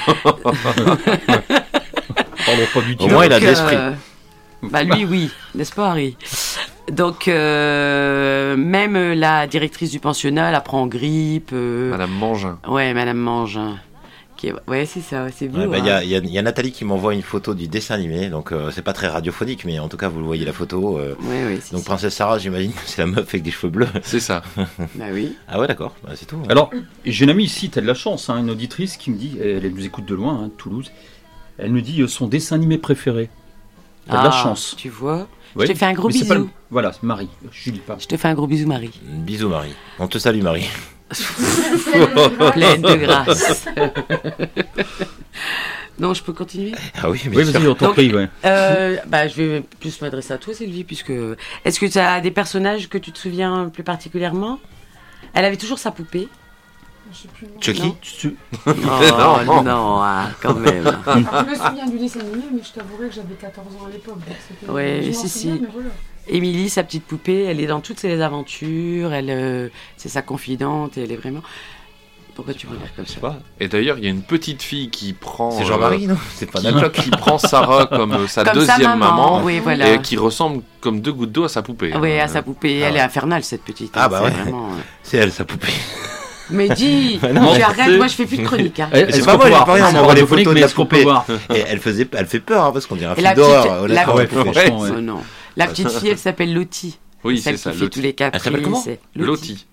pas du tout. Au moins, il a de l'esprit. Lui, oui, n'est-ce pas, Harry ? Donc, même la directrice du pensionnat, elle apprend en grippe. Madame Mangin. Ouais, Madame Mangin. Ouais, c'est ça, c'est beau. Il y a Nathalie qui m'envoie une photo du dessin animé, donc c'est pas très radiophonique, mais en tout cas, vous le voyez la photo. Donc, Princesse Sarah, j'imagine que c'est la meuf avec des cheveux bleus. C'est ça. Bah oui. Ah ouais, d'accord, c'est tout. Alors, j'ai une amie ici, t'as de la chance, une auditrice qui me dit, elle nous écoute de loin, Toulouse, elle me dit son dessin animé préféré. T'as de la chance. Tu vois. Ouais. Je te fais un gros bisou. Voilà, Marie, Julie, pas. Je te fais un gros bisou, Marie. Bisous, Marie. On te salue, Marie. Pleine de grâce. Non, je peux continuer ? Ah oui, bien sûr. Vas-y, on t'en prie, ouais. Je vais plus m'adresser à toi, Sylvie, puisque... Est-ce que tu as des personnages que tu te souviens plus particulièrement ? Elle avait toujours sa poupée. Chucky ? Non, quand même. Je me souviens du dessin animé, mais je t'avouerai que j'avais 14 ans à l'époque. Oui, si. Émilie, sa petite poupée, elle est dans toutes ses aventures, c'est sa confidente, et elle est vraiment... Pourquoi tu veux dire comme ça ? Et d'ailleurs, il y a une petite fille qui prend... C'est Jean-Marie, non ? C'est pas Nana. Qui prend Sarah comme sa deuxième maman, oui, voilà. Et qui ressemble comme 2 gouttes d'eau à sa poupée. Oui, à sa poupée. Elle est infernale, cette petite. Ah bah ouais, vraiment... c'est elle, sa poupée. Mais dis, tu arrêtes, moi je fais plus de chronique. C'est pas moi, j'ai pas rien, on envoie les photos de la poupée. Et elle fait peur, parce qu'on dirait un film d'horreur. Non, la petite fille, elle s'appelle Lottie. Oui, c'est ça, Lottie. Tous les elle s'appelle comment ? Lottie.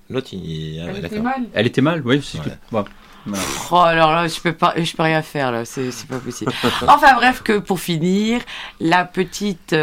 Elle était mal, oui. Ouais. Oh, alors là, je peux rien faire, là, c'est pas possible. Enfin bref, que pour finir, la petite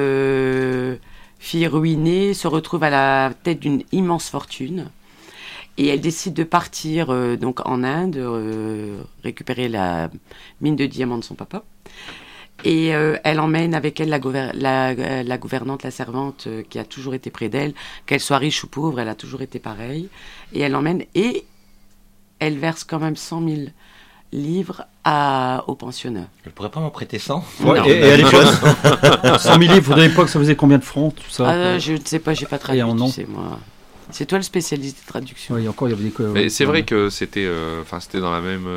fille ruinée se retrouve à la tête d'une immense fortune. Et elle décide de partir donc en Inde, récupérer la mine de diamants de son papa. Et elle emmène avec elle la gouvernante, la servante qui a toujours été près d'elle. Qu'elle soit riche ou pauvre, elle a toujours été pareille. Et elle l'emmène et elle verse quand même 100 000 livres au pensionnat. Elle pourrait pas m'en prêter 100 ? Ouais, et à l'époque, 100 000 livres, de l'époque, ça faisait combien de francs, tout ça ? Je ne sais pas, j'ai pas traduit, tu sais, moi. C'est toi le spécialiste des traductions. Oui, encore, il y avait des... Mais c'est vrai que c'était dans la même...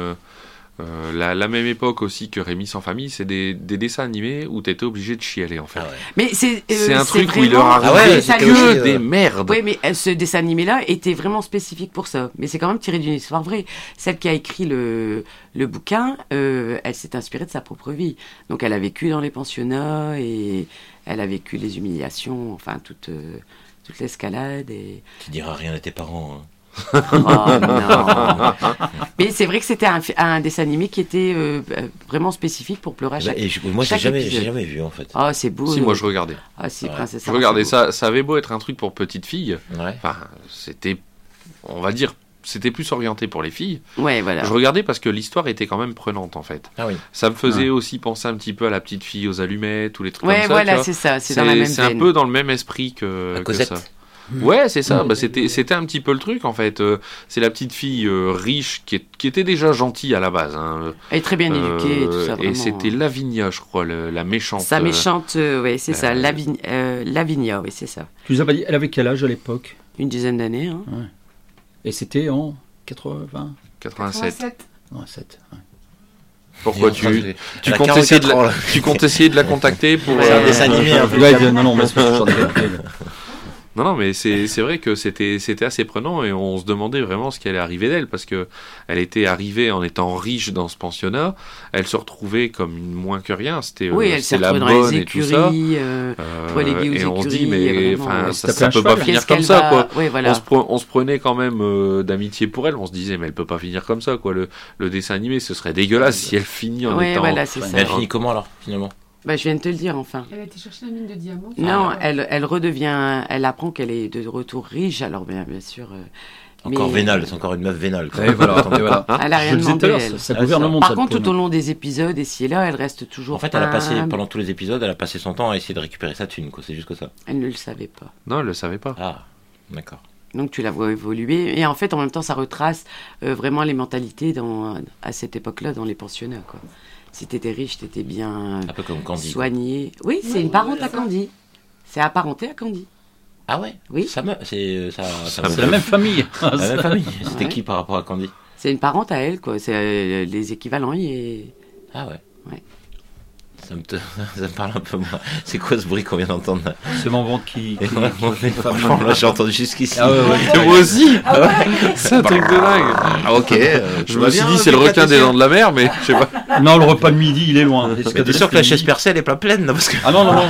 la même époque aussi que Rémi sans famille, c'est des dessins animés où t'étais obligé de chialer en fait. Ah ouais. Mais c'est un truc vraiment... où il leur arrivait que des merdes. Oui, mais ce dessin animé-là était vraiment spécifique pour ça. Mais c'est quand même tiré d'une histoire vraie. Celle qui a écrit le bouquin, elle s'est inspirée de sa propre vie. Donc elle a vécu dans les pensionnats et elle a vécu les humiliations, enfin toute l'escalade. Et... Tu diras rien à tes parents, hein. Oh non. Mais c'est vrai que c'était un dessin animé qui était vraiment spécifique pour pleurer à chaque épisode. Moi j'ai jamais vu en fait. Ah c'est beau. Si moi je regardais. Ah si Princesse. Je regardais ça avait beau être un truc pour petites filles. Ouais. Enfin c'était, on va dire, c'était plus orienté pour les filles. Ouais voilà. Je regardais parce que l'histoire était quand même prenante en fait. Ah oui. Ça me faisait aussi penser un petit peu à la petite fille aux allumettes ou les trucs comme ça. Ouais voilà c'est ça, c'est dans la même veine. C'est un peu dans le même esprit que ça. Ouais, c'est ça. C'était un petit peu le truc en fait. C'est la petite fille riche qui était déjà gentille à la base. Hein. Elle est très bien éduquée et tout ça. Vraiment. Et c'était Lavinia, je crois, la méchante. Sa méchante, oui, c'est ça. Lavinia, oui, c'est ça. Tu nous as pas dit, elle avait quel âge à l'époque ? Une dizaine d'années. Hein. Ouais. Et c'était en 87. 87. Ouais. Pourquoi tu comptes essayer de la contacter pour un dessin animé un peu. Non, mais c'est j'en ai Non, mais c'est vrai que c'était assez prenant et on se demandait vraiment ce qui allait arriver d'elle parce que elle était arrivée en étant riche dans ce pensionnat, elle se retrouvait comme une moins que rien, c'était la bonne et tout ça. Et on se dit mais enfin ça peut pas finir comme ça quoi. Oui, voilà. On se prenait quand même d'amitié pour elle, on se disait mais elle peut pas finir comme ça quoi, le dessin animé ce serait dégueulasse si elle finit en étant. Voilà, c'est ça. Elle finit comment alors finalement? Bah, je viens de te le dire, enfin. Elle a été chercher la mine de diamants. Non, elle redevient... Elle apprend qu'elle est de retour riche, alors bien sûr... Encore vénale, c'est encore une meuf vénale. Et voilà. Elle a rien demandé, elle. Ça gouverne le monde. Par contre, tout au long des épisodes, et si et là, elle reste toujours... En fait, elle a passé, pendant tous les épisodes, elle a passé son temps à essayer de récupérer sa thune, quoi. C'est juste que ça. Elle ne le savait pas. Non, elle le savait pas. Ah, d'accord. Donc tu la vois évoluer. Et en fait, en même temps, ça retrace vraiment les mentalités à cette époque-là dans les pensionnats, quoi. Si t'étais riche, t'étais bien un peu comme Candy, soigné. Oui, c'est une parente à Candy. C'est apparenté à Candy. Ah ouais. Oui. C'est la même famille. La même famille. C'était qui par rapport à Candy? C'est une parente à elle, quoi. C'est les équivalents. Ah ouais. Ouais. Ça me parle un peu moins. C'est quoi ce bruit qu'on vient d'entendre là? C'est mon ventre qui franchement, là j'ai entendu jusqu'ici. Ah ouais. Moi aussi. C'est un truc de dingue. Ah ok. Je me suis dit c'est le requin des dents de la mer, mais je sais pas. Non, le repas de midi il est loin. T'es sûr que la chaise percée elle est pas pleine là, parce que... Ah non.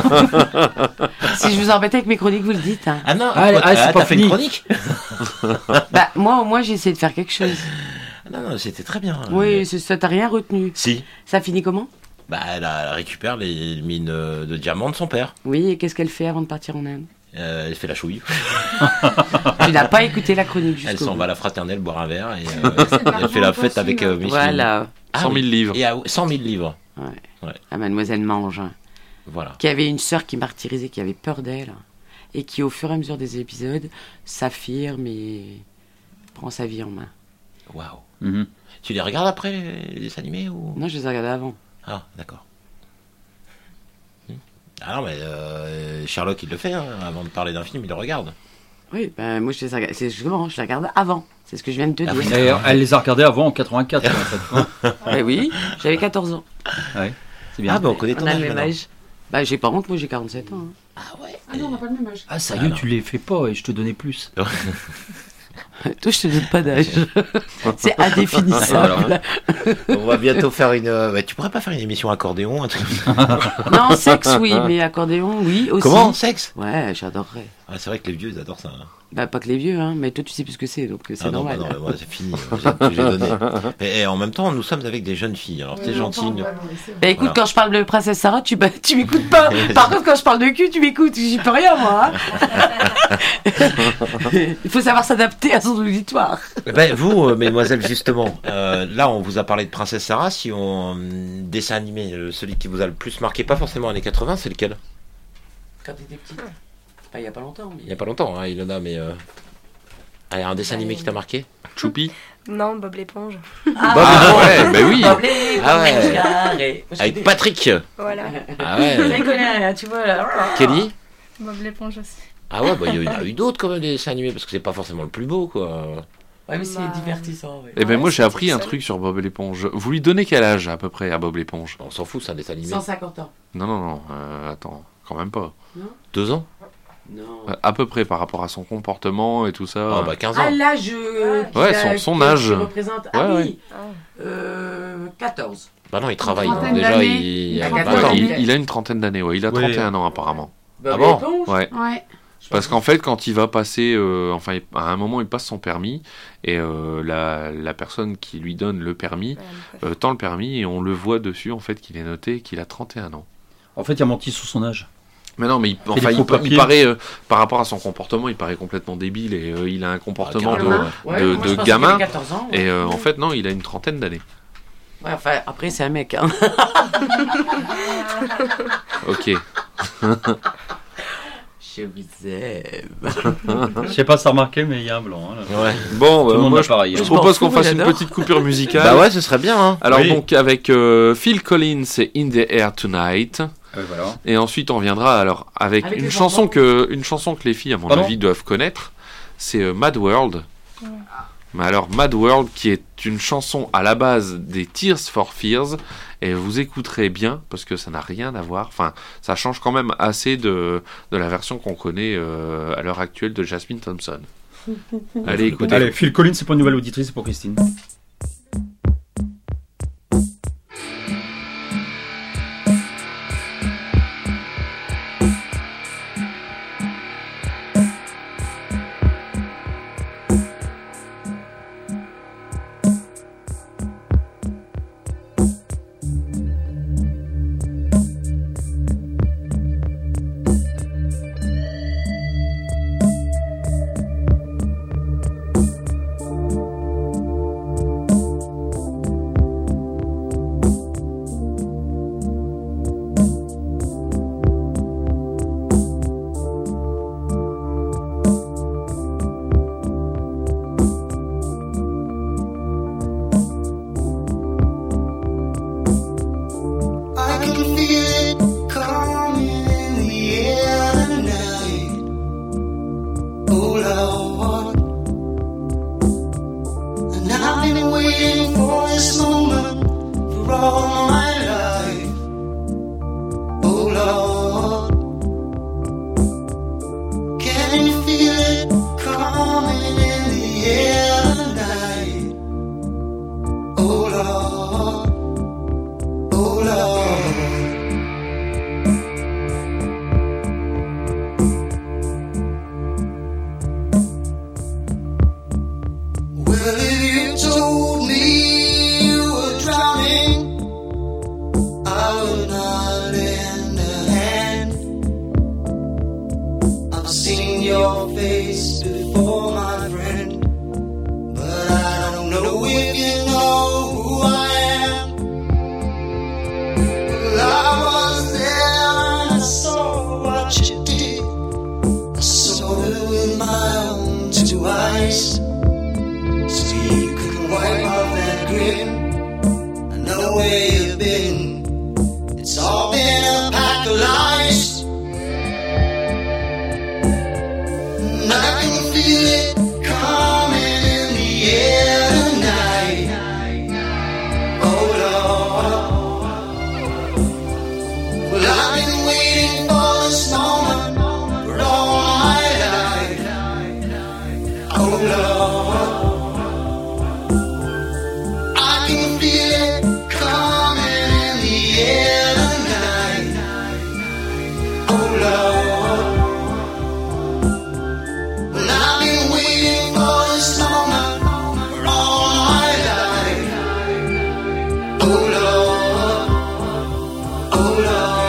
Si je vous embêtais avec mes chroniques, vous le dites. Hein. Ah non. C'est pas fait une chronique. Bah moi j'ai essayé de faire quelque chose. Non, c'était très bien. Oui, ça t'a rien retenu. Si. Ça finit comment? Bah, elle récupère les mines de diamants de son père. Oui, et qu'est-ce qu'elle fait avant de partir en Inde? Elle fait la chouille. Tu n'as pas écouté la chronique jusqu'au Elle s'en bout. va à la fraternelle boire un verre et elle fait la fête avec Micheline. Voilà. 100 000 livres. Et 100 000 livres. Ouais. La mademoiselle Mange. Voilà. Qui avait une sœur qui martyrisait, qui avait peur d'elle. Et qui, au fur et à mesure des épisodes, s'affirme et prend sa vie en main. Waouh. Tu les regardes après, les dessins animés ou... Non, je les ai regardés avant. Ah, d'accord. Ah non, mais Sherlock, il le fait, hein, avant de parler d'un film, il le regarde. Oui, ben moi, je les regarde avant. C'est ce que je viens de te dire. Et elle les a regardés avant en 84, en fait. Ben oui, j'avais 14 ans. Ouais, c'est bien. Ah, ben on connaît ton a âge le même maintenant. âge. Bah, j'ai pas honte, moi j'ai 47 ans. Hein. Ah ouais. Ah non, on n'a pas le même âge. Ah, sérieux, tu les fais pas et je te donnais plus. Toi, je te donne pas d'âge. C'est indéfinissable. On va bientôt faire une... tu pourrais pas faire une émission accordéon, un truc comme ça? Non, sexe, oui, mais accordéon, oui, aussi. Comment? Sexe? Ouais, j'adorerais. Ah, c'est vrai que les vieux, ils adorent ça. Bah, pas que les vieux, hein, mais toi, tu sais plus ce que c'est, donc c'est normal. Non, moi, c'est fini, j'ai donné. Et en même temps, nous sommes avec des jeunes filles, alors t'es gentil. Bah, écoute, quand je parle de Princesse Sarah, tu m'écoutes pas. Par contre, quand je parle de cul, tu m'écoutes, j'y peux rien, moi. Il faut savoir s'adapter à son auditoire. Vous, mesdemoiselles, justement, là, on vous a parlé de Princesse Sarah. Si on dessin animé, celui qui vous a le plus marqué, pas forcément années 80, c'est lequel? Quand t'étais petite. Pas il y a pas longtemps. Mais... Il y a pas longtemps, hein, Ilona, mais un dessin animé qui t'a marqué? Choupi? Non, Bob l'éponge. Ah ouais, bah oui. Bob l'éponge, ouais. Avec Patrick. Voilà. Ah ouais. Ça connaît rien, tu vois là. Kelly? Bob l'éponge aussi. Ah ouais, bah il y en a eu d'autres quand même des dessins animés parce que c'est pas forcément le plus beau, quoi. Ouais, mais c'est divertissant. Ouais. Et ben moi j'ai appris un truc sur Bob l'éponge. Vous lui donnez quel âge à peu près à Bob l'éponge? On s'en fout, c'est un dessin animé. 150 ans. Non, attends, quand même pas. Non. 2 ans? Non. À peu près par rapport à son comportement et tout ça. Ah bah 15 ans. Ah, l'âge. Ouais, son âge. Qui représente. Ah oui. 14. Bah non, il travaille. Donc déjà, il a une trentaine d'années, ouais. Il a 31 ans apparemment. Ah bon? Ouais. Parce qu'en fait, quand il va passer, à un moment, il passe son permis et la personne qui lui donne le permis tend le permis et on le voit dessus en fait qu'il est noté qu'il a 31 ans. En fait, il a menti sur son âge. Mais non, mais il paraît, par rapport à son comportement, il paraît complètement débile et il a un comportement de gamin. Ans, et en fait, non, il a une trentaine d'années. Ouais, enfin, après, c'est un mec. Hein. Ok. Je vous aime. Je sais pas si t'as remarqué, mais il y a un blanc. Hein, là. Ouais. Bon, moi, je propose qu'on fasse une j'adore. petite coupure musicale. Bah ouais, ce serait bien. Hein. Alors donc avec Phil Collins, c'est In the Air Tonight. Voilà. Et ensuite on viendra alors avec une chanson que les filles à mon avis doivent connaître. C'est Mad World. Ouais. Mais alors Mad World qui est une chanson à la base des Tears for Fears et vous écouterez bien parce que ça n'a rien à voir. Enfin, ça change quand même assez de la version qu'on connaît à l'heure actuelle de Jasmine Thompson. Allez, écoutez. Allez, Phil Collins, c'est pour une nouvelle auditrice, c'est pour Christine. your face before, my friend. But I don't know if you know who I am. Well, I was there and I saw what you did. I saw it with my own two eyes. So you could wipe off that grin. I know where you've been. It's all been a pack of lies. And I can feel it coming in the air tonight. Oh Lord. Well, I've been waiting for this moment for all my life. Oh Lord. I can feel it coming in the air tonight. Oh Lord. Well, I've been waiting for this moment for all my life. Oh Lord. Oh Lord.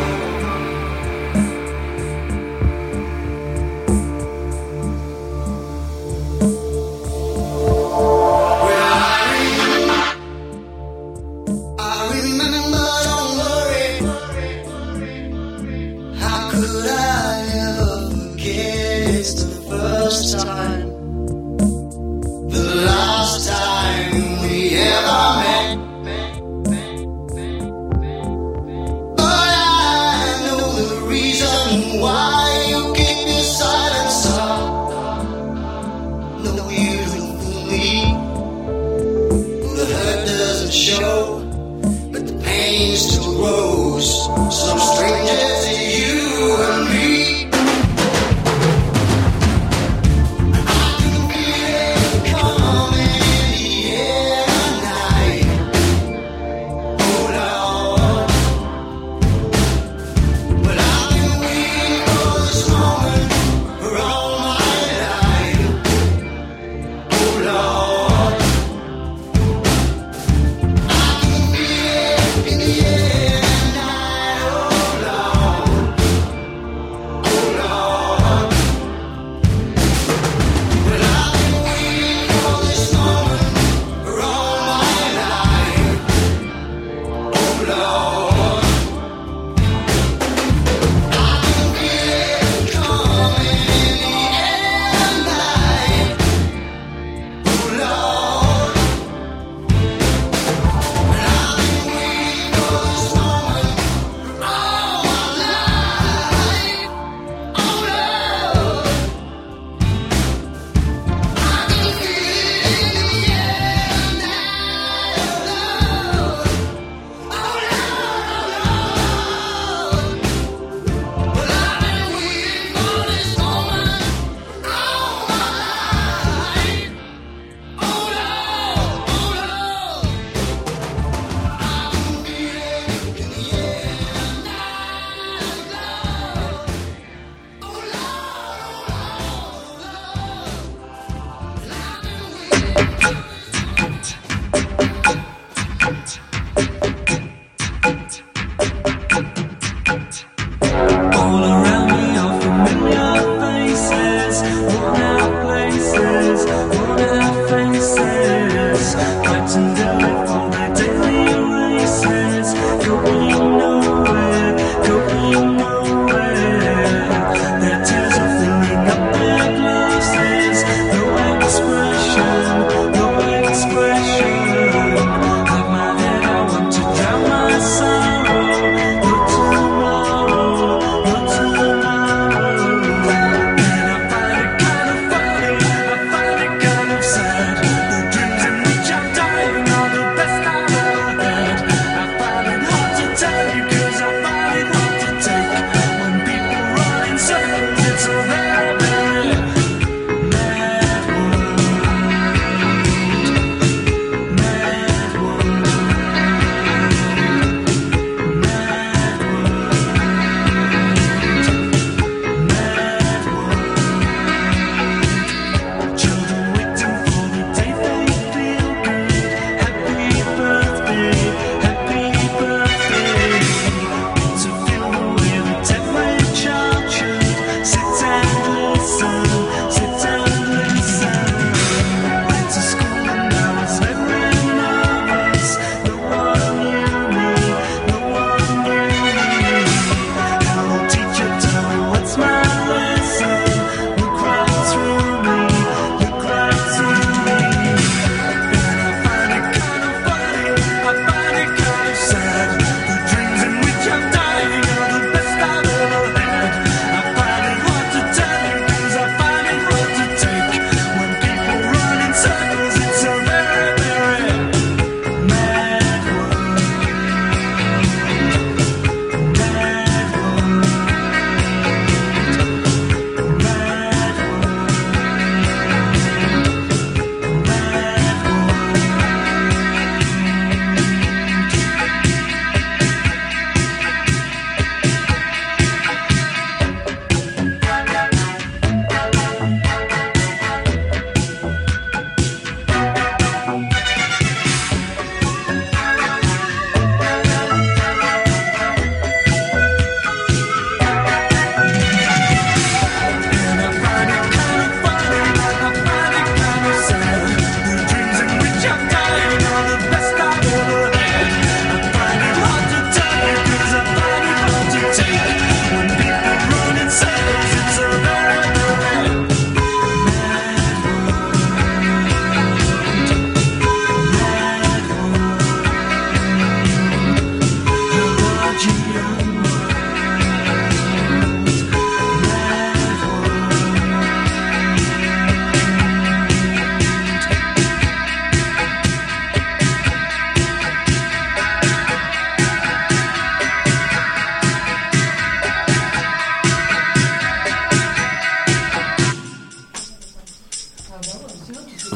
I remember, don't worry. How could I ever forget? It's the first time, the last time we ever met. But I know the reason why you keep your silence up. No, you don't believe. The hurt doesn't show, but the pain still grows. Some strangers to you and me. I can feel it coming in the air tonight. Oh Lord. Well, I've been waiting for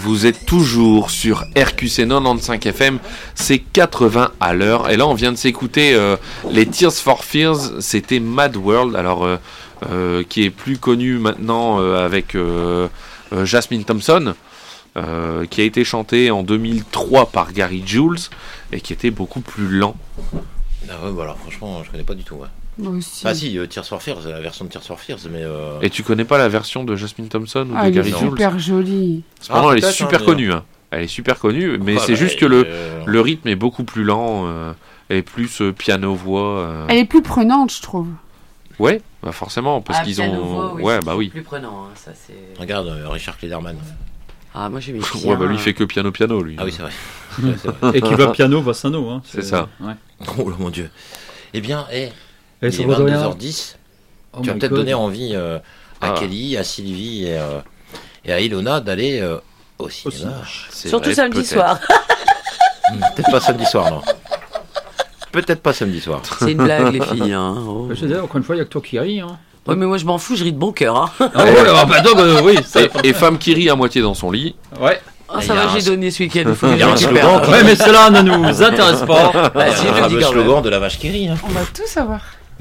Vous êtes toujours sur RQC 95 FM, c'est 80 à l'heure. Et là, on vient de s'écouter les Tears for Fears, c'était Mad World, alors qui est plus connu maintenant avec Jasmine Thompson, qui a été chanté en 2003 par Gary Jules et qui était beaucoup plus lent. Ah ouais, bah alors franchement, je connais pas du tout. Ouais. Moi aussi. Ah si, Tears for Fears, la version de Tears for Fears, mais... Et tu connais pas la version de Jasmine Thompson ou de Gary Jules? Elle est super jolie. Cependant, elle est super connue. Hein. Elle est super connue, mais c'est juste que le rythme est beaucoup plus lent et plus piano-voix. Elle est plus prenante, je trouve. Ouais, bah forcément, parce qu'ils ont... Voix, oui, ouais, bah oui. Plus prenant, hein, ça c'est... Regarde, Richard Klederman. Ah, moi j'ai mis bien. Ouais, bah lui, il fait que piano, lui. Ah oui, c'est vrai. Ouais, c'est vrai. Et qui va piano, va sano. Hein. C'est ça. Ouais. Oh là, mon Dieu. Eh bien, il est ça va 22h10. Tu vas peut-être donner envie à Kelly, à Sylvie et à Ilona d'aller au cinéma. Surtout vrai, samedi soir. Peut-être pas samedi soir, non. Peut-être pas samedi soir. C'est une blague, les filles. Hein. Oh. Je disais, encore une fois, il n'y a que toi qui ris. Hein. Ouais, mais moi je m'en fous, je ris de bon cœur. Hein. Ah ouais, bah donc, oui. Et femme qui rit à moitié dans son lit. Ouais. Ah, ça va, j'ai donné ce week-end. Il y a un slogan. Ouais, mais cela ne nous intéresse pas. C'est le slogan de la vache qui rit. Hein. On va tout savoir.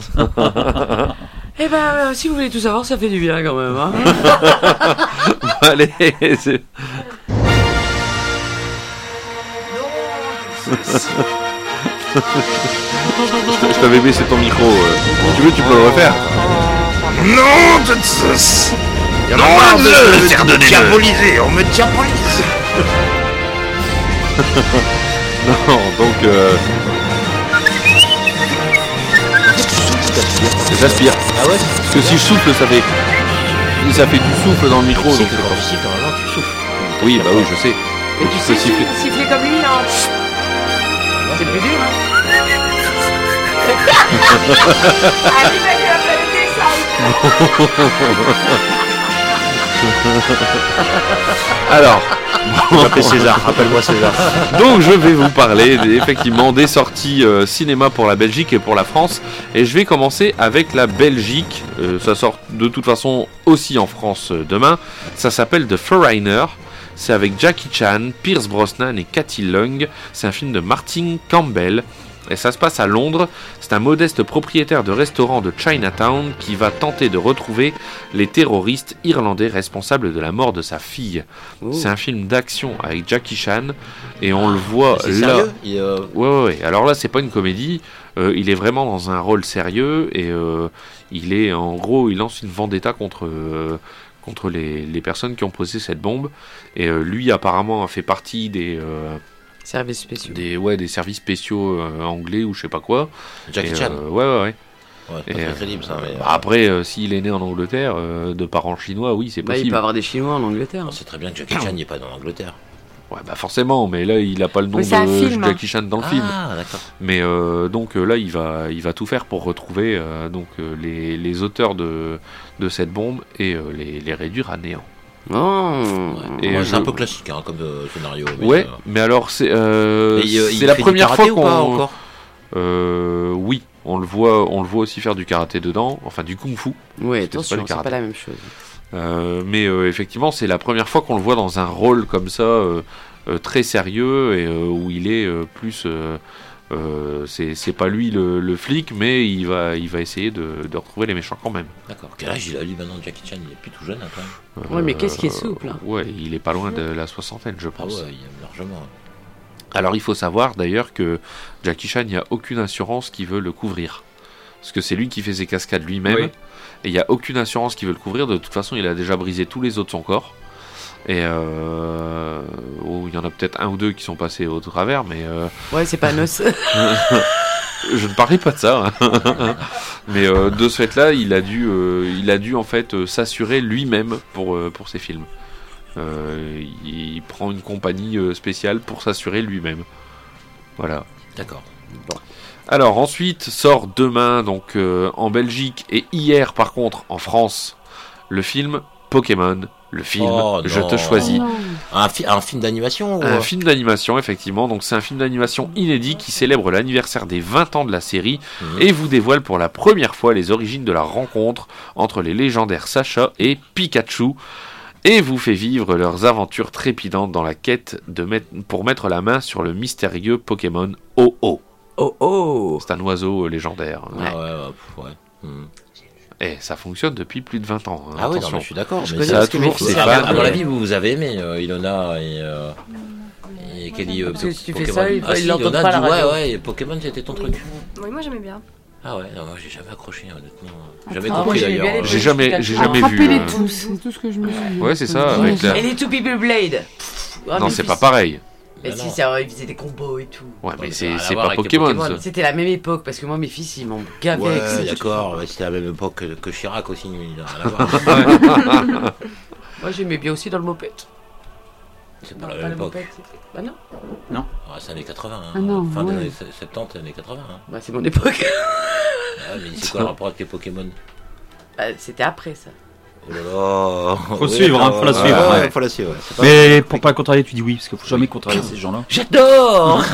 Eh ben, si vous voulez tout savoir, ça fait du bien quand même. Hein. Allez, c'est... Je t'avais baissé ton micro. Si tu veux, tu peux le refaire. Non, il y en a marre de me diaboliser. On me diabolise. Non, donc... J'aspire. Ah ouais? Parce que si je souffle, ça fait du souffle dans le micro. Donc normalement tu souffles. Oui, bah oui, je sais. Mais tu sais siffler comme lui, hein. C'est plus dur, hein. Alors, César, rappelle-moi César. Donc je vais vous parler effectivement des sorties cinéma pour la Belgique et pour la France. Et je vais commencer avec la Belgique. Ça sort de toute façon aussi en France demain. Ça s'appelle The Foreigner. C'est avec Jackie Chan, Pierce Brosnan et Cathy Lung. C'est un film de Martin Campbell. Et ça se passe à Londres. C'est un modeste propriétaire de restaurant de Chinatown qui va tenter de retrouver les terroristes irlandais responsables de la mort de sa fille. Ooh. C'est un film d'action avec Jackie Chan et on le voit là. Sérieux ouais. Alors là, c'est pas une comédie. Il est vraiment dans un rôle sérieux et il est en gros, il lance une vendetta contre les personnes qui ont posé cette bombe. Et lui, apparemment, a fait partie des services spéciaux. Des services spéciaux anglais ou je sais pas quoi. Jackie Chan. Ouais. C'est pas très crédible ça. Mais après, s'il est né en Angleterre, de parents chinois, oui, c'est possible. Il peut avoir des Chinois en Angleterre. C'est très bien que Jackie Chan n'est pas dans l'Angleterre. Ouais, bah forcément, mais là, il a pas le nom de Jackie Chan dans le film. Ah, d'accord. Mais donc là, il va tout faire pour retrouver les auteurs de cette bombe et les réduire à néant. Oh. Et c'est un peu classique hein, comme scénario. Mais mais alors c'est la première fois qu'on. Oui, on le voit aussi faire du karaté dedans, enfin du kung-fu. Oui, attention, c'est pas la même chose. Mais effectivement, c'est la première fois qu'on le voit dans un rôle comme ça, très sérieux et où il est plus. C'est pas lui le flic, mais il va essayer de retrouver les méchants quand même. D'accord. Quel âge il a lui maintenant, Jackie Chan? Il est plus tout jeune hein, quand même. Ouais, mais qu'est-ce qui est souple hein. Ouais, il est pas loin de la soixantaine, je pense. Ah ouais, il aime largement. Alors il faut savoir d'ailleurs que Jackie Chan, il n'y a aucune assurance qui veut le couvrir. Parce que c'est lui qui fait ses cascades lui-même. Oui. Et il n'y a aucune assurance qui veut le couvrir. De toute façon, il a déjà brisé tous les os de son corps. Et il y en a peut-être un ou deux qui sont passés au travers, mais... Ouais, c'est pas noce. Je ne parlais pas de ça. Mais de ce fait-là, il a dû en fait s'assurer lui-même pour ses films. Il prend une compagnie spéciale pour s'assurer lui-même. Voilà. D'accord. Bon. Alors ensuite sort demain donc en Belgique et hier par contre en France le film Pokémon. Le film Je te choisis. Un film d'animation Un film d'animation, effectivement. Donc, c'est un film d'animation inédit qui célèbre l'anniversaire des 20 ans de la série et vous dévoile pour la première fois les origines de la rencontre entre les légendaires Sacha et Pikachu. et vous fait vivre leurs aventures trépidantes dans la quête pour mettre la main sur le mystérieux Pokémon Oh-Oh. Oh-Oh. C'est un oiseau légendaire. Ouais. Et ça fonctionne depuis plus de 20 ans. Ah oui, non, mais je suis d'accord. Mais ça a toujours ses fans. À mon avis, vous avez aimé Ilona et Kelly. Parce que si tu fais Pokémon. ça, il l'entend pas à la radio. Ouais, Pokémon, c'était ton truc. Oui, moi j'aimais bien. Ah ouais, non, moi j'ai jamais accroché, honnêtement. Jamais compris d'ailleurs. J'ai jamais vu. Attraper les tous, c'est tout ce que je me suis dit. Ouais, c'est ça. Et les Two People Blade. Non, c'est pas pareil. Mais si, ils faisaient des combos et tout. Ouais, mais c'est pas Pokémon, ça. C'était la même époque, parce que moi, mes fils, ils m'ont gavé avec ça. Ouais, d'accord, c'était la même époque que Chirac aussi, il a rien à voir. Moi, j'aimais bien aussi dans le moped. C'est pas la même époque. Bah non. Non. C'est années 80, Ah non, fin des années 70, années 80. Bah, c'est mon époque. Mais c'est quoi le rapport avec les Pokémon? C'était après, ça. Oh là là. Faut suivre, faut la suivre. Ouais, faut la suivre. Mais pour pas contrarier, tu dis oui, parce qu'il faut jamais contrarier ces gens-là. J'adore.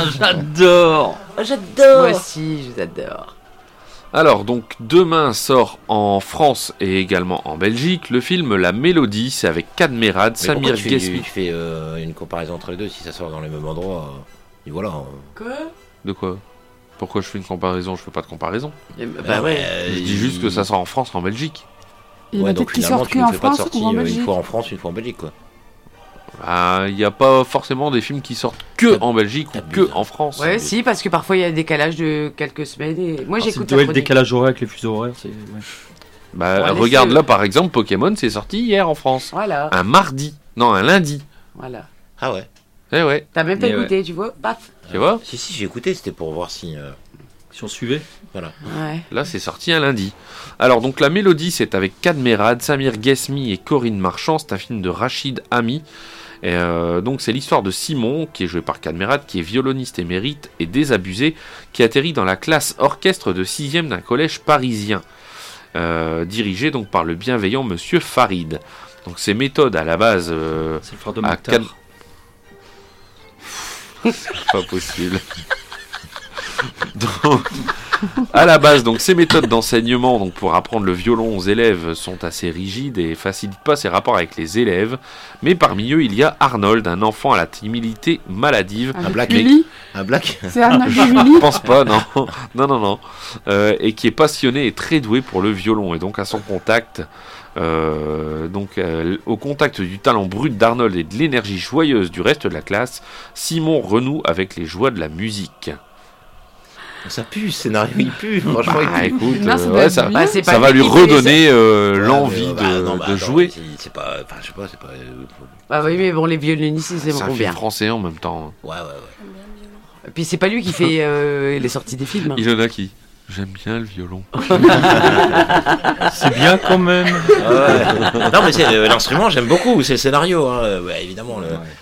J'adore. Moi aussi, je vous adore. Alors, donc, demain sort en France et également en Belgique le film La Mélodie. C'est avec Cadmerade, Samir Ghesmi. Tu fais une comparaison entre les deux, si ça sort dans les mêmes endroits. Et voilà. Quoi? De quoi? Pourquoi je fais une comparaison? Je fais pas de comparaison. Bah ouais. Je dis juste que ça sort en France et en Belgique. Il va peut-être qu'il sorte qu'en France ou en Belgique. Une fois en France, une fois en Belgique, quoi. Il n'y a pas forcément des films qui sortent que en Belgique ou que en France. Ouais, si, parce que parfois il y a un décalage de quelques semaines. Et... Moi, j'écoute. C'est le décalage horaire avec les fuseaux horaires. Regarde là, par exemple, Pokémon, c'est sorti hier en France. Voilà. Un lundi. Voilà. Ah ouais. Eh ouais. T'as même pas écouté, tu vois. Paf. Tu vois? Si, j'ai écouté, c'était pour voir si on suivait. Voilà. Ouais. Là, c'est sorti un lundi. Alors, donc, La Mélodie, c'est avec Cadmerade, Samir Ghesmi et Corinne Marchand. C'est un film de Rachid Ami. Et donc, c'est l'histoire de Simon, qui est joué par Cadmerade, qui est violoniste émérite et désabusé, qui atterrit dans la classe orchestre de 6e d'un collège parisien, dirigé donc par le bienveillant Monsieur Farid. Donc, ses méthodes à la base. C'est le frère de Mokhtar. C'est pas possible. Donc, à la base, donc, ces méthodes d'enseignement donc, pour apprendre le violon aux élèves sont assez rigides et facilitent pas ses rapports avec les élèves. Mais parmi eux, il y a Arnold, un enfant à la timidité maladive. Un black. Un black. C'est Arnold et Je pense pas, non. Non. Et qui est passionné et très doué pour le violon. Et donc, à son contact... au contact du talent brut d'Arnold et de l'énergie joyeuse du reste de la classe, Simon renoue avec les joies de la musique. Ça pue, ce scénario il pue, franchement il pue. Écoute, Non, ça va lui redonner l'envie de jouer. C'est pas, je sais pas, c'est pas. Ah oui, mais bon, les violonistes ils aimeront bien. C'est un film français en même temps. Ouais. Et puis c'est pas lui qui fait les sorties des films. Il y en a qui. J'aime bien le violon. C'est bien quand même. Ouais. Non mais c'est l'instrument, j'aime beaucoup, c'est le scénario, hein. Ouais, évidemment.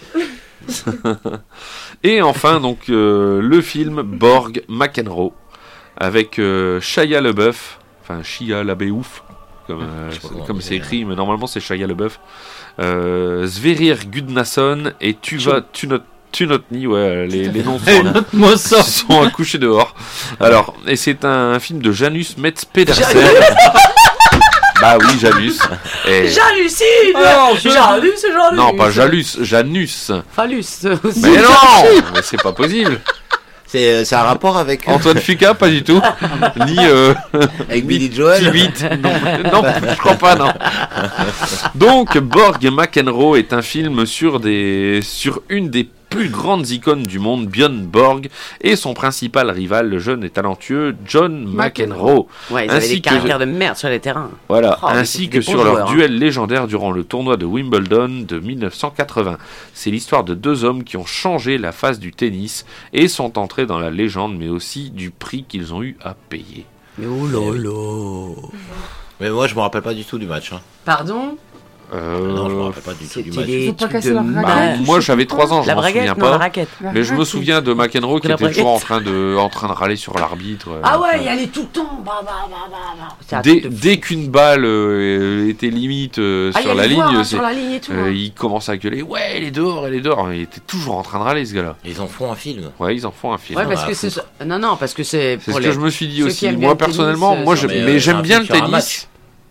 Et enfin donc le film Borg McEnroe avec Shia LaBeouf, enfin Shia LaBeouf comme c'est écrit, mais normalement c'est Shia LaBeouf, Sverrir Gudnason et Tunotny, ouais, les noms sont accouchés dehors. Alors, et c'est un film de Janus Metz Pedersen. Bah oui, Janus. J'hallucine. Janus. Non, pas Jalus, Janus. Phallus. Mais non, mais c'est pas possible. C'est un rapport avec Antoine Fuqua, pas du tout. Ni avec Billy Joel. Non, je crois pas, non. Donc, Borg McEnroe est un film sur une des plus grandes icônes du monde, Björn Borg, et son principal rival, le jeune et talentueux John McEnroe. Ouais, ils avaient des caractères de merde sur les terrains. Voilà, ainsi que sur leur duel légendaire durant le tournoi de Wimbledon de 1980. C'est l'histoire de deux hommes qui ont changé la face du tennis et sont entrés dans la légende, mais aussi du prix qu'ils ont eu à payer. Mais oh lolo. Mais moi, je me rappelle pas du tout du match. Pardon ? Non, je me rappelle pas du tout du match. Moi, j'avais 3 ans, je m'en souviens pas. Raquette. Mais je me souviens de McEnroe qui était toujours en train de râler sur l'arbitre. Ah ouais, il allait tout le temps. Dès qu'une balle était limite sur la ligne, il commence à gueuler. Ouais, elle est dehors. Il était toujours en train de râler, ce gars-là. Ils en font un film. Ouais, ils en font un film. Ouais, parce que c'est parce que c'est. C'est ce que je me suis dit aussi. Moi, personnellement, j'aime bien le tennis.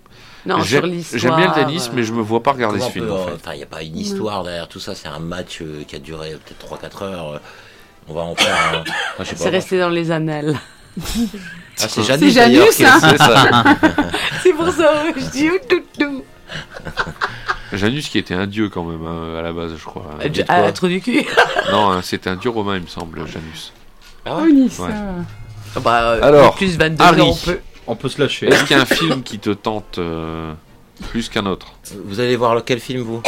Non, sur l'histoire. J'aime bien le tennis, mais je me vois pas regarder ce film. Enfin, il n'y a pas une histoire derrière tout ça. C'est un match qui a duré peut-être 3-4 heures. On va en faire. C'est resté dans les annales. Ah, c'est Janus, hein. C'est ça. C'est pour ça que je dis tout. Janus qui était un dieu quand même à la base, je crois. Trou du cul. Non, c'était un dieu romain, il me semble, Janus. Ah oui, ça. Ouais. Alors, plus 22 Harry, ans, on peut se lâcher. Est-ce qu'il y a un film qui te tente plus qu'un autre? Vous allez voir lequel film, vous?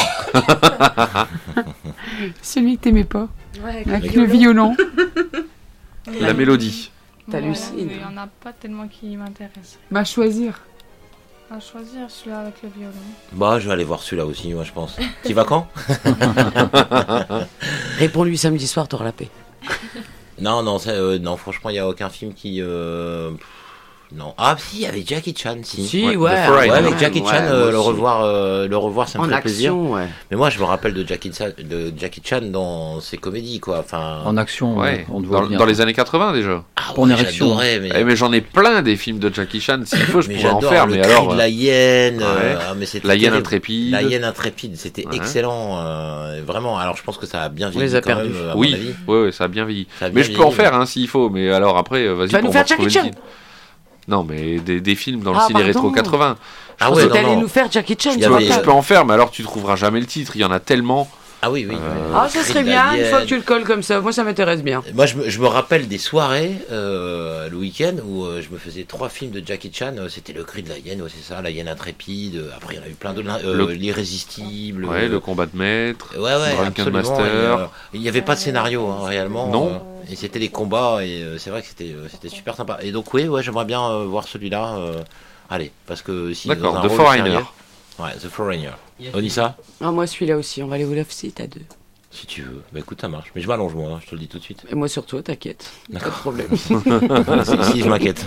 Celui que t'aimais pas. Ouais, avec le violon. La mélodie. T'hallucines. Il n'y en a pas tellement qui m'intéressent. Bah, choisir. À choisir celui-là avec le violon. Bah, je vais aller voir celui-là aussi, moi, je pense. Tu vas quand? Réponds-lui samedi soir, t'auras la paix. Non, franchement, il n'y a aucun film qui... Non. Ah si, avec Jackie Chan, si. Ouais, avec Jackie Chan, le revoir, ça me fait plaisir. Ouais. Mais moi, je me rappelle de Jackie Chan dans ses comédies, quoi. Enfin. En action, ouais. Dans les années 80 déjà. Ah, pour j'adorais, mais j'en ai plein des films de Jackie Chan. S'il faut, je pourrais en faire. Le mais cri alors. De la hyène. La hyène intrépide. La hyène intrépide, c'était excellent. Vraiment. Alors, je pense que ça a bien vieilli. Quand même, oui, ça a bien vieilli. Mais je peux en faire, s'il faut. Mais alors après, vas-y. Tu vas nous faire Jackie Chan. Non, mais des films dans le ciné rétro 80. Ah ouais, t'allais nous faire Jackie Chan. Je peux en faire, mais alors tu trouveras jamais le titre. Il y en a tellement. Ah oui. Ça serait bien, une fois que tu le colles comme ça. Moi, ça m'intéresse bien. Moi, je me rappelle des soirées le week-end où je me faisais 3 films de Jackie Chan. C'était Le Cri de la hyène, c'est ça, La hyène intrépide. Après, il y en a eu plein d'autres. L'Irrésistible. Ouais, Le combat de maître. Drunken Master. Il n'y avait pas de scénario, réellement. Non. Et c'était des combats, et c'est vrai que c'était super sympa. Et donc, oui, j'aimerais bien voir celui-là. Allez, parce que si. D'accord, The Foreigner. Ouais, The Foreigner. Onissa? Moi, celui-là aussi. On va aller au Love Seat à 2. Si tu veux. Bah écoute, ça marche. Mais je m'allonge, moi, je te le dis tout de suite. Et moi, surtout, t'inquiète. Pas de problème. si, je m'inquiète.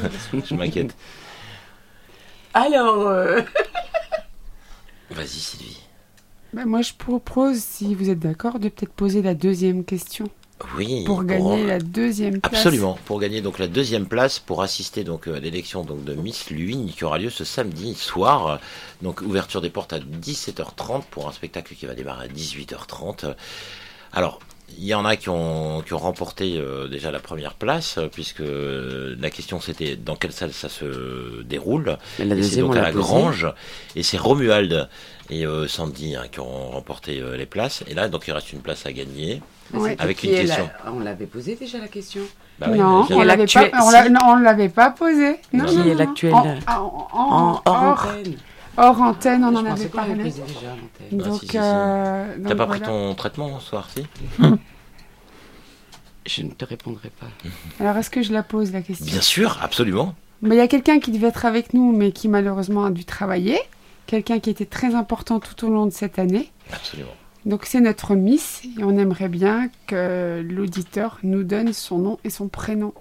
Alors. Vas-y, Sylvie. Bah, moi, je propose, si vous êtes d'accord, de peut-être poser la deuxième question. Oui. Pour gagner la deuxième place. Absolument. Pour gagner donc la deuxième place, pour assister donc à l'élection donc de Miss Luynes qui aura lieu ce samedi soir. Donc ouverture des portes à 17h30 pour un spectacle qui va démarrer à 18h30. Alors, il y en a qui ont remporté déjà la première place, puisque la question c'était dans quelle salle ça se déroule. Et c'est donc à la Grange. Et c'est Romuald et Sandy qui ont remporté les places. Et là, donc il reste une place à gagner. Ouais. Avec une question. On l'avait posé déjà la question. Non, on ne l'avait pas posé. Non, qui est l'actuel hors antenne. Hors antenne, on en avait parlé. Donc, t'as pas pris ton traitement ce soir, si? Je ne te répondrai pas. Alors, est-ce que je la pose, la question? Bien sûr, absolument. Il y a quelqu'un qui devait être avec nous, mais qui malheureusement a dû travailler. Quelqu'un qui était très important tout au long de cette année. Absolument. Donc, c'est notre Miss, et on aimerait bien que l'auditeur nous donne son nom et son prénom.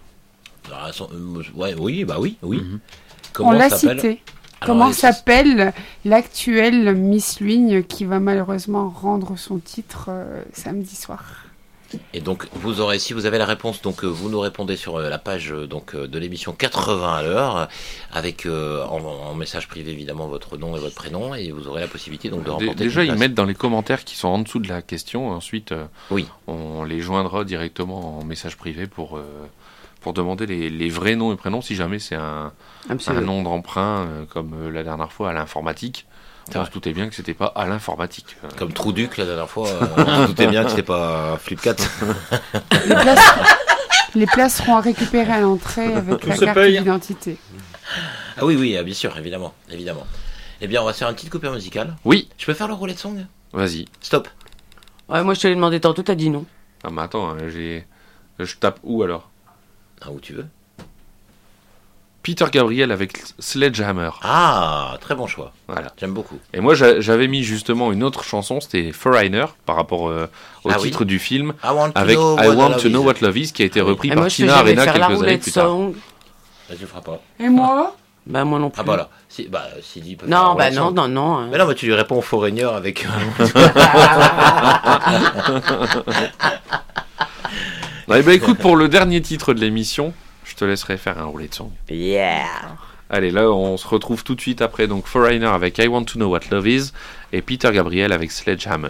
Oui. Mm-hmm. On l'a cité. Comment s'appelle l'actuelle Miss Luynes qui va malheureusement rendre son titre samedi soir? Et donc, si vous avez la réponse, donc vous nous répondez sur la page de l'émission 80 à l'heure, avec en message privé évidemment votre nom et votre prénom, et vous aurez la possibilité donc de remporter. Déjà, ils mettent dans les commentaires qui sont en dessous de la question. Ensuite, on les joindra directement en message privé pour demander les vrais noms et prénoms, si jamais c'est un nom d'emprunt, comme la dernière fois à l'informatique. On se doutait bien que c'était pas à l'informatique. Comme Trouduc la dernière fois, on se doutait bien que c'était pas Flipcat. Les places seront à récupérer à l'entrée avec la carte d'identité. Ah oui, bien sûr, évidemment. Eh bien, on va se faire une petite coupure musicale. Oui. Je peux faire le roulette song? Vas-y. Stop. Ouais, moi je te l'ai demandé tantôt, t'as dit non. Ah mais attends, je tape où alors? Où tu veux. Peter Gabriel avec Sledgehammer. Ah, très bon choix. Voilà. J'aime beaucoup. Et moi, j'avais mis justement une autre chanson, c'était Foreigner, par rapport au titre du film, avec I Want to Know What Love Is, qui a été repris par Tina Arena quelques années plus tard. Tu le feras pas. Et moi? Moi non plus. Ah bah là. Sylvie peut non, faire non. Mais non, mais tu lui réponds Foreigner avec... Écoute, pour le dernier titre de l'émission, je te laisserai faire un roulé de son. Yeah. Allez, là, on se retrouve tout de suite après donc Foreigner avec I Want to Know What Love Is et Peter Gabriel avec Sledgehammer.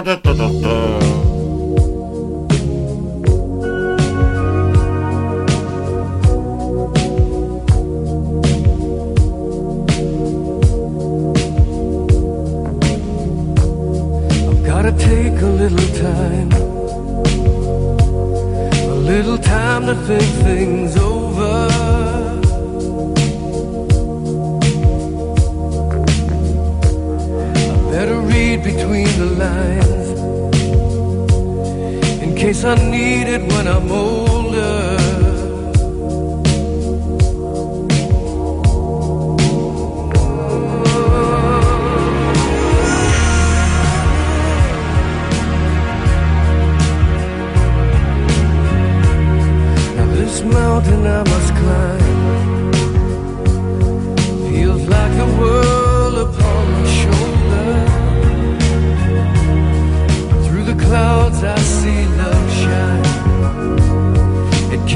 Gotta take a little time to think things over. I better read between the lines in case I need it when I'm older. Mountain I must climb feels like the world upon my shoulder. Through the clouds I see love shine. It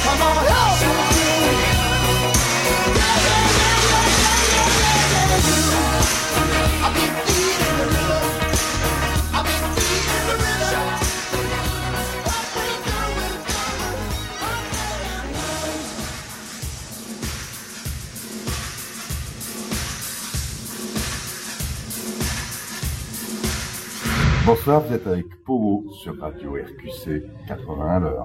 Come on, I've been feeding the rhythm. I've been feeding the rhythm. What we do is Bonsoir, vous êtes avec Pogo sur Radio RQC 80 à l'heure.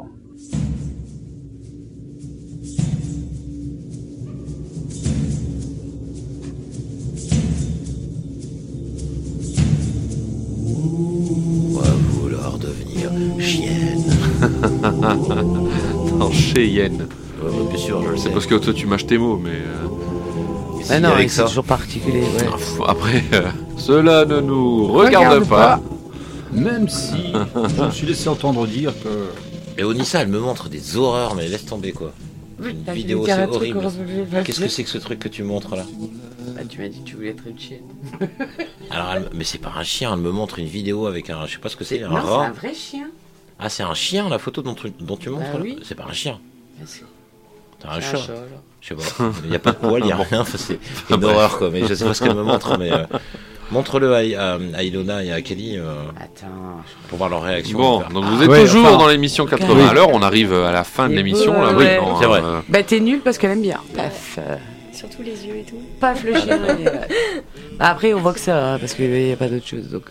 On va vouloir devenir chienne. Non, Cheyenne. Bien sûr, je le sais. C'est parce que toi tu mâches tes mots, mais. Ah non, c'est toujours particulier. Ouais. Après, cela ne nous regarde pas. Même si je me suis laissé entendre dire que. Et Onissa, elle me montre des horreurs, mais laisse tomber quoi. Une vidéo, c'est horrible. Qu'est-ce que c'est que ce truc que tu montres là? Bah, tu m'as dit que tu voulais être une chienne. Alors, mais c'est pas un chien, elle me montre une vidéo avec un. Je sais pas ce que c'est, un non, rat. C'est un vrai chien. Ah, c'est un chien la photo dont tu montres là oui. C'est pas un chien. C'est un chat. chat. Je sais pas. Il n'y a pas de poil, il n'y a rien. Enfin, c'est une horreur quoi. Mais je sais pas ce qu'elle me montre, mais. Montre-le à Ilona et à Kelly pour voir leur réaction. Bon, donc vous êtes toujours dans l'émission 80 à l'heure, on arrive à la fin de l'émission. Là, oui, c'est vrai. Bah t'es nul parce qu'elle aime bien. Paf. Surtout les yeux et tout. Paf le chien. Après on voit que ça, hein, parce qu'il n'y a pas d'autre chose. Donc,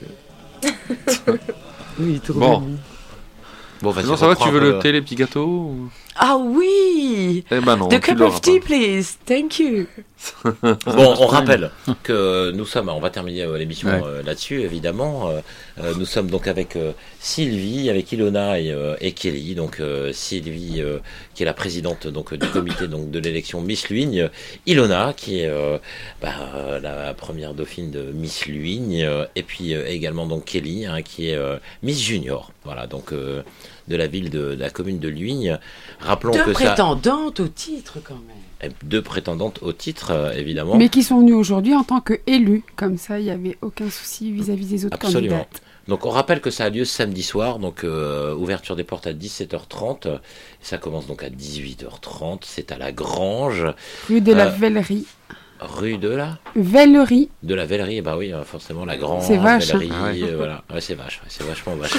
oui, tout bon. Bon, non, ça va, tu veux le thé, les petits gâteaux ou... Ah oui. Eh ben non. The cup of tea, please. Thank you. Bon, on rappelle que nous sommes, on va terminer l'émission là-dessus, évidemment. Nous sommes donc avec Sylvie, avec Ilona et Kelly. Donc Sylvie, qui est la présidente donc du comité donc de l'élection Miss Luigne. Ilona, qui est la première dauphine de Miss Luigne, et puis également donc Kelly, qui est Miss Junior. Voilà, donc de la ville de la commune de Luigne. Rappelons que prétendantes au titre quand même. Deux prétendantes au titre, évidemment. Mais qui sont venues aujourd'hui en tant qu'élues. Comme ça, il n'y avait aucun souci vis-à-vis des autres candidats. Donc on rappelle que ça a lieu samedi soir, donc ouverture des portes à 17h30. Ça commence donc à 18h30. C'est à la Grange. Rue de la Vellerie. Rue de la Vellerie. De la Vellerie, bah oui, forcément la Grange. C'est vache. Vellerie, voilà. Ouais, c'est vache, c'est vachement vache.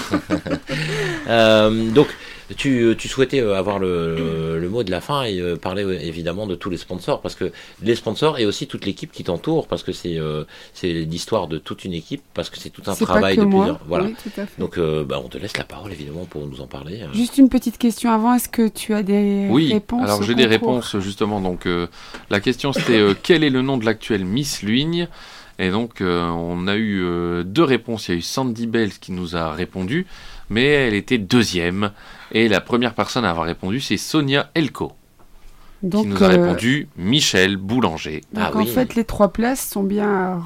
Donc tu souhaitais avoir le mot de la fin et parler évidemment de tous les sponsors, parce que les sponsors et aussi toute l'équipe qui t'entoure, parce que c'est l'histoire de toute une équipe, parce que c'est tout un travail de plusieurs. Voilà. Oui, tout à fait. Donc on te laisse la parole évidemment pour nous en parler. Juste une petite question avant, est-ce que tu as des réponses? Oui, alors j'ai des réponses justement. Donc la question c'était quel est le nom de l'actuelle Miss Luigne? Et donc on a eu deux réponses. Il y a eu Sandy Bells qui nous a répondu, mais elle était deuxième. Et la première personne à avoir répondu, c'est Sonia Elko, qui nous a répondu Michel Boulanger. Donc en fait, les trois places sont bien à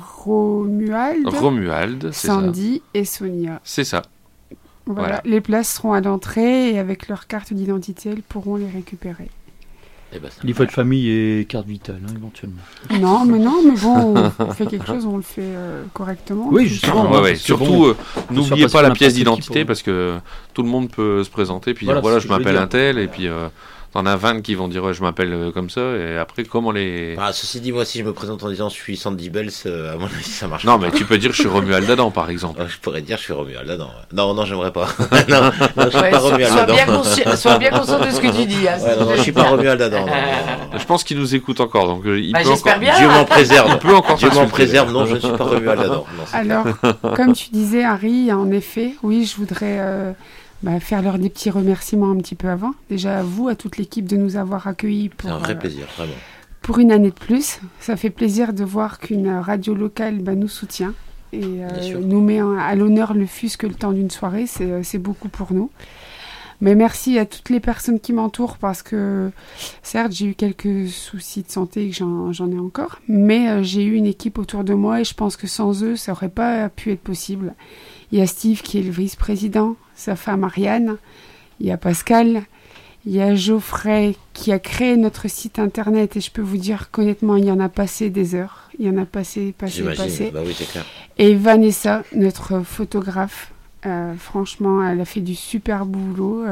Romuald, Sandy et Sonia. C'est ça. Voilà. Les places seront à l'entrée et avec leur carte d'identité, elles pourront les récupérer. Livret de famille et carte vitale, éventuellement. Non, mais bon, on fait quelque chose, on le fait correctement. Oui, justement. Surtout, n'oubliez pas la pièce d'identité, parce que tout le monde peut se présenter, puis dire, voilà, je m'appelle un tel, et puis t'en as 20 qui vont dire, ouais, je m'appelle comme ça, et après, comment les... ceci dit, moi, si je me présente en disant, je suis Sandy Bells, à mon avis, ça marche pas. Non, mais tu peux dire, je suis Romuald Adam, par exemple. Je pourrais dire, je suis Romuald Adam. Non, j'aimerais pas. non, je suis pas Romuald Adam. Sois bien conscient de ce que tu dis. Non, je suis pas Romuald Adam. Je pense qu'il nous écoute encore, donc il peut j'espère encore... bien. Dieu m'en préserve. Il peut encore Dieu m'en préserve. Non, je ne suis pas Romuald Adam. Alors, comme tu disais, Harry, en effet, oui, je voudrais faire leur des petits remerciements un petit peu avant. Déjà à vous, à toute l'équipe de nous avoir accueillis. C'est un vrai plaisir, vraiment. Pour une année de plus. Ça fait plaisir de voir qu'une radio locale nous soutient et nous met à l'honneur le fût-ce que le temps d'une soirée. C'est beaucoup pour nous. Mais merci à toutes les personnes qui m'entourent, parce que certes j'ai eu quelques soucis de santé et que j'en ai encore, mais j'ai eu une équipe autour de moi et je pense que sans eux ça n'aurait pas pu être possible. Il y a Steve qui est le vice-président, sa femme Ariane, il y a Pascal, il y a Geoffrey qui a créé notre site internet et je peux vous dire qu'honnêtement il y en a passé des heures, il y en a passé. Bah oui, c'est clair. Et Vanessa, notre photographe, Franchement, elle a fait du super boulot.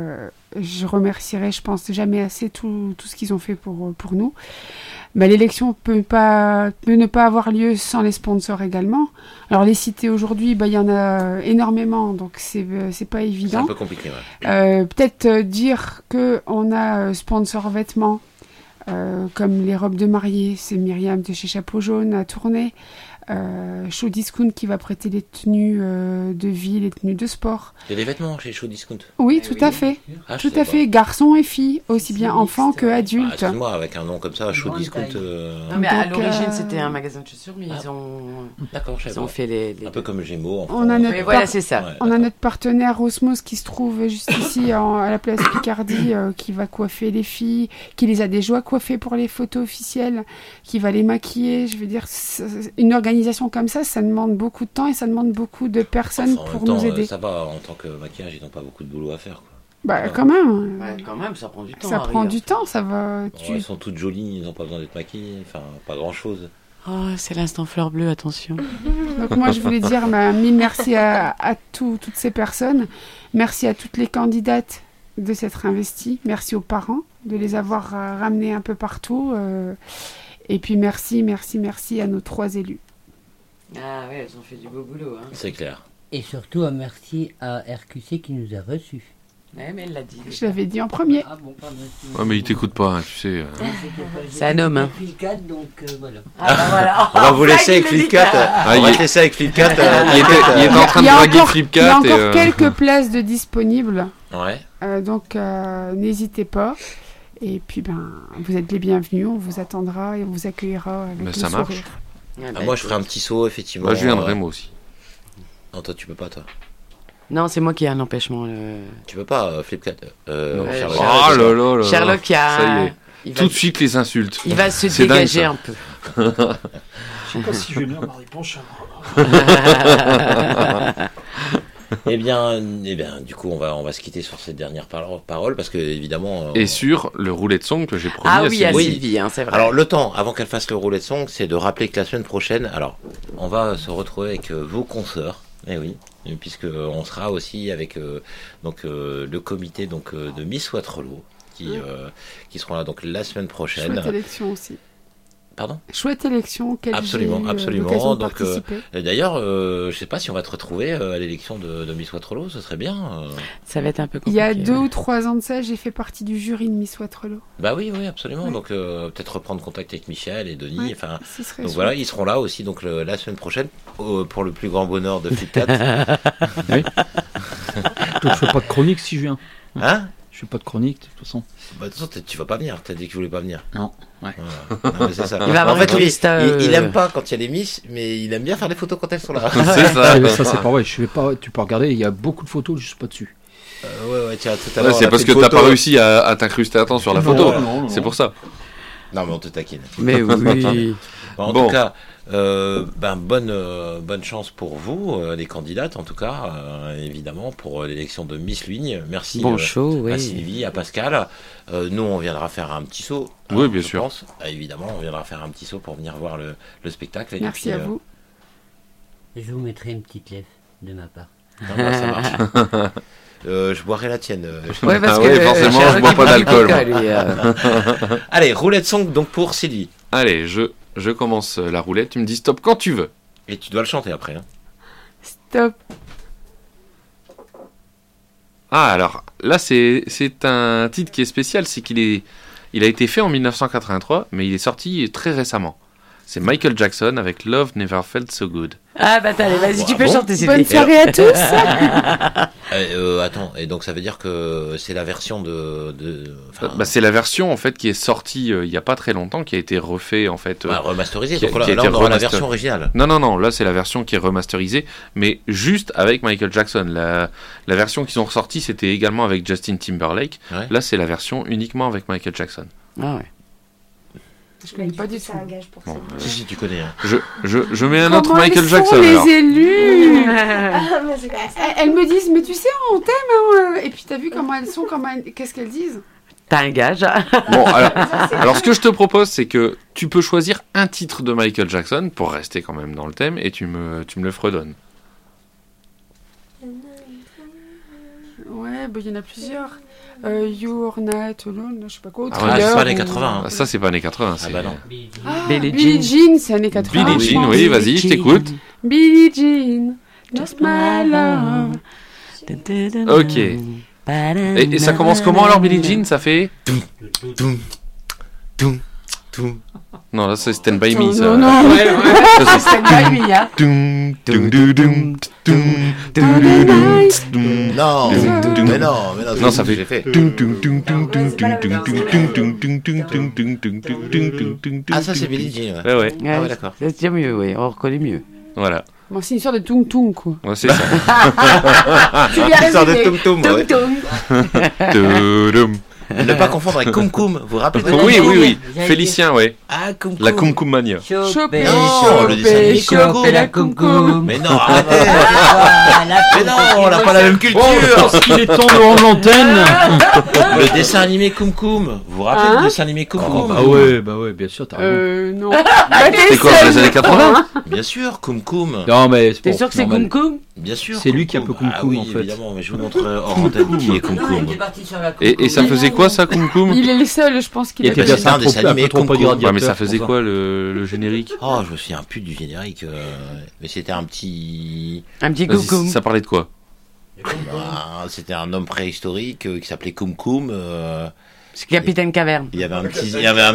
Je remercierai, je pense, jamais assez tout ce qu'ils ont fait pour nous. L'élection peut ne pas avoir lieu sans les sponsors également. Alors les citer aujourd'hui, il y en a énormément, donc c'est pas évident. C'est un peu compliqué. Ouais. Peut-être dire qu'on a sponsor vêtements, comme les robes de mariée, c'est Myriam de chez Chapeau Jaune à Tournai. Show Discount qui va prêter les tenues de vie, les tenues de sport. Il y a des vêtements chez Show Discount. Oui, tout à fait. Tout à fait. Garçons et filles, aussi bien enfants que adultes. Excuse-moi, avec un nom comme ça, Show Discount. Non, mais à l'origine, c'était un magasin de chaussures, mais ils ont fait les un peu comme Gémeaux. On a notre voilà, c'est ça. On a notre partenaire Osmos qui se trouve juste ici à la place Picardie, qui va coiffer les filles, qui les a déjà coiffées pour les photos officielles, qui va les maquiller. Je veux dire, une organisation comme ça demande beaucoup de temps et ça demande beaucoup de personnes pour nous aider. Ça va, en tant que maquillage, ils n'ont pas beaucoup de boulot à faire. Quoi. Quand même. Quand même, ça prend du temps. Ça prend du temps, ça va. Ils sont toutes jolies, ils n'ont pas besoin d'être maquillées, enfin, pas grand-chose. Oh, c'est l'instant fleur bleue, attention. Donc moi, je voulais dire mille merci à toutes ces personnes. Merci à toutes les candidates de s'être investies. Merci aux parents de les avoir ramenées un peu partout. Et puis merci à nos 3 élus. Ah ouais, elles ont fait du beau boulot. Hein. C'est clair. Et surtout un merci à RQC qui nous a reçus. Ouais, mais elle l'a dit. Je l'avais dit en premier. Ah bon, pardon. Ouais, mais il t'écoute pas, tu sais. C'est un homme. Hein. Flipcat, donc voilà. Voilà. On va vous laisser avec Flipcat. On va te laisser avec Flipcat. Il est en train de draguer Flipcat. Il y a encore quelques places de disponibles. Ouais. Donc n'hésitez pas. Et puis vous êtes les bienvenus. On vous attendra et on vous accueillera avec le sourire. Marche. Moi, je ferai un petit saut, effectivement. Moi, je viendrai, moi aussi. Non, toi, tu peux pas, toi. Non, c'est moi qui ai un empêchement. Tu peux pas, Flipcat. Sherlock. Oh là. Sherlock, ça y est. Tout de suite, les insultes. Il va se dégager un peu. Je sais pas si je vais lire Marie Panchard. Eh bien, du coup, on va se quitter sur cette dernière parole parce que évidemment. Et sur le roulet de son que j'ai promis à Sylvie, hein, c'est vrai. Alors le temps, avant qu'elle fasse le roulet de son, c'est de rappeler que la semaine prochaine, on va se retrouver avec vos consoeurs. Eh oui, puisque on sera aussi avec le comité de Miss Waterloo qui seront là donc la semaine prochaine. Chouette élection aussi. Pardon ? Chouette élection. Absolument. Donc, d'ailleurs, je sais pas si on va te retrouver à l'élection de Miss Waterloo, ce serait bien. Ça va être un peu compliqué. Il y a 2 ou 3 ans de ça, j'ai fait partie du jury de Miss Waterloo. Bah oui, absolument. Ouais. Donc peut-être reprendre contact avec Michel et Denis. Ouais, enfin, donc voilà, ils seront là aussi donc la semaine prochaine pour le plus grand bonheur de Flipcat. Oui. Donc je fais pas de chronique si je viens. Hein ? Je fais pas de chronique de toute façon. Bah, de toute façon, tu vas pas venir. T'as dit que tu voulais pas venir. Non. Ouais. Voilà. Non, c'est ça. Il va avoir il aime pas quand il y a les Miss, mais il aime bien faire des photos quand elles sont là. C'est ça. Ça c'est pas vrai. Je vais pas. Tu peux regarder. Il y a beaucoup de photos juste pas dessus. Ouais, tiens, tout à l'heure. C'est parce que t'as pas réussi à t'incruster à temps sur la photo. Non. C'est pour ça. Non, mais on te taquine. Mais oui. En tout cas. Bonne chance pour vous, les candidates en tout cas, évidemment, pour l'élection de Miss Ligne. Merci à Sylvie, à Pascal. Nous, on viendra faire un petit saut. Oui, bien sûr. Évidemment, on viendra faire un petit saut pour venir voir le spectacle. Merci à vous. Je vous mettrai une petite lèvre de ma part. Non, ça marche. Je boirai la tienne. Ouais, parce que forcément, je bois pas d'alcool. Allez, roulette song donc pour Sylvie. Allez, je commence la roulette, tu me dis stop quand tu veux. Et tu dois le chanter après. Hein. Stop. Ah, alors là, c'est un titre qui est spécial, c'est il a été fait en 1983, mais il est sorti très récemment. C'est Michael Jackson avec Love Never Felt So Good. Ah bah allez, vas-y, tu peux chanter. Bonne soirée à tous. Attends, et donc ça veut dire que c'est la version c'est la version en fait qui est sortie il y a pas très longtemps, qui a été refait en fait. Remasterisée. Donc là on aura la version originale. Non, là c'est la version qui est remasterisée, mais juste avec Michael Jackson. La version qu'ils ont ressortie, c'était également avec Justin Timberlake. Ouais. Là c'est la version uniquement avec Michael Jackson. Ah ouais. Je connais pas du tout. C'est un gage pour ça. Si tu connais. Hein. Je mets un autre Michael Jackson. Les alors. élus. Mais c'est comme ça. Elles me disent, mais tu sais, on t'aime. Hein. Et puis t'as vu comment elles sont, qu'est-ce qu'elles disent? T'as un gage. Bon, alors ce que je te propose, c'est que tu peux choisir un titre de Michael Jackson pour rester quand même dans le thème et tu me le fredonnes. Ouais, il y en a plusieurs. You're Not Alone, je sais pas quoi. Ah, c'est pas années 80. Hein. Ça, c'est pas années 80. Ah bah non. Billie Jean, c'est années 80. Billie Jean, oui, vas-y, je t'écoute. Billie Jean, just my love. Ok. Et ça commence comment alors, Billie Jean? Ça fait... Non, là c'est Stand By Me, ça. Non, non, ouais. Ça, c'est Stand By Me, hein. Non, mais non, ça fait... Ah, ça c'est Billie Jean, ouais. Ouais. Ah ouais, d'accord. Ça se tient mieux, oui, on reconnaît mieux. Voilà. Bon, c'est une histoire de Tung Tung, quoi. Ouais, c'est ça. C'est bien une histoire de résumé. Tung Tung, Tudum. Ne pas confondre avec Koum Koum. Vous vous rappelez de Oui. Félicien, ouais. Ah, Koum Koum. La Koum Koum Mania. Choper, le dessin animé choper la Koum Koum. Mais non, arrêtez. Mais non, on n'a pas la même culture. Je pense qu'il est temps de rendre l'antenne. Le dessin animé Koum Koum. Vous vous rappelez du dessin animé Koum Koum? Bah ouais, bien sûr, t'as raison. Non. C'est quoi, dans les années 80? Bien sûr, Koum Koum. Non, mais T'es sûr que c'est Koum Koum? Bien sûr. C'est lui qui a un peu Koum Koum, en fait. Évidemment, mais je vous montre hors antenne qui est Koum Koum. Et ça faisait quoi, ça, Koum Koum? Il est le seul, je pense qu'il Il était C'est un dessin animé Koum Koum. Ouais, mais ça faisait quoi, le générique? Oh, je me souviens plus du générique. Mais c'était un petit... Koum Koum. Ça parlait de quoi? C'était un homme préhistorique qui s'appelait Koum Koum. C'est Capitaine Caverne. Il y avait un petit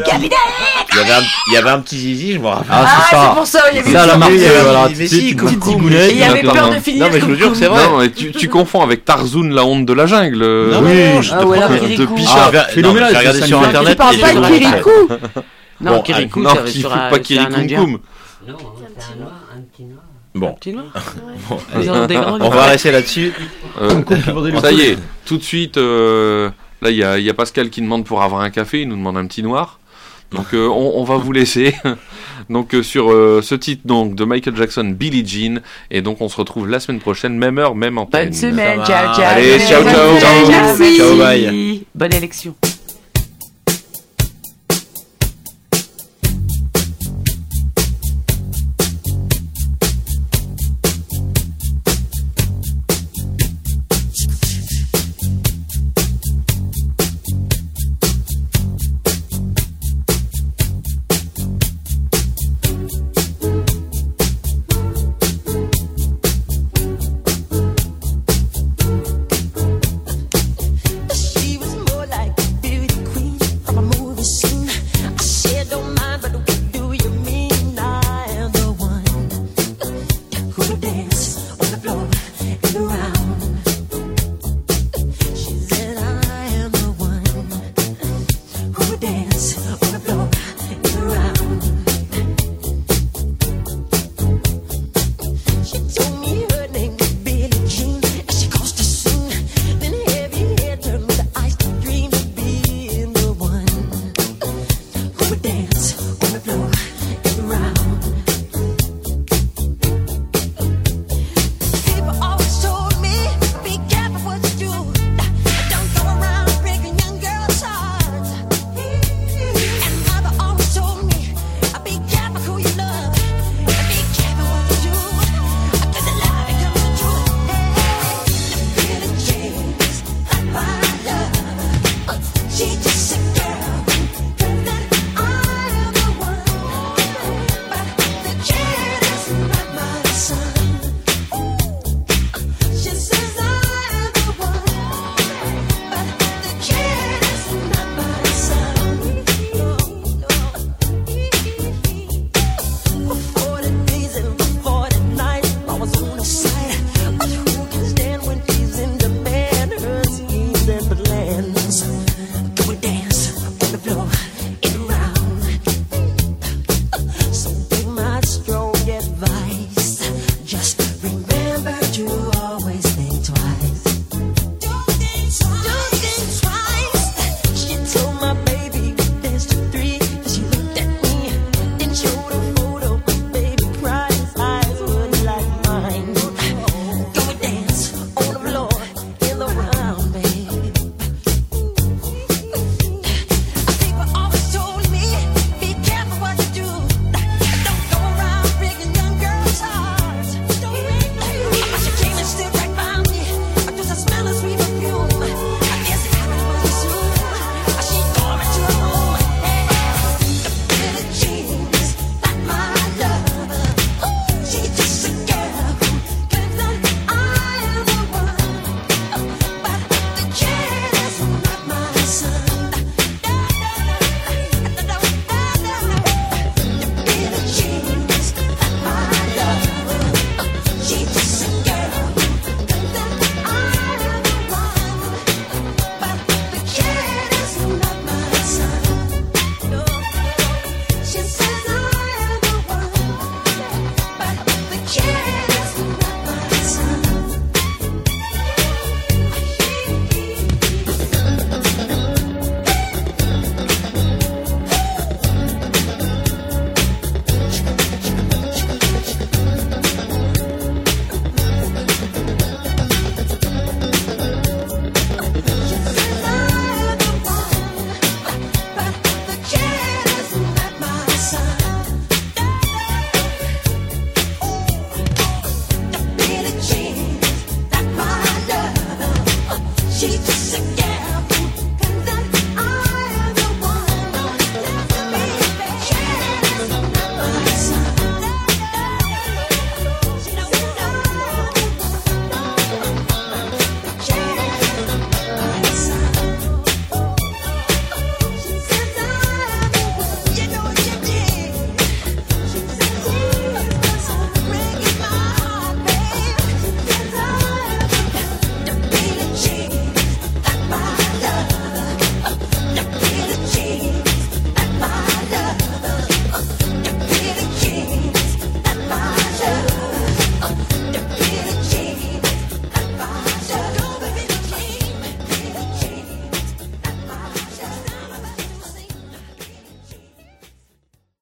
zizi, je me rappelle. Ah, c'est ça. C'est pour ça, il y avait ça, la marque, voilà. Mais si, Koum Koum. Et il y avait peur de finir. Non, mais je vous jure que c'est vrai. Non, mais tu confonds avec Tarzoun, la honte de la jungle. Non, je te promets. De Pichard. Phénoménal. J'ai regardé sur internet. Tu parles pas de Kirikou? Non, Kirikou, non, ça qui sur fout pas Kiri Koum Koum. Non, c'est un petit noir. Bon, Bon, on va rester là-dessus. Ça y est, tout de suite, là il y a Pascal qui demande pour avoir un café, il nous demande un petit noir. Donc on va vous laisser. Donc sur ce titre donc de Michael Jackson, Billie Jean, et donc on se retrouve la semaine prochaine, même heure, même antenne. Bonne semaine, ciao. Allez, ciao. Merci. Ciao, bye. Bonne élection.